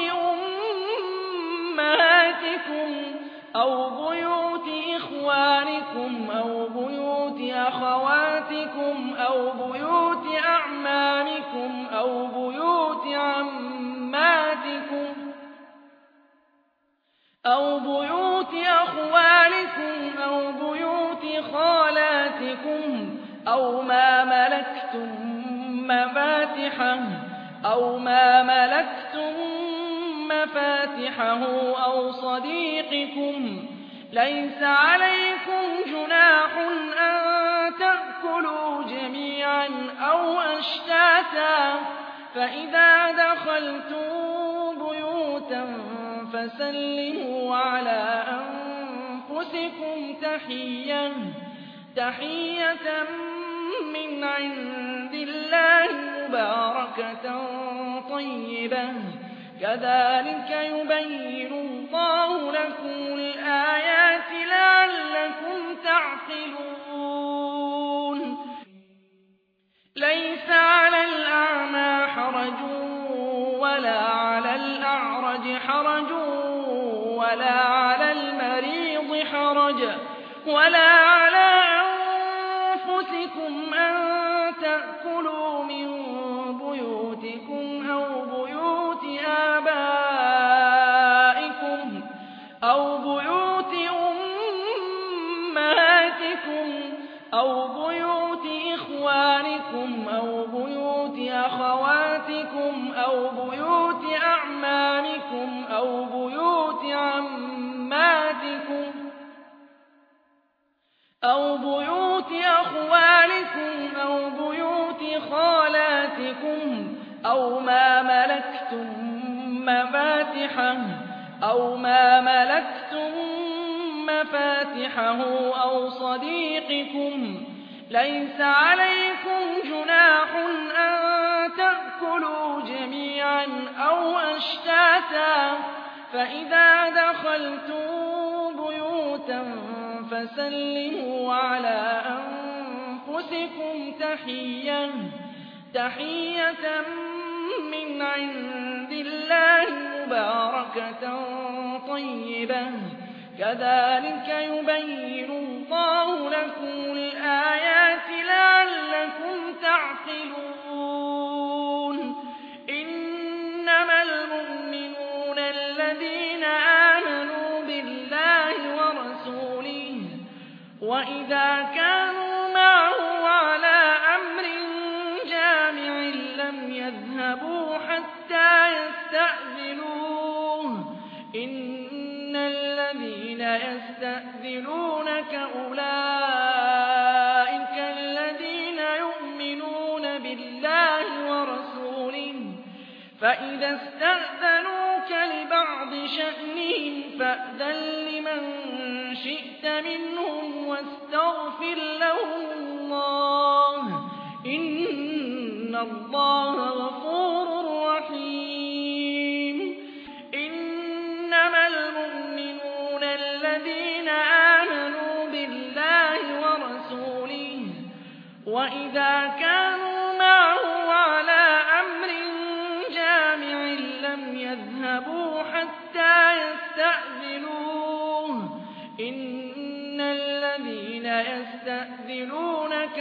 أمهاتكم أو بيوت إخوانكم أو بيوت أخواتكم أو بيوت أعمامكم أو بيوت عماتكم أو بيوت أخوالكم أو بيوت خالاتكم أو ما ملكتم مفاتحه أو صديقكم ليس عليكم جناح أن تأكلوا جميعا أو أشتاتا فإذا دخلتم بيوتا فسلموا على أنفسكم تحية من عند الله مباركة طيبة كذلك يبين الله لكم الآيات لعلكم تعقلون. ليس على الأعمى حرج ولا على الأعرج حرج ولا على المريض حرج ولا على أنفسكم أن تأكلوا من بيوتكم أو بيوت أو بيوت عماتكم أو بيوت أخوالكم أو بيوت خالاتكم أو ما ملكتم مفاتحه أو صديقكم ليس عليكم جناح أن تأكلوا جميعا أو أشتاتا فإذا دخلتم بيوتا فسلموا على أنفسكم تحية من عند الله مباركة طيبة كذلك يبين الله لكم الآيات لعلكم تعقلون إنما المؤمنون الذين آمنوا بالله ورسوله وإذا كانوا معه على أمر جامع لم يذهبوا حتى يستأذنوه إن الذين يستأذنونك أولئك الذين يؤمنون بالله ورسوله فإذا استأذنوك لبعض شأنهم فأذن لمن شئت منهم واستغفر لهم الله إن الله غفور رحيم إنما المؤمنون الذين آمنوا بالله ورسوله وإذا كانوا معه على أمر جامع لم يذهبوا حتى يستأذنوه إن الذين يستأذنونك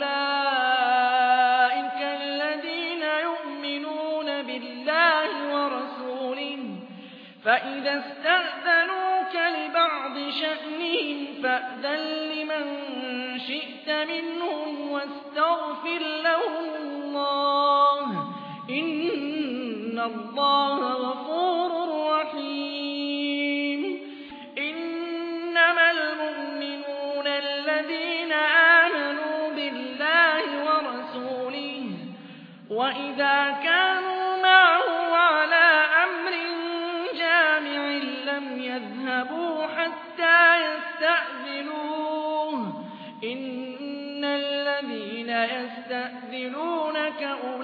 أولئك الذين يؤمنون بالله ورسوله فإذا استأذنوك لبعض شأنهم فأذن لمن شئت منهم واستغفر لهم الله إن الله غفور رحيم إنما المؤمنون الذين آمنوا بالله ورسوله وإذا كانوا معه على أمر جامع لم يذهبوا حتى يستأذنوه إن الذين يستأذنونك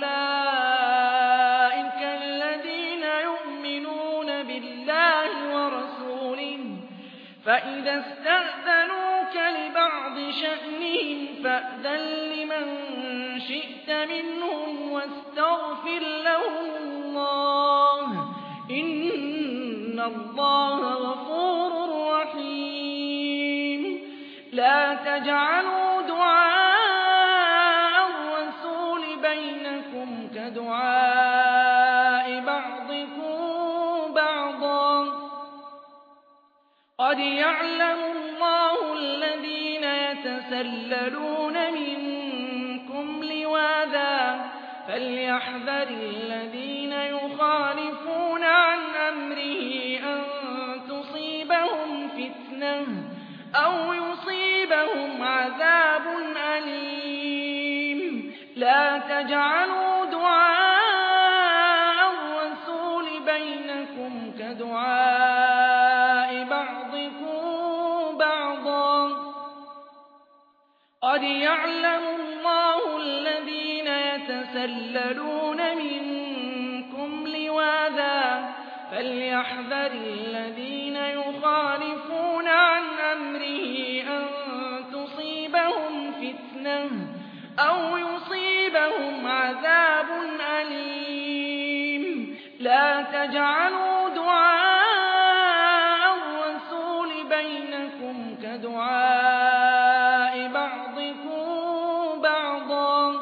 أولئك الذين يؤمنون بالله ورسوله فإذا استأذنوك لبعض شأنهم فأذن لمن شئت منهم واستغفر لهم الله إن الله غفور رحيم لا تجعلوا دعاء الرسول بينكم كدعاء بعضكم بعضا قد يعلم الله الذين يتسللون منكم لواذا فليحذر الذين يخالفون عن أمره أن تصيبهم فتنة أو يصيبهم عذاب أليم لا تجعلوا دعاء الرسول بينكم كدعاء بعضكم بعضا قد يعلم الله الذين يتسللون منكم لواذا فليحذر الذين يخالفون عن أمره أن تصيبهم فتنة أو يصيبهم عذاب أليم لا تجعلوا دعاء الرسول بينكم كدعاء بعضكم بعضا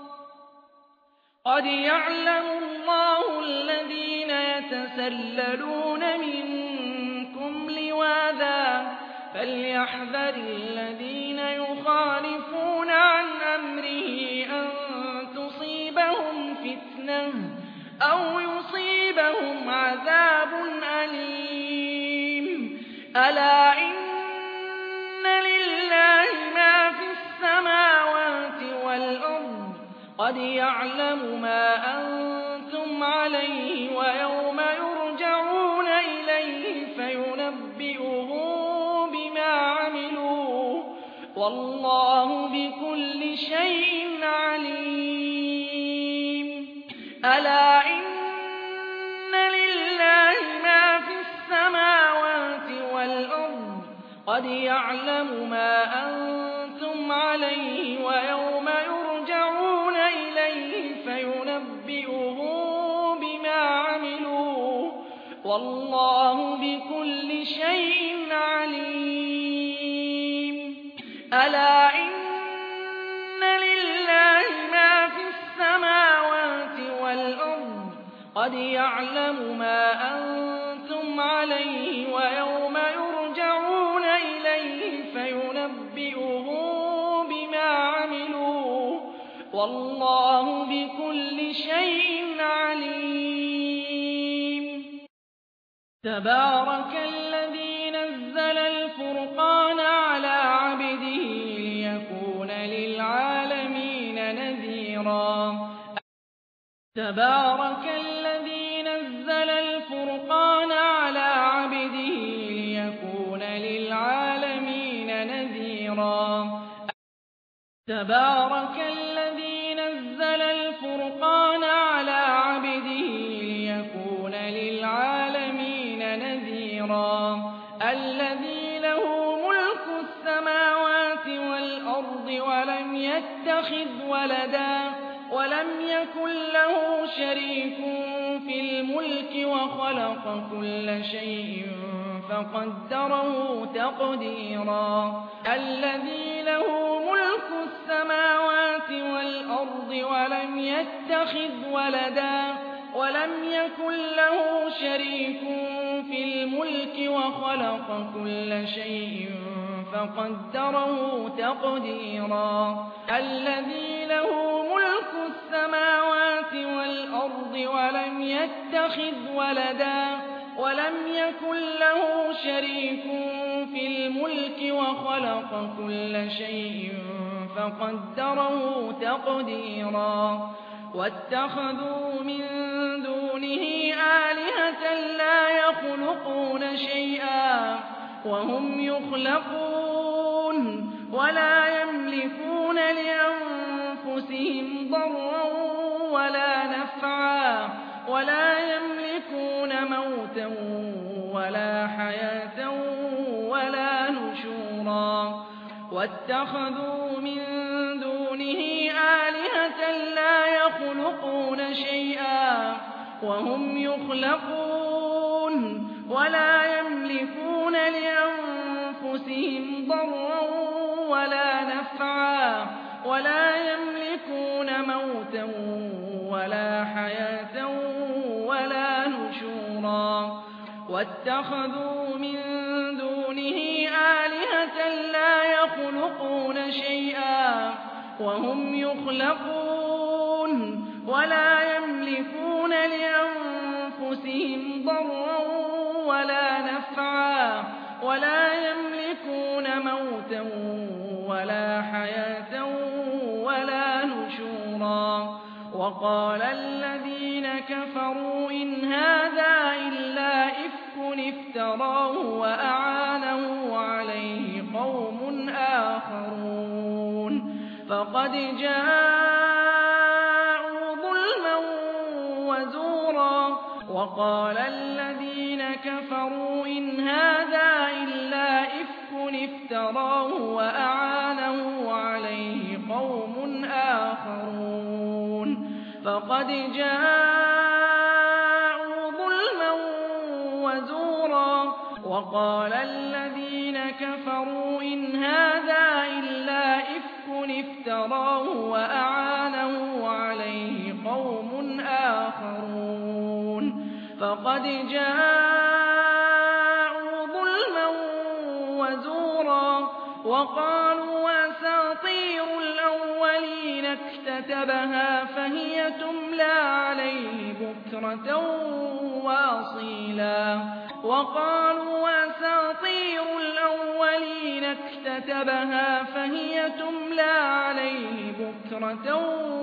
قد يعلم الله الذين يتسللون منكم لواذا فليحذر الذين يخالفون عن أمره أن تصيبهم فتنة أو يصيبهم عذاب أليم يعلم ما أنتم عليه ويوم يرجعون إليه فينبئهم بما عملوا والله بكل شيء عليم ألا إن لله ما في السماوات والأرض قد يعلم ما أنتم عليه ويوم يرجعون إليه فينبئهم بما عملوا والله بكل شيء عليم ألا إن لله ما في السماوات والأرض قد يعلم ما أنتم عليه ويوم يرجعون إليه فينبئهم بما عملوا والله بكل شيء عليم تبارك الذي نزل الفرقان على عبده ليكون للعالمين نذيرا تبارك الذي نزل الفرقان على عبده ليكون للعالمين نذيرا تبارك الذي نزل الفرقان على عبده ليكون للعالمين نذيرا الذي له ملك السماوات والأرض ولم يتخذ ولدا ولم يكن له شريك في الملك وخلق كل شيء فقدره تقديرا الذي له ملك السماوات والأرض ولم يتخذ ولدا ولم يكن له شريك في الملك وخلق كل شيء فقدره تقديرا الذي له ملك السماوات والأرض ولم يتخذ ولدا ولم يكن له شريك في الملك وخلق كل شيء فقدره تقديرا واتخذوا من دونه آلهة لا يخلقون شيئا وهم يخلقون ولا يملكون لأنفسهم ضرا ولا نفعا ولا يملكون موتا ولا حياة ولا نشورا واتخذوا من دونه آلهة لا يخلقون شيئا وهم يخلقون ولا يملكون لأنفسهم ضرا ولا نفعا ولا يملكون موتا ولا حياة ولا نشورا واتخذوا من دونه آلهة لا يخلقون شيئا وهم يخلقون ولا يملكون لأنفسهم ضرا ولا نفعا ولا يملكون موتا ولا حياة ولا نشورا وقال الذين كفروا إن هذا إلا إفك افتراه وأعانه عليه قوم آخرون فقد جاءوا ظلما وزورا وقال الذين كفروا إن هذا إلا إفك افتراه وأعانه عليه قوم آخرون فقد جاءوا ظلما وزورا وقال الذين كفروا إن هذا إلا إفك افتراه وأعانه عليه قوم آخرون فقد جاءوا ظلما وزورا وقالوا أساطير الأولين اكتتبها فهي تملى عليه بكرة وأصيلا وقالوا أساطير الأولين اكتتبها فهي تملى عليه بكرة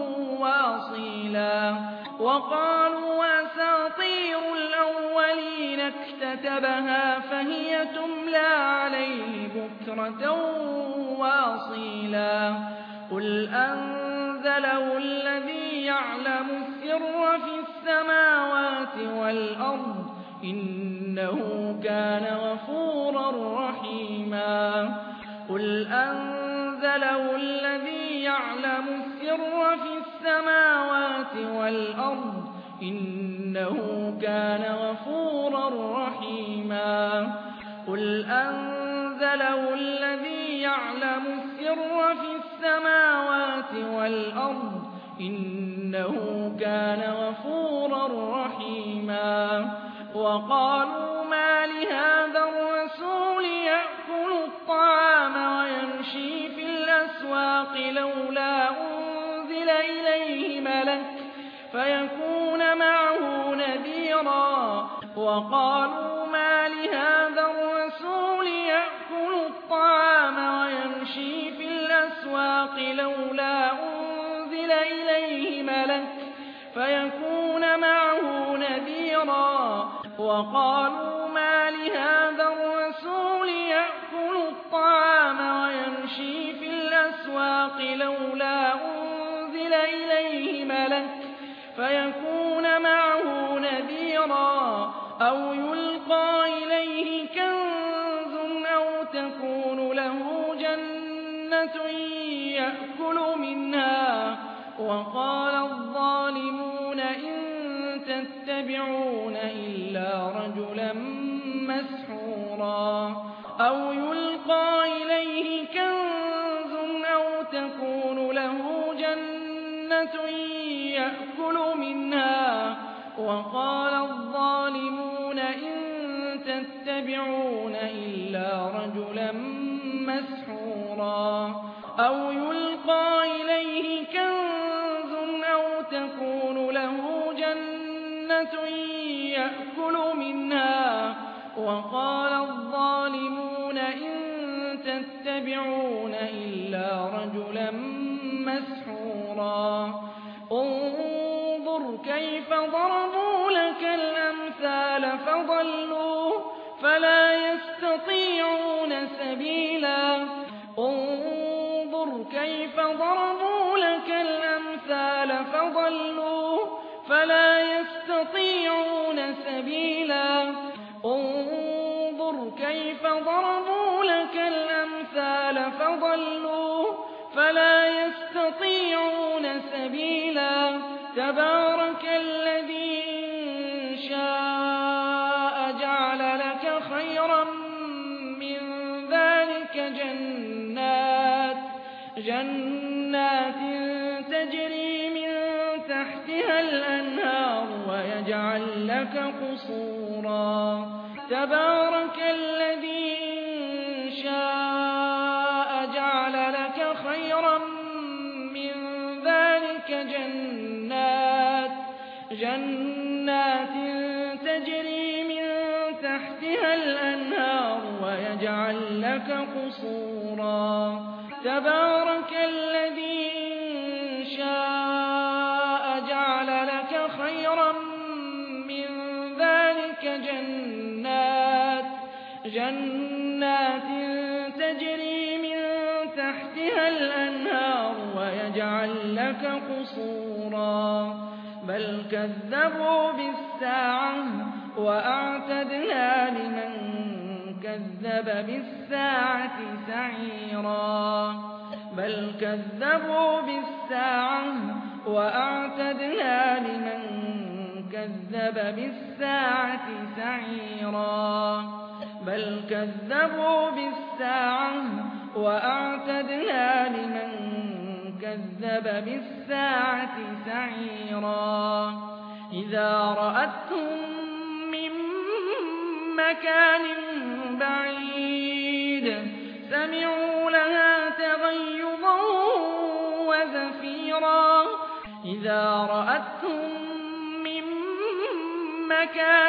وأصيلا وقالوا أساطير الأولين اكتتبها فهي تملى عليه بكرة وأصيلا قل أنزله الذي يعلم السر في السماوات والأرض إنه كان غفورا رحيما قل أنزله الذي يعلم السر في السماوات والأرض إنه كان غفورا رحيما قل أنزله الذي يعلم السر في السماوات والأرض إنه كان غفورا رحيما وقالوا ما لهذا الرسول يأكل الطعام ويمشي في الأسواق لولا أنزل إليه ملك فيكون معه نذيرا وقالوا ما لهذا الرسول يأكل الطعام ويمشي في الأسواق لولا أنزل إليه ملك فيكون معه نذيرا وقالوا ما لهذا الرسول يأكل الطعام ويمشي في الأسواق لولا أنزل إليه ملك فيكون معه نذيرا أو يلقى إليه كنز أو تكون له جنة يأكل منها وقال الظالمون إن تتبعون إلا رجلا مسحورا أو يلقى إليه كنز أو تكون له جنة يأكل منها وقال الظالمون إن تتبعون إلا رجلا مسحورا أو يلقى إليه كنز أو تكون له جنة يأكل منها وقال الظالمون إن تتبعون إلا رجلا مسحورا انظر كيف ضربوا لك الأمثال فضلوا فلا يستطيعون سبيلا انظر كيف ضربوا لك الأمثال فضلوا فلا يستطيعون سبيلا انظر كيف ضربوا لك الأمثال فضلوا فلا يستطيعون سبيلا تبارك الذي إن شاء جعل لك خيرا من ذلك جنات تجري من تحتها الأنهار ويجعل لك قصورا تبارك الذي إن شاء جعل لك خيرا من ذلك جنات تجري من تحتها الأنهار ويجعل لك قصورا تبارك الذي إن شاء جعل لك خيرا من ذلك جنات تجري من تحتها الأنهار ويجعل لك قصورا بل كذبوا بالساعة وأعتدنا لمن كذب بالساعة سعيرا بل كذبوا بالساعة وأعتدنا لمن كذب بالساعة سعيرا بل كذبوا بالساعة وأعتدنا لمن كذب بالساعة سعيرا إذا رأتهم من مكان بعيد سمعوا لها تغيظا وزفيرا إذا رأتهم من مكان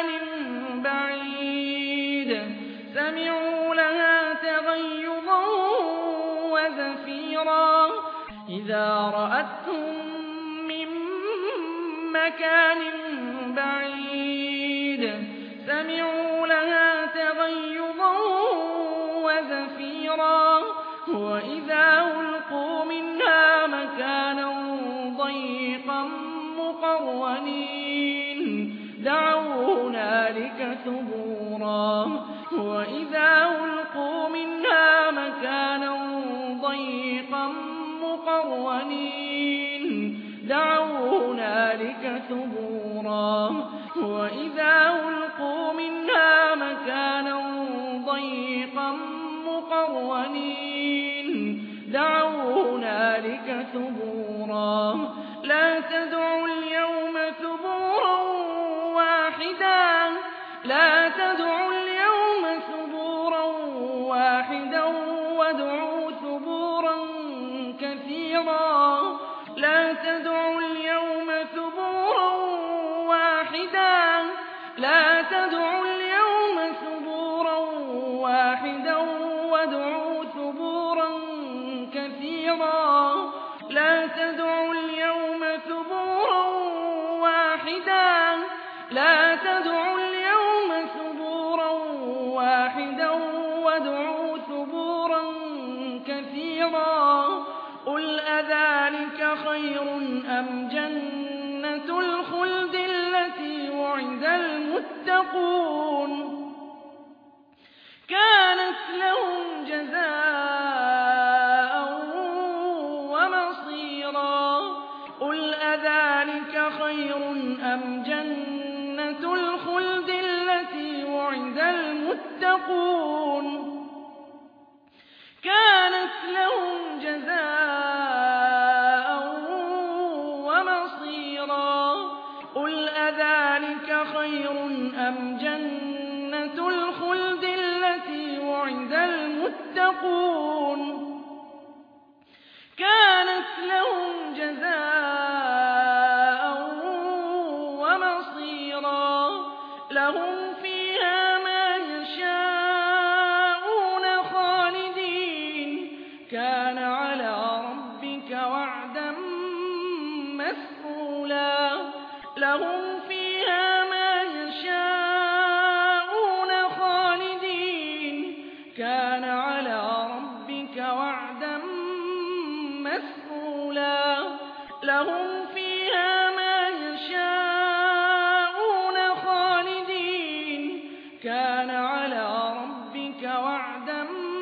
بعيد سمعوا لها تغيظا وزفيرا إذا رأتهم من مكان بعيد سمعوا لها تغيظا وزفيرا وإذا ألقوا منها مكانا ضيقا مقرنين دعوا هنالك ثبورا وإذا ألقوا منها مكانا ضيقا مقرنين دعوا هنالك ثبورا وإذا ألقوا منها مكانا ضيقا مقرنين دعوا هنالك ثبورا لا تدعوا اليوم ثبورا واحدا لا تدعوا اليوم ثبورا واحدا وادعوا ثبورا كثيرا لا تدعوا اليوم ثبورا واحدا لا تدعوا اليوم ثبورا واحدا وادعوا ثبورا كثيرا لا تدعوا اليوم ثبورا واحدا لا تدعوا اليوم ثبورا واحدا وادعوا ثبورا كثيرا قل أذلك خير أم جنة الخلد التي وعد المتقون كانت لهم جزاء ومصيرا قل أذلك خير أم جنة الخلد التي وعد المتقون كانت لهم جزاء ومصيرا قل أذلك خير أم جنة الخلد التي وعد المتقون كانت لهم جزاء ومصيرا لهم فيها ما يشاءون خالدين كان على ربك وعدا مسئولا لهم فيها ما يشاءون خالدين كان على ربك وعدا مسئولا لهم فيها ما يشاءون خالدين كان على ربك وعدا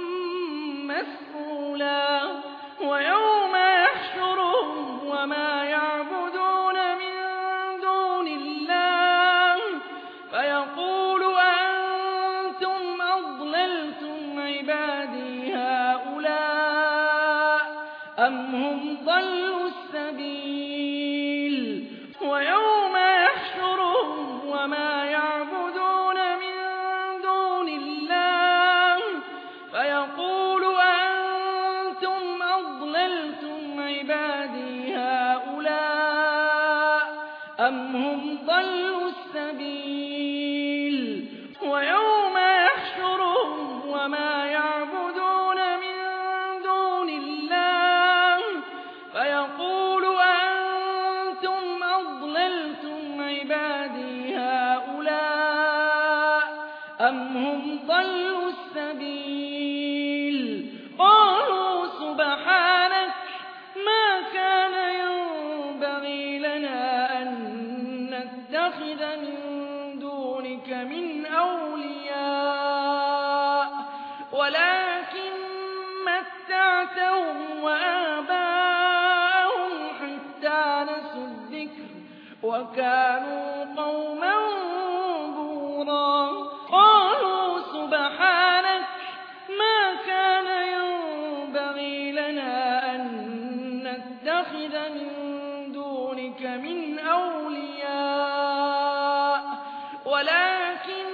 مسئولا ويوم يحشرهم وما يعبدون من دون الله فيقول أأنتم أضللتم عبادي هؤلاء أم هم ضلوا السبيل ويوم يحشرهم وما يعبدون من دون الله فيقول أأنتم أضللتم عبادي هؤلاء أم هم ضلوا السبيل ويوم يحشرهم وما يعبدون من دون الله فيقول أأنتم أضللتم عبادي هؤلاء أم هم ضلوا السبيل قالوا سبحانك ما كان ينبغي لنا أن نتخذ من دونك من أولياء ولكن متعتهم وآباءهم حتى نسوا الذكر وكانوا قوما بورا قالوا سبحانك ما كان ينبغي لنا أن نتخذ من دونك من أولياء ولكن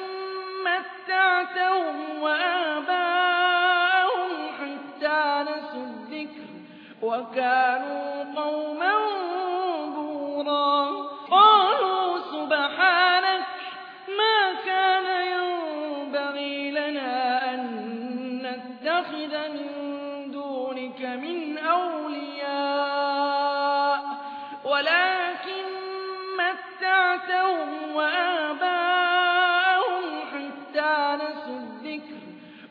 متعتهم وآباءهم حتى نسوا الذكر وكانوا قوما بورا قالوا سبحانك ما كان ينبغي لنا أن نتخذ من دونك من أولياء ولكن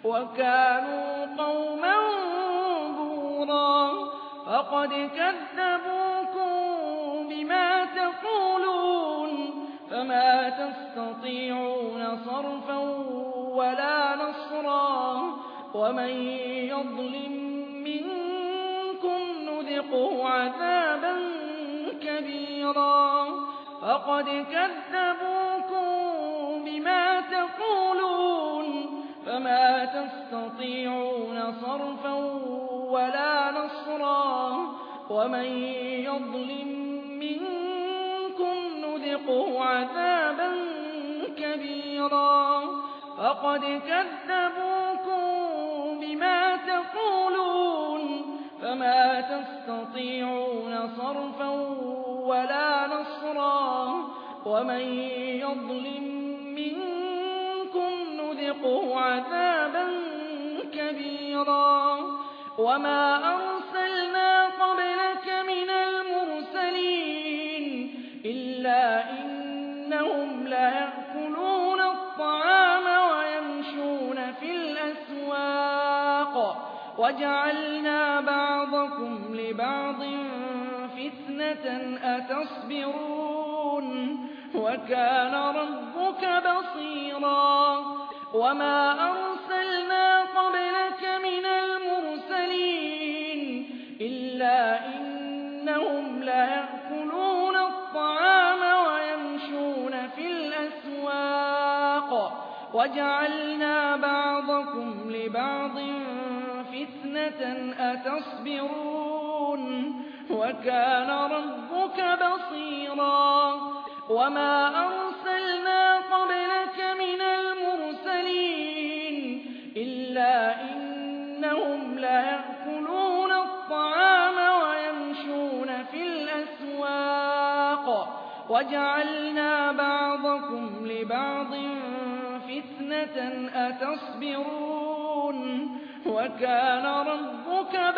وكانوا قوما بورا فقد كذبوكم بما تقولون فما تستطيعون صرفا ولا نصرا ومن يظلم منكم نذقه عذابا كبيرا فقد كذبوكم بما تقولون فما تستطيعون صرفا ولا نصرا ومن يظلم منكم نذقه عذابا كبيرا فقد كذبوكم بما تقولون فما تستطيعون صرفا ولا نصرا ومن يظلم منكم نذقه عذابا كبيرا وما أرسلنا قبلك من المرسلين إلا إنهم ليأكلون الطعام ويمشون في الأسواق وجعلنا بعضكم لبعض فتنة أتصبرون وكان ربك بصيرا وما أرسلنا قبلك من المرسلين إلا إنهم ليأكلون الطعام ويمشون في الأسواق وجعلنا بعضكم لبعض فتنة أتصبرون وكان ربك بصيرا وما أرسلنا قبلك من المرسلين إلا إنهم ليأكلون الطعام ويمشون في الأسواق وجعلنا بعضكم لبعض فتنة أتصبرون وكان ربك